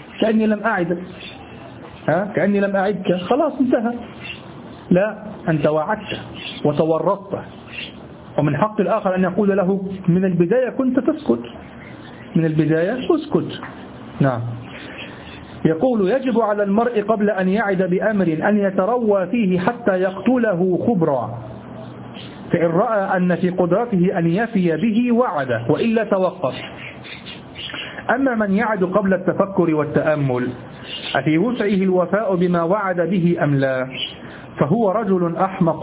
كأني لم أعدك، خلاص انتهى. لا، أنت وعدت وتورطت، ومن حق الآخر أن يقول له من البداية كنت تسكت، اسكت. نعم. يقول يجب على المرء قبل أن يعد بأمر أن يتروى فيه حتى يقتله خبرا، فإن رأى أن في قدرته أن يفي به وعد، وإلا توقف. أما من يعد قبل التفكر والتأمل أفي وسعه الوفاء بما وعد به أم لا؟ فهو رجل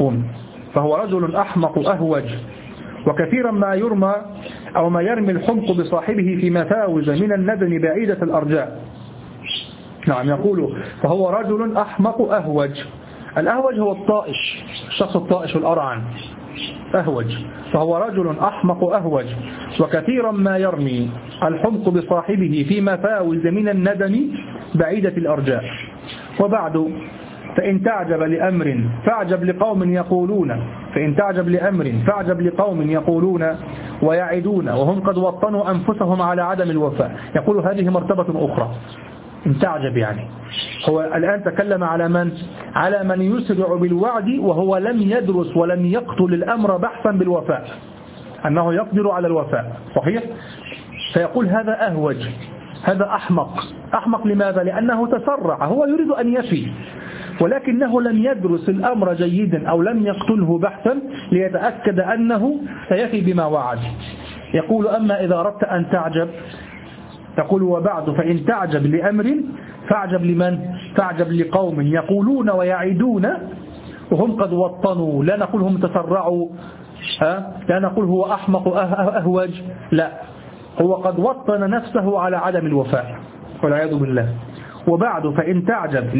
أحمق أهوج، وكثيرا ما يرمى أو ما يرمي الحمق بصاحبه في مفاوز من الندم بعيدة الأرجاء. نعم، يقول فهو رجل أحمق أهوج. الأهوج هو الطائش، الشخص الطائش الأرعن أهوج، فهو رجل أحمق أهوج، وكثيرا ما يرمي الحمق بصاحبه في مفاوز من الندم بعيدة الأرجاء. وبعد، فإن تعجب لأمر فاعجب لقوم يقولون ويعدون وهم قد وطنوا أنفسهم على عدم الوفاء. يقول هذه مرتبة أخرى. إن تعجب يعني هو الآن تكلم على من يسرع بالوعد وهو لم يدرس ولم يقتل الأمر بحثا بالوفاء أنه يقدر على الوفاء، صحيح؟ فيقول هذا أهوج، هذا أحمق لماذا؟ لأنه تسرع، هو يريد أن يفي ولكنه لم يدرس الأمر جيدا أو لم يقتله بحثا ليتأكد أنه سيفي بما وعد. يقول أما إذا أردت أن تعجب، تقول وبعد، فإن تعجب لأمر فاعجب لمن؟ فاعجب لقوم يقولون ويعدون وهم قد وطنوا. لا نقول هم تسرعوا، لا نقول هو أحمق أهوج، لا، هو قد وطن نفسه على عدم الوفاء والعياذ بالله. وبعد، فإن تعجب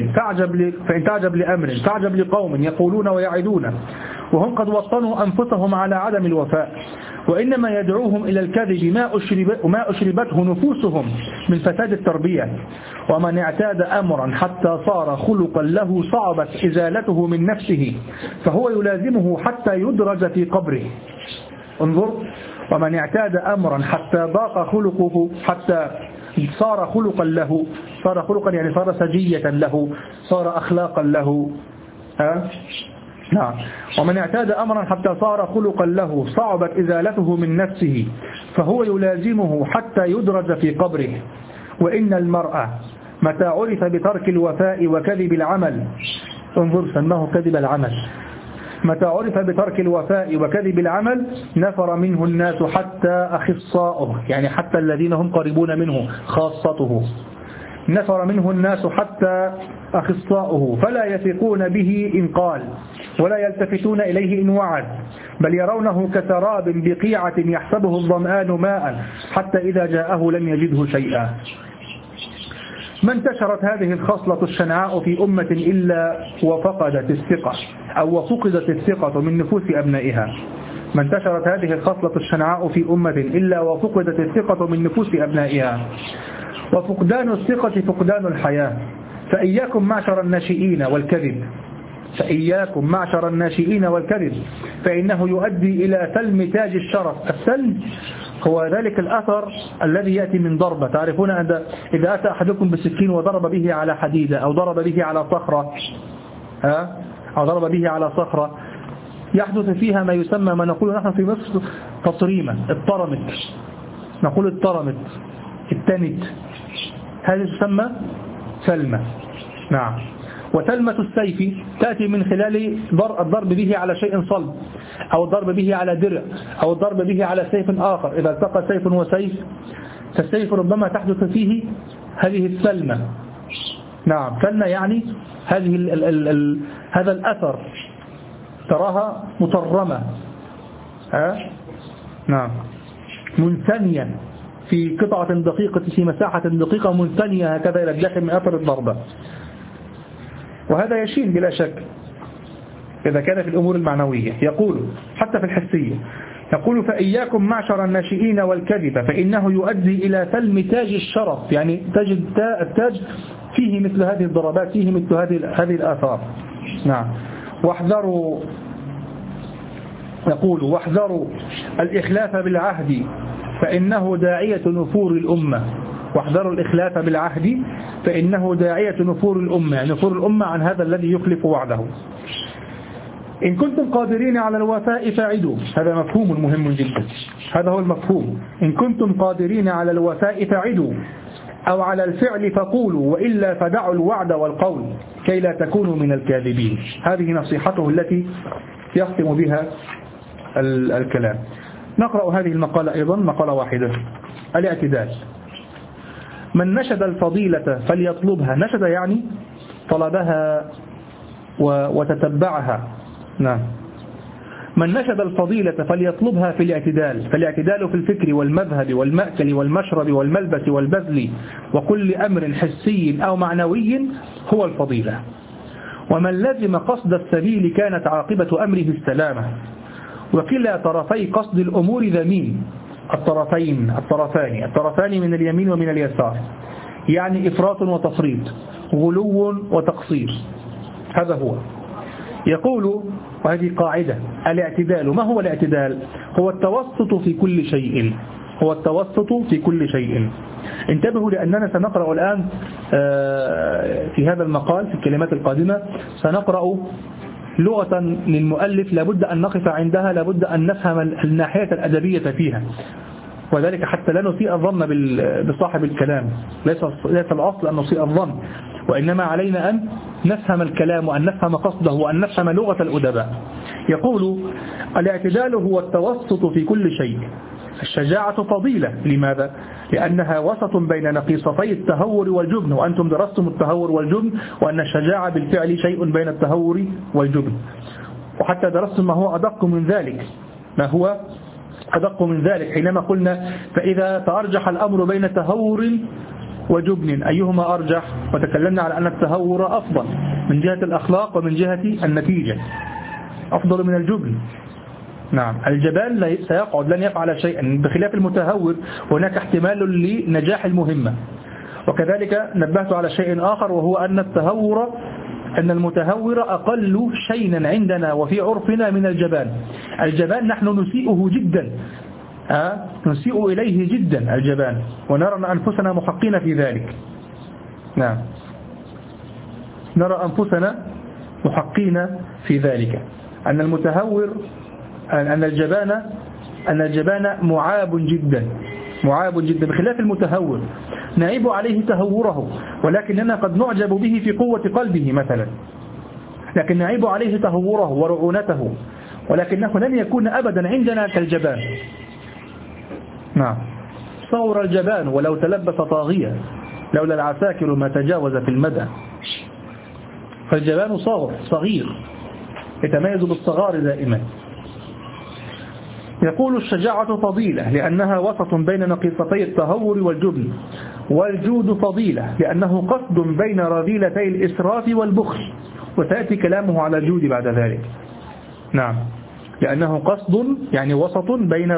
لأمر فاعجب لقوم يقولون ويعدون وهم قد وطنوا أنفسهم على عدم الوفاء، وإنما يدعوهم إلى الكذب ما أشربته نفوسهم من فساد التربية. ومن اعتاد أمرا حتى صار خلقا له صعبت إزالته من نفسه فهو يلازمه حتى يدرج في قبره. انظر، ومن اعتاد أمرا حتى ضاق خلقه، حتى صار خلقا له، صار خلقا يعني صار سجية له، صار أخلاقا له. نعم، ومن اعتاد أمرا حتى صار خلقا له صعبت إزالته من نفسه فهو يلازمه حتى يدرج في قبره. وإن المرأة متى عرف بترك الوفاء وكذب العمل، انظر سماه كذب العمل، متى عرف بترك الوفاء وكذب العمل نفر منه الناس حتى أخصاؤه، يعني حتى الذين هم قريبون منه خاصته، نفر منه الناس حتى أخصاؤه فلا يثقون به إن قال ولا يلتفتون إليه إن وعد، بل يرونه كسراب بقيعة يحسبه الظمآن ماء حتى إذا جاءه لم يجده شيئا. ما انتشرت هذه الخصلة الشنعاء في أمة إلا وفقدت الثقة أو وفقدت الثقة من نفوس أبنائها. ما انتشرت هذه الخصلة الشنعاء في أمة إلا وفقدت الثقة من نفوس أبنائها، وفقدان الثقة فقدان الحياة. فإياكم معشر الناشئين والكذب فإنه يؤدي إلى سلم تاج الشرف. السلم هو ذلك الأثر الذي يأتي من ضربة. تعرفون أن إذا أتى أحدكم بالسكين وضرب به على حديدة أو ضرب به على صخرة يحدث فيها ما يسمى، ما نقول نحن في مصر تطريمة، اضطرمت، نقول اضطرمت، التنت، هذه تسمى سلمة. نعم، وسلمة السيف تأتي من خلال الضرب به على شيء صلب أو الضرب به على درع أو الضرب به على سيف آخر. إذا التقى سيف وسيف فالسيف ربما تحدث فيه هذه السلمة. نعم، سلمة يعني هذا الأثر تراها مطرمة، نعم، منثنيا في قطعة دقيقة، في مساحة دقيقة منثنية هكذا إلى الداخل من أثر الضربة. وهذا يشين بلا شك إذا كان في الأمور المعنوية. يقول حتى في الحسية، يقول فإياكم معشر الناشئين والكذب فإنه يؤدي إلى سلم تاج الشرف، يعني تجد التاج فيه مثل هذه الضربات، فيه مثل هذه الآثار. نعم، واحذروا الإخلاف بالعهد فإنه داعية نفور الأمة. واحذروا الإخلاف بالعهد فإنه داعية نفور الأمة، نفور الأمة عن هذا الذي يخلف وعده. إن كنتم قادرين على الوفاء فاعدوا، هذا مفهوم مهم جدا، هذا هو المفهوم. إن كنتم قادرين على الوفاء فاعدوا أو على الفعل فقولوا وإلا فدعوا الوعد والقول كي لا تكونوا من الكاذبين. هذه نصيحته التي يختم بها الكلام. نقرأ هذه المقالة أيضا، مقالة واحدة، الاعتدال. من نشد الفضيلة فليطلبها. نشد يعني طلبها وتتبعها. نعم. من نشد الفضيلة فليطلبها في الاعتدال، فالاعتدال في الفكر والمذهب والمأكل والمشرب والملبس والبذل وكل أمر حسي أو معنوي هو الفضيلة. ومن لزم قصد السبيل كانت عاقبة أمره السلامة. وكلا طرفي قصد الأمور ذميم. الطرفان من اليمين ومن اليسار، يعني إفراط وتفريط، غلو وتقصير. هذا هو. يقول، وهذه قاعدة، الاعتدال. ما هو الاعتدال؟ هو التوسط في كل شيء. هو التوسط في كل شيء. انتبهوا لأننا سنقرأ الآن في هذا المقال في الكلمات القادمة سنقرأ لغة للمؤلف لابد أن نقف عندها، لابد أن نفهم الناحية الأدبية فيها، وذلك حتى لا نسيء الظن بصاحب الكلام. ليس الأصل أن نسيء الظن، وإنما علينا أن نفهم الكلام وأن نفهم قصده وأن نفهم لغة الأدباء. يقول الاعتدال هو التوسط في كل شيء. الشجاعة فضيلة. لماذا؟ لأنها وسط بين نقيصتي التهور والجبن، وأنتم درستم التهور والجبن، وأن الشجاعة بالفعل شيء بين التهور والجبن، وحتى درستم ما هو أدق من ذلك. ما هو أدق من ذلك حينما قلنا فإذا تأرجح الأمر بين تهور وجبن أيهما أرجح؟ وتكلمنا على أن التهور أفضل من جهة الأخلاق ومن جهة النتيجة، أفضل من الجبن. نعم. الجبان سيقعد لن يفعل شيئا، بخلاف المتهور هناك احتمال لنجاح المهمة. وكذلك نبهت على شيء آخر، وهو أن المتهور أقل شينا عندنا وفي عرفنا من الجبان. الجبان نحن نسيئه جدا، نسيء إليه جدا الجبان، ونرى أنفسنا محقين في ذلك. نعم، نرى أنفسنا محقين في ذلك، أن المتهور أن الجبان معاب جدا بخلاف المتهور. نعيب عليه تهوره، ولكننا قد نعجب به في قوة قلبه مثلا، لكن نعيب عليه تهوره ورعونته، ولكنه لن يكون أبدا عندنا كالجبان. نعم. صور الجبان ولو تلبس طاغية، لولا العساكر ما تجاوز في المدى. فالجبان صغير يتميز بالصغار دائما. يقول الشجاعة فضيلة لأنها وسط بين نقيصتي التهور والجبن. والجود فضيلة لأنه قصد بين رذيلتي الإسراف والبخل، وسيأتي كلامه على الجود بعد ذلك. نعم، لأنه قصد يعني وسط بين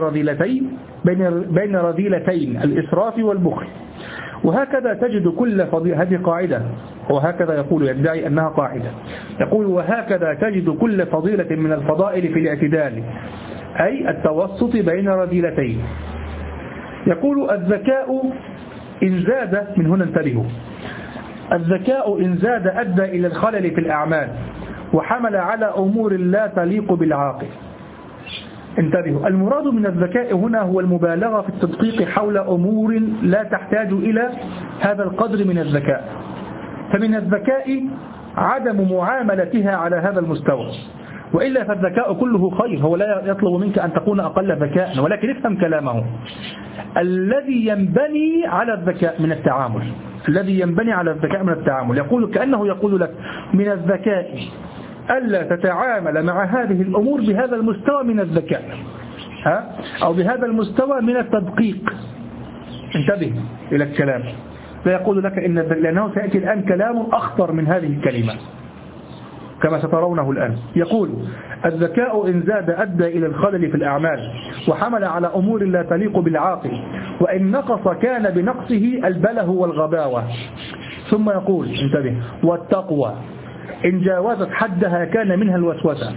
رذيلتين الإسراف والبخل. وهكذا تجد كل فضيلة. هذه قاعدة، وهكذا يقول، يدعي أنها قاعدة. يقول وهكذا تجد كل فضيلة من الفضائل في الاعتدال، أي التوسط بين رذيلتين. يقول الذكاء إن زاد، من هنا انتبهوا، الذكاء إن زاد أدى إلى الخلل في الأعمال وحمل على أمور لا تليق بالعاقل. انتبهوا، المراد من الذكاء هنا هو المبالغة في التدقيق حول أمور لا تحتاج إلى هذا القدر من الذكاء. فمن الذكاء عدم معاملتها على هذا المستوى، وإلا فالذكاء كله خير. هو لا يطلب منك أن تكون أقل ذكاء، ولكن افهم كلامه. الذي ينبني على الذكاء من التعامل، الذي ينبني على الذكاء من التعامل. يقول كأنه يقول لك من الذكاء ألا تتعامل مع هذه الأمور بهذا المستوى من الذكاء، أو بهذا المستوى من التدقيق. انتبه إلى الكلام، لا يقول لك لأنه سيأتي الآن كلام أخطر من هذه الكلمة كما سترونه الآن. يقول الذكاء إن زاد أدى إلى الخلل في الأعمال وحمل على أمور لا تليق بالعاقل، وإن نقص كان بنقصه البله والغباوة. ثم يقول انتبه، والتقوى إن جاوزت حدها كان منها الوسوسة.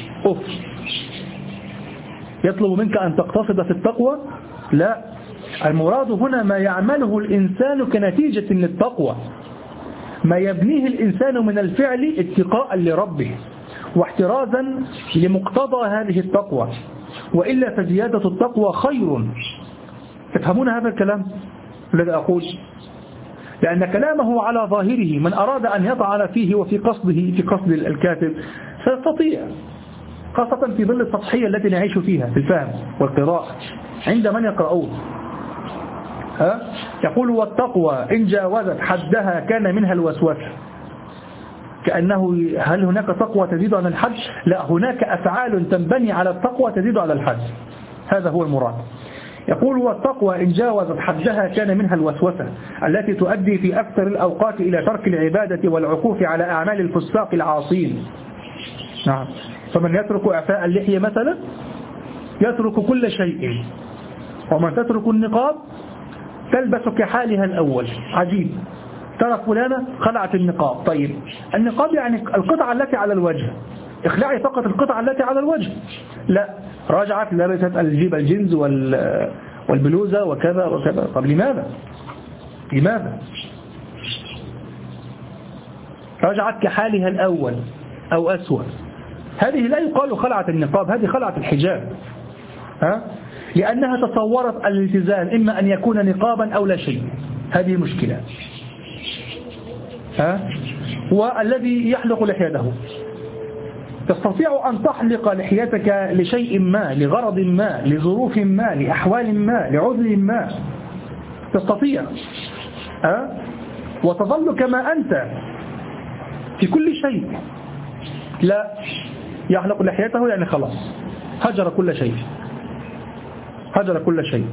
يطلب منك أن تقتصد في التقوى؟ لا، المراد هنا ما يعمله الإنسان كنتيجة للتقوى، ما يبنيه الإنسان من الفعل اتقاء لربه واحترازا لمقتضى هذه التقوى، وإلا فزيادة التقوى خير. تفهمون هذا الكلام الذي أقول؟ لأن كلامه على ظاهره من أراد أن يطعن فيه وفي قصده في قصد الكاتب سيستطيع، خاصة في ظل السطحية التي نعيش فيها في الفهم والقراءة عند من يقرؤون. يقول والتقوى إن جاوزت حدها كان منها الوسوسة. كأنه هل هناك تقوى تزيد عن الحد؟ لا، هناك أفعال تنبني على التقوى تزيد على الحد، هذا هو المراد. يقول والتقوى إن جاوزت حدها كان منها الوسوسة التي تؤدي في أكثر الأوقات إلى ترك العبادة والعكوف على أعمال الفساق العاصين. نعم، فمن يترك إعفاء اللحية مثلا يترك كل شيء، ومن تترك النقاب تلبس كحالها الأول. عجيب، ترى فلانة خلعت النقاب. طيب النقاب يعني القطعة التي على الوجه، اخلعي فقط القطعة التي على الوجه. لا، رجعت لبست الجيب الجنز والبلوزة وكذا وكذا. طب لماذا؟ رجعت كحالها الأول أو أسوأ. هذه لا يقال خلعت النقاب، هذه خلعت الحجاب، لأنها تصورت الالتزام إما أن يكون نقابا أو لا شيء. هذه مشكلة. والذي يحلق لحيته، تستطيع أن تحلق لحيتك لشيء ما، لغرض ما، لظروف ما، لأحوال ما، لعذر ما، تستطيع، وتظل كما أنت في كل شيء. لا، يحلق لحيته يعني خلاص هجر كل شيء، هجر كل شيء.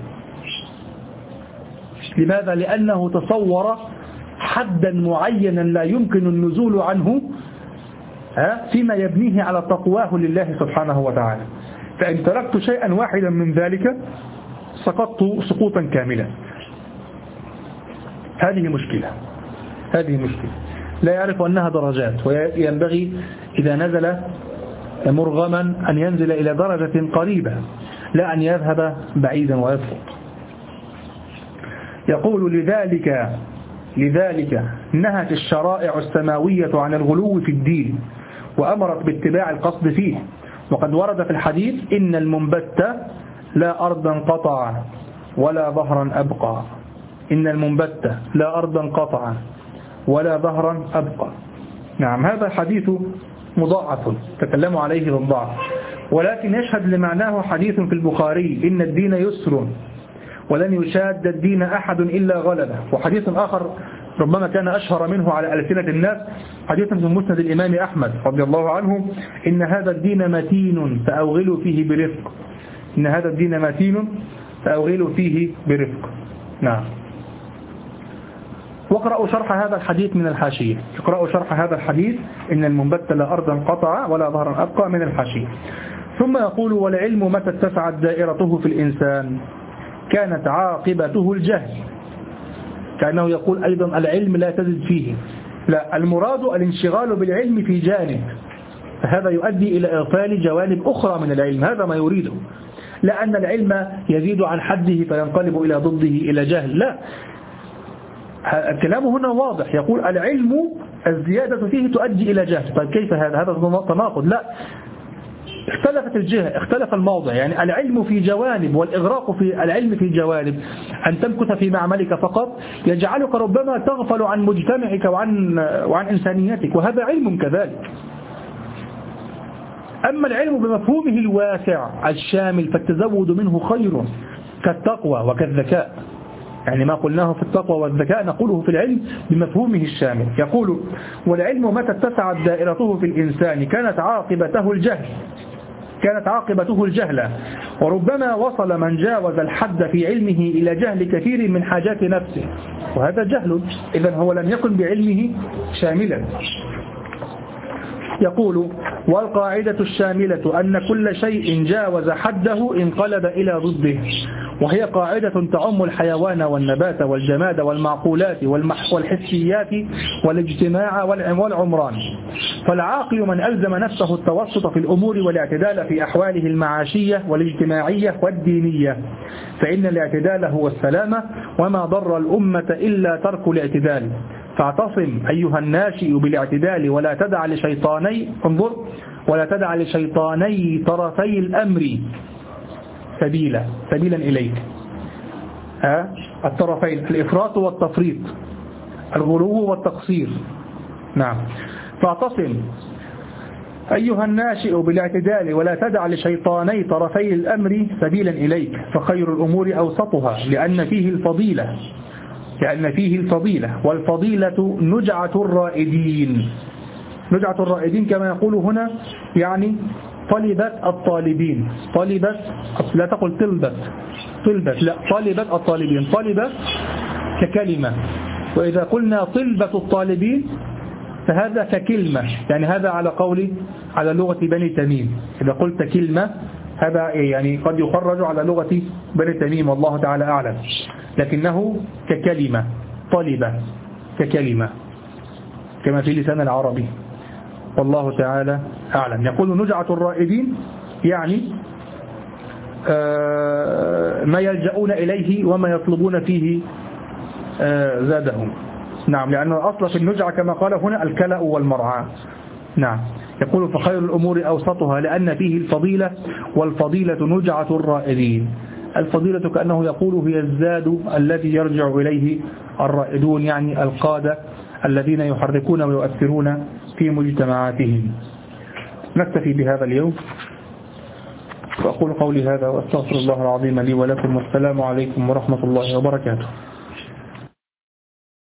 لماذا؟ لأنه تصور حدا معينا لا يمكن النزول عنه فيما يبنيه على تقواه لله سبحانه وتعالى. فإن تركت شيئا واحدا من ذلك سقطت سقوطا كاملا. هذه مشكلة. لا يعرف أنها درجات، وينبغي إذا نزل مرغما أن ينزل إلى درجة قريبة، لا أن يذهب بعيدا ويسقط. يقول لذلك نهت الشرائع السماوية عن الغلو في الدين وأمرت باتباع القصد فيه. وقد ورد في الحديث إن المنبت لا أرضا قطع ولا ظهرا أبقى. إن المنبت لا أرضا قطع ولا ظهرا أبقى. نعم، هذا حديث مضاعف تكلموا عليه بالضعف، ولكن يشهد لمعناه حديث في البخاري إن الدين يسر ولن يشاد الدين أحد إلا غلبه. وحديث آخر ربما كان أشهر منه على ألسنة الناس، حديث من مسند الإمام أحمد رضي الله عنه: إن هذا الدين متين فأوغلوا فيه برفق. إن هذا الدين متين فأوغلوا فيه برفق. نعم. واقرأوا شرح هذا الحديث من الحاشية. اقرأوا شرح هذا الحديث إن المنبت لا أرضا قطع ولا ظهرا أبقى من الحاشية. ثم يقول: والعلم متى اتسعت دائرته في الإنسان كانت عاقبته الجهل. كأنه يقول أيضا العلم لا تزد فيه، لا، المراد الانشغال بالعلم في جانب، فهذا يؤدي إلى إغفال جوانب أخرى من العلم. هذا ما يريده، لا أن العلم يزيد عن حده فينقلب إلى ضده إلى جهل، لا، الكلام هنا واضح. يقول العلم الزيادة فيه تؤدي إلى جهل. طيب كيف هذا تناقض؟ لا، اختلفت الجهة، اختلف الموضع. يعني العلم في جوانب والإغراق في العلم في جوانب. أن تمكث في معملك فقط يجعلك ربما تغفل عن مجتمعك وعن إنسانيتك، وهذا علم كذلك. أما العلم بمفهومه الواسع الشامل فالتزود منه خير، كالتقوى وكالذكاء. يعني ما قلناه في التقوى والذكاء نقوله في العلم بمفهومه الشامل. يقول: والعلم متى اتسعت دائرته في الإنسان كانت عاقبته الجهل، وربما وصل من جاوز الحد في علمه إلى جهل كثير من حاجات نفسه، وهذا جهل، إذن هو لم يكن بعلمه شاملا. يقول: والقاعدة الشاملة أن كل شيء جاوز حده انقلب إلى ضده، وهي قاعدة تعم الحيوان والنبات والجماد والمعقولات والحسيات والاجتماع والعمران. فالعاقل من ألزم نفسه التوسط في الأمور والاعتدال في أحواله المعاشية والاجتماعية والدينية، فإن الاعتدال هو السلامة، وما ضر الأمة إلا ترك الاعتدال. فاعتصم أيها الناشئ بالاعتدال ولا تدع لشيطاني طرفي الأمر سبيلا إليك. الطرفين، الإفراط والتفريط، الغلو والتقصير. نعم. فاعتصم أيها الناشئ بالاعتدال ولا تدع لشيطاني طرفي الأمر سبيلا إليك، فخير الأمور أوسطها لأن فيه الفضيلة والفضيلة نجعة الرائدين. نجعة الرائدين كما يقول هنا يعني طلبت الطالبين. طلبت، لا تقل طلبت، لا، طلبت الطالبين. طلبت ككلمة، وإذا قلنا طلبة الطالبين فهذا ككلمة، يعني هذا على لغة بني تميم. إذا قلت كلمة هذا يعني قد يخرج على لغة بني تميم والله تعالى أعلم، لكنه ككلمة. طلبة ككلمة كما في لسان العربي والله تعالى أعلم. يقول نجعة الرائدين يعني ما يلجؤون إليه وما يطلبون فيه زادهم. نعم، لأن الأصل في النجعة كما قال هنا الكلأ والمرعى. نعم. يقول فخير الأمور أوسطها لأن فيه الفضيلة والفضيلة نجعة الرائدين. الفضيلة كأنه يقول هي الزاد الذي يرجع إليه الرائدون، يعني القادة الذين يحركون ويؤثرون في مجتمعاتهم. نكتفي بهذا اليوم، وأقول قولي هذا وأستغفر الله العظيم لي ولكم، والسلام عليكم ورحمة الله وبركاته.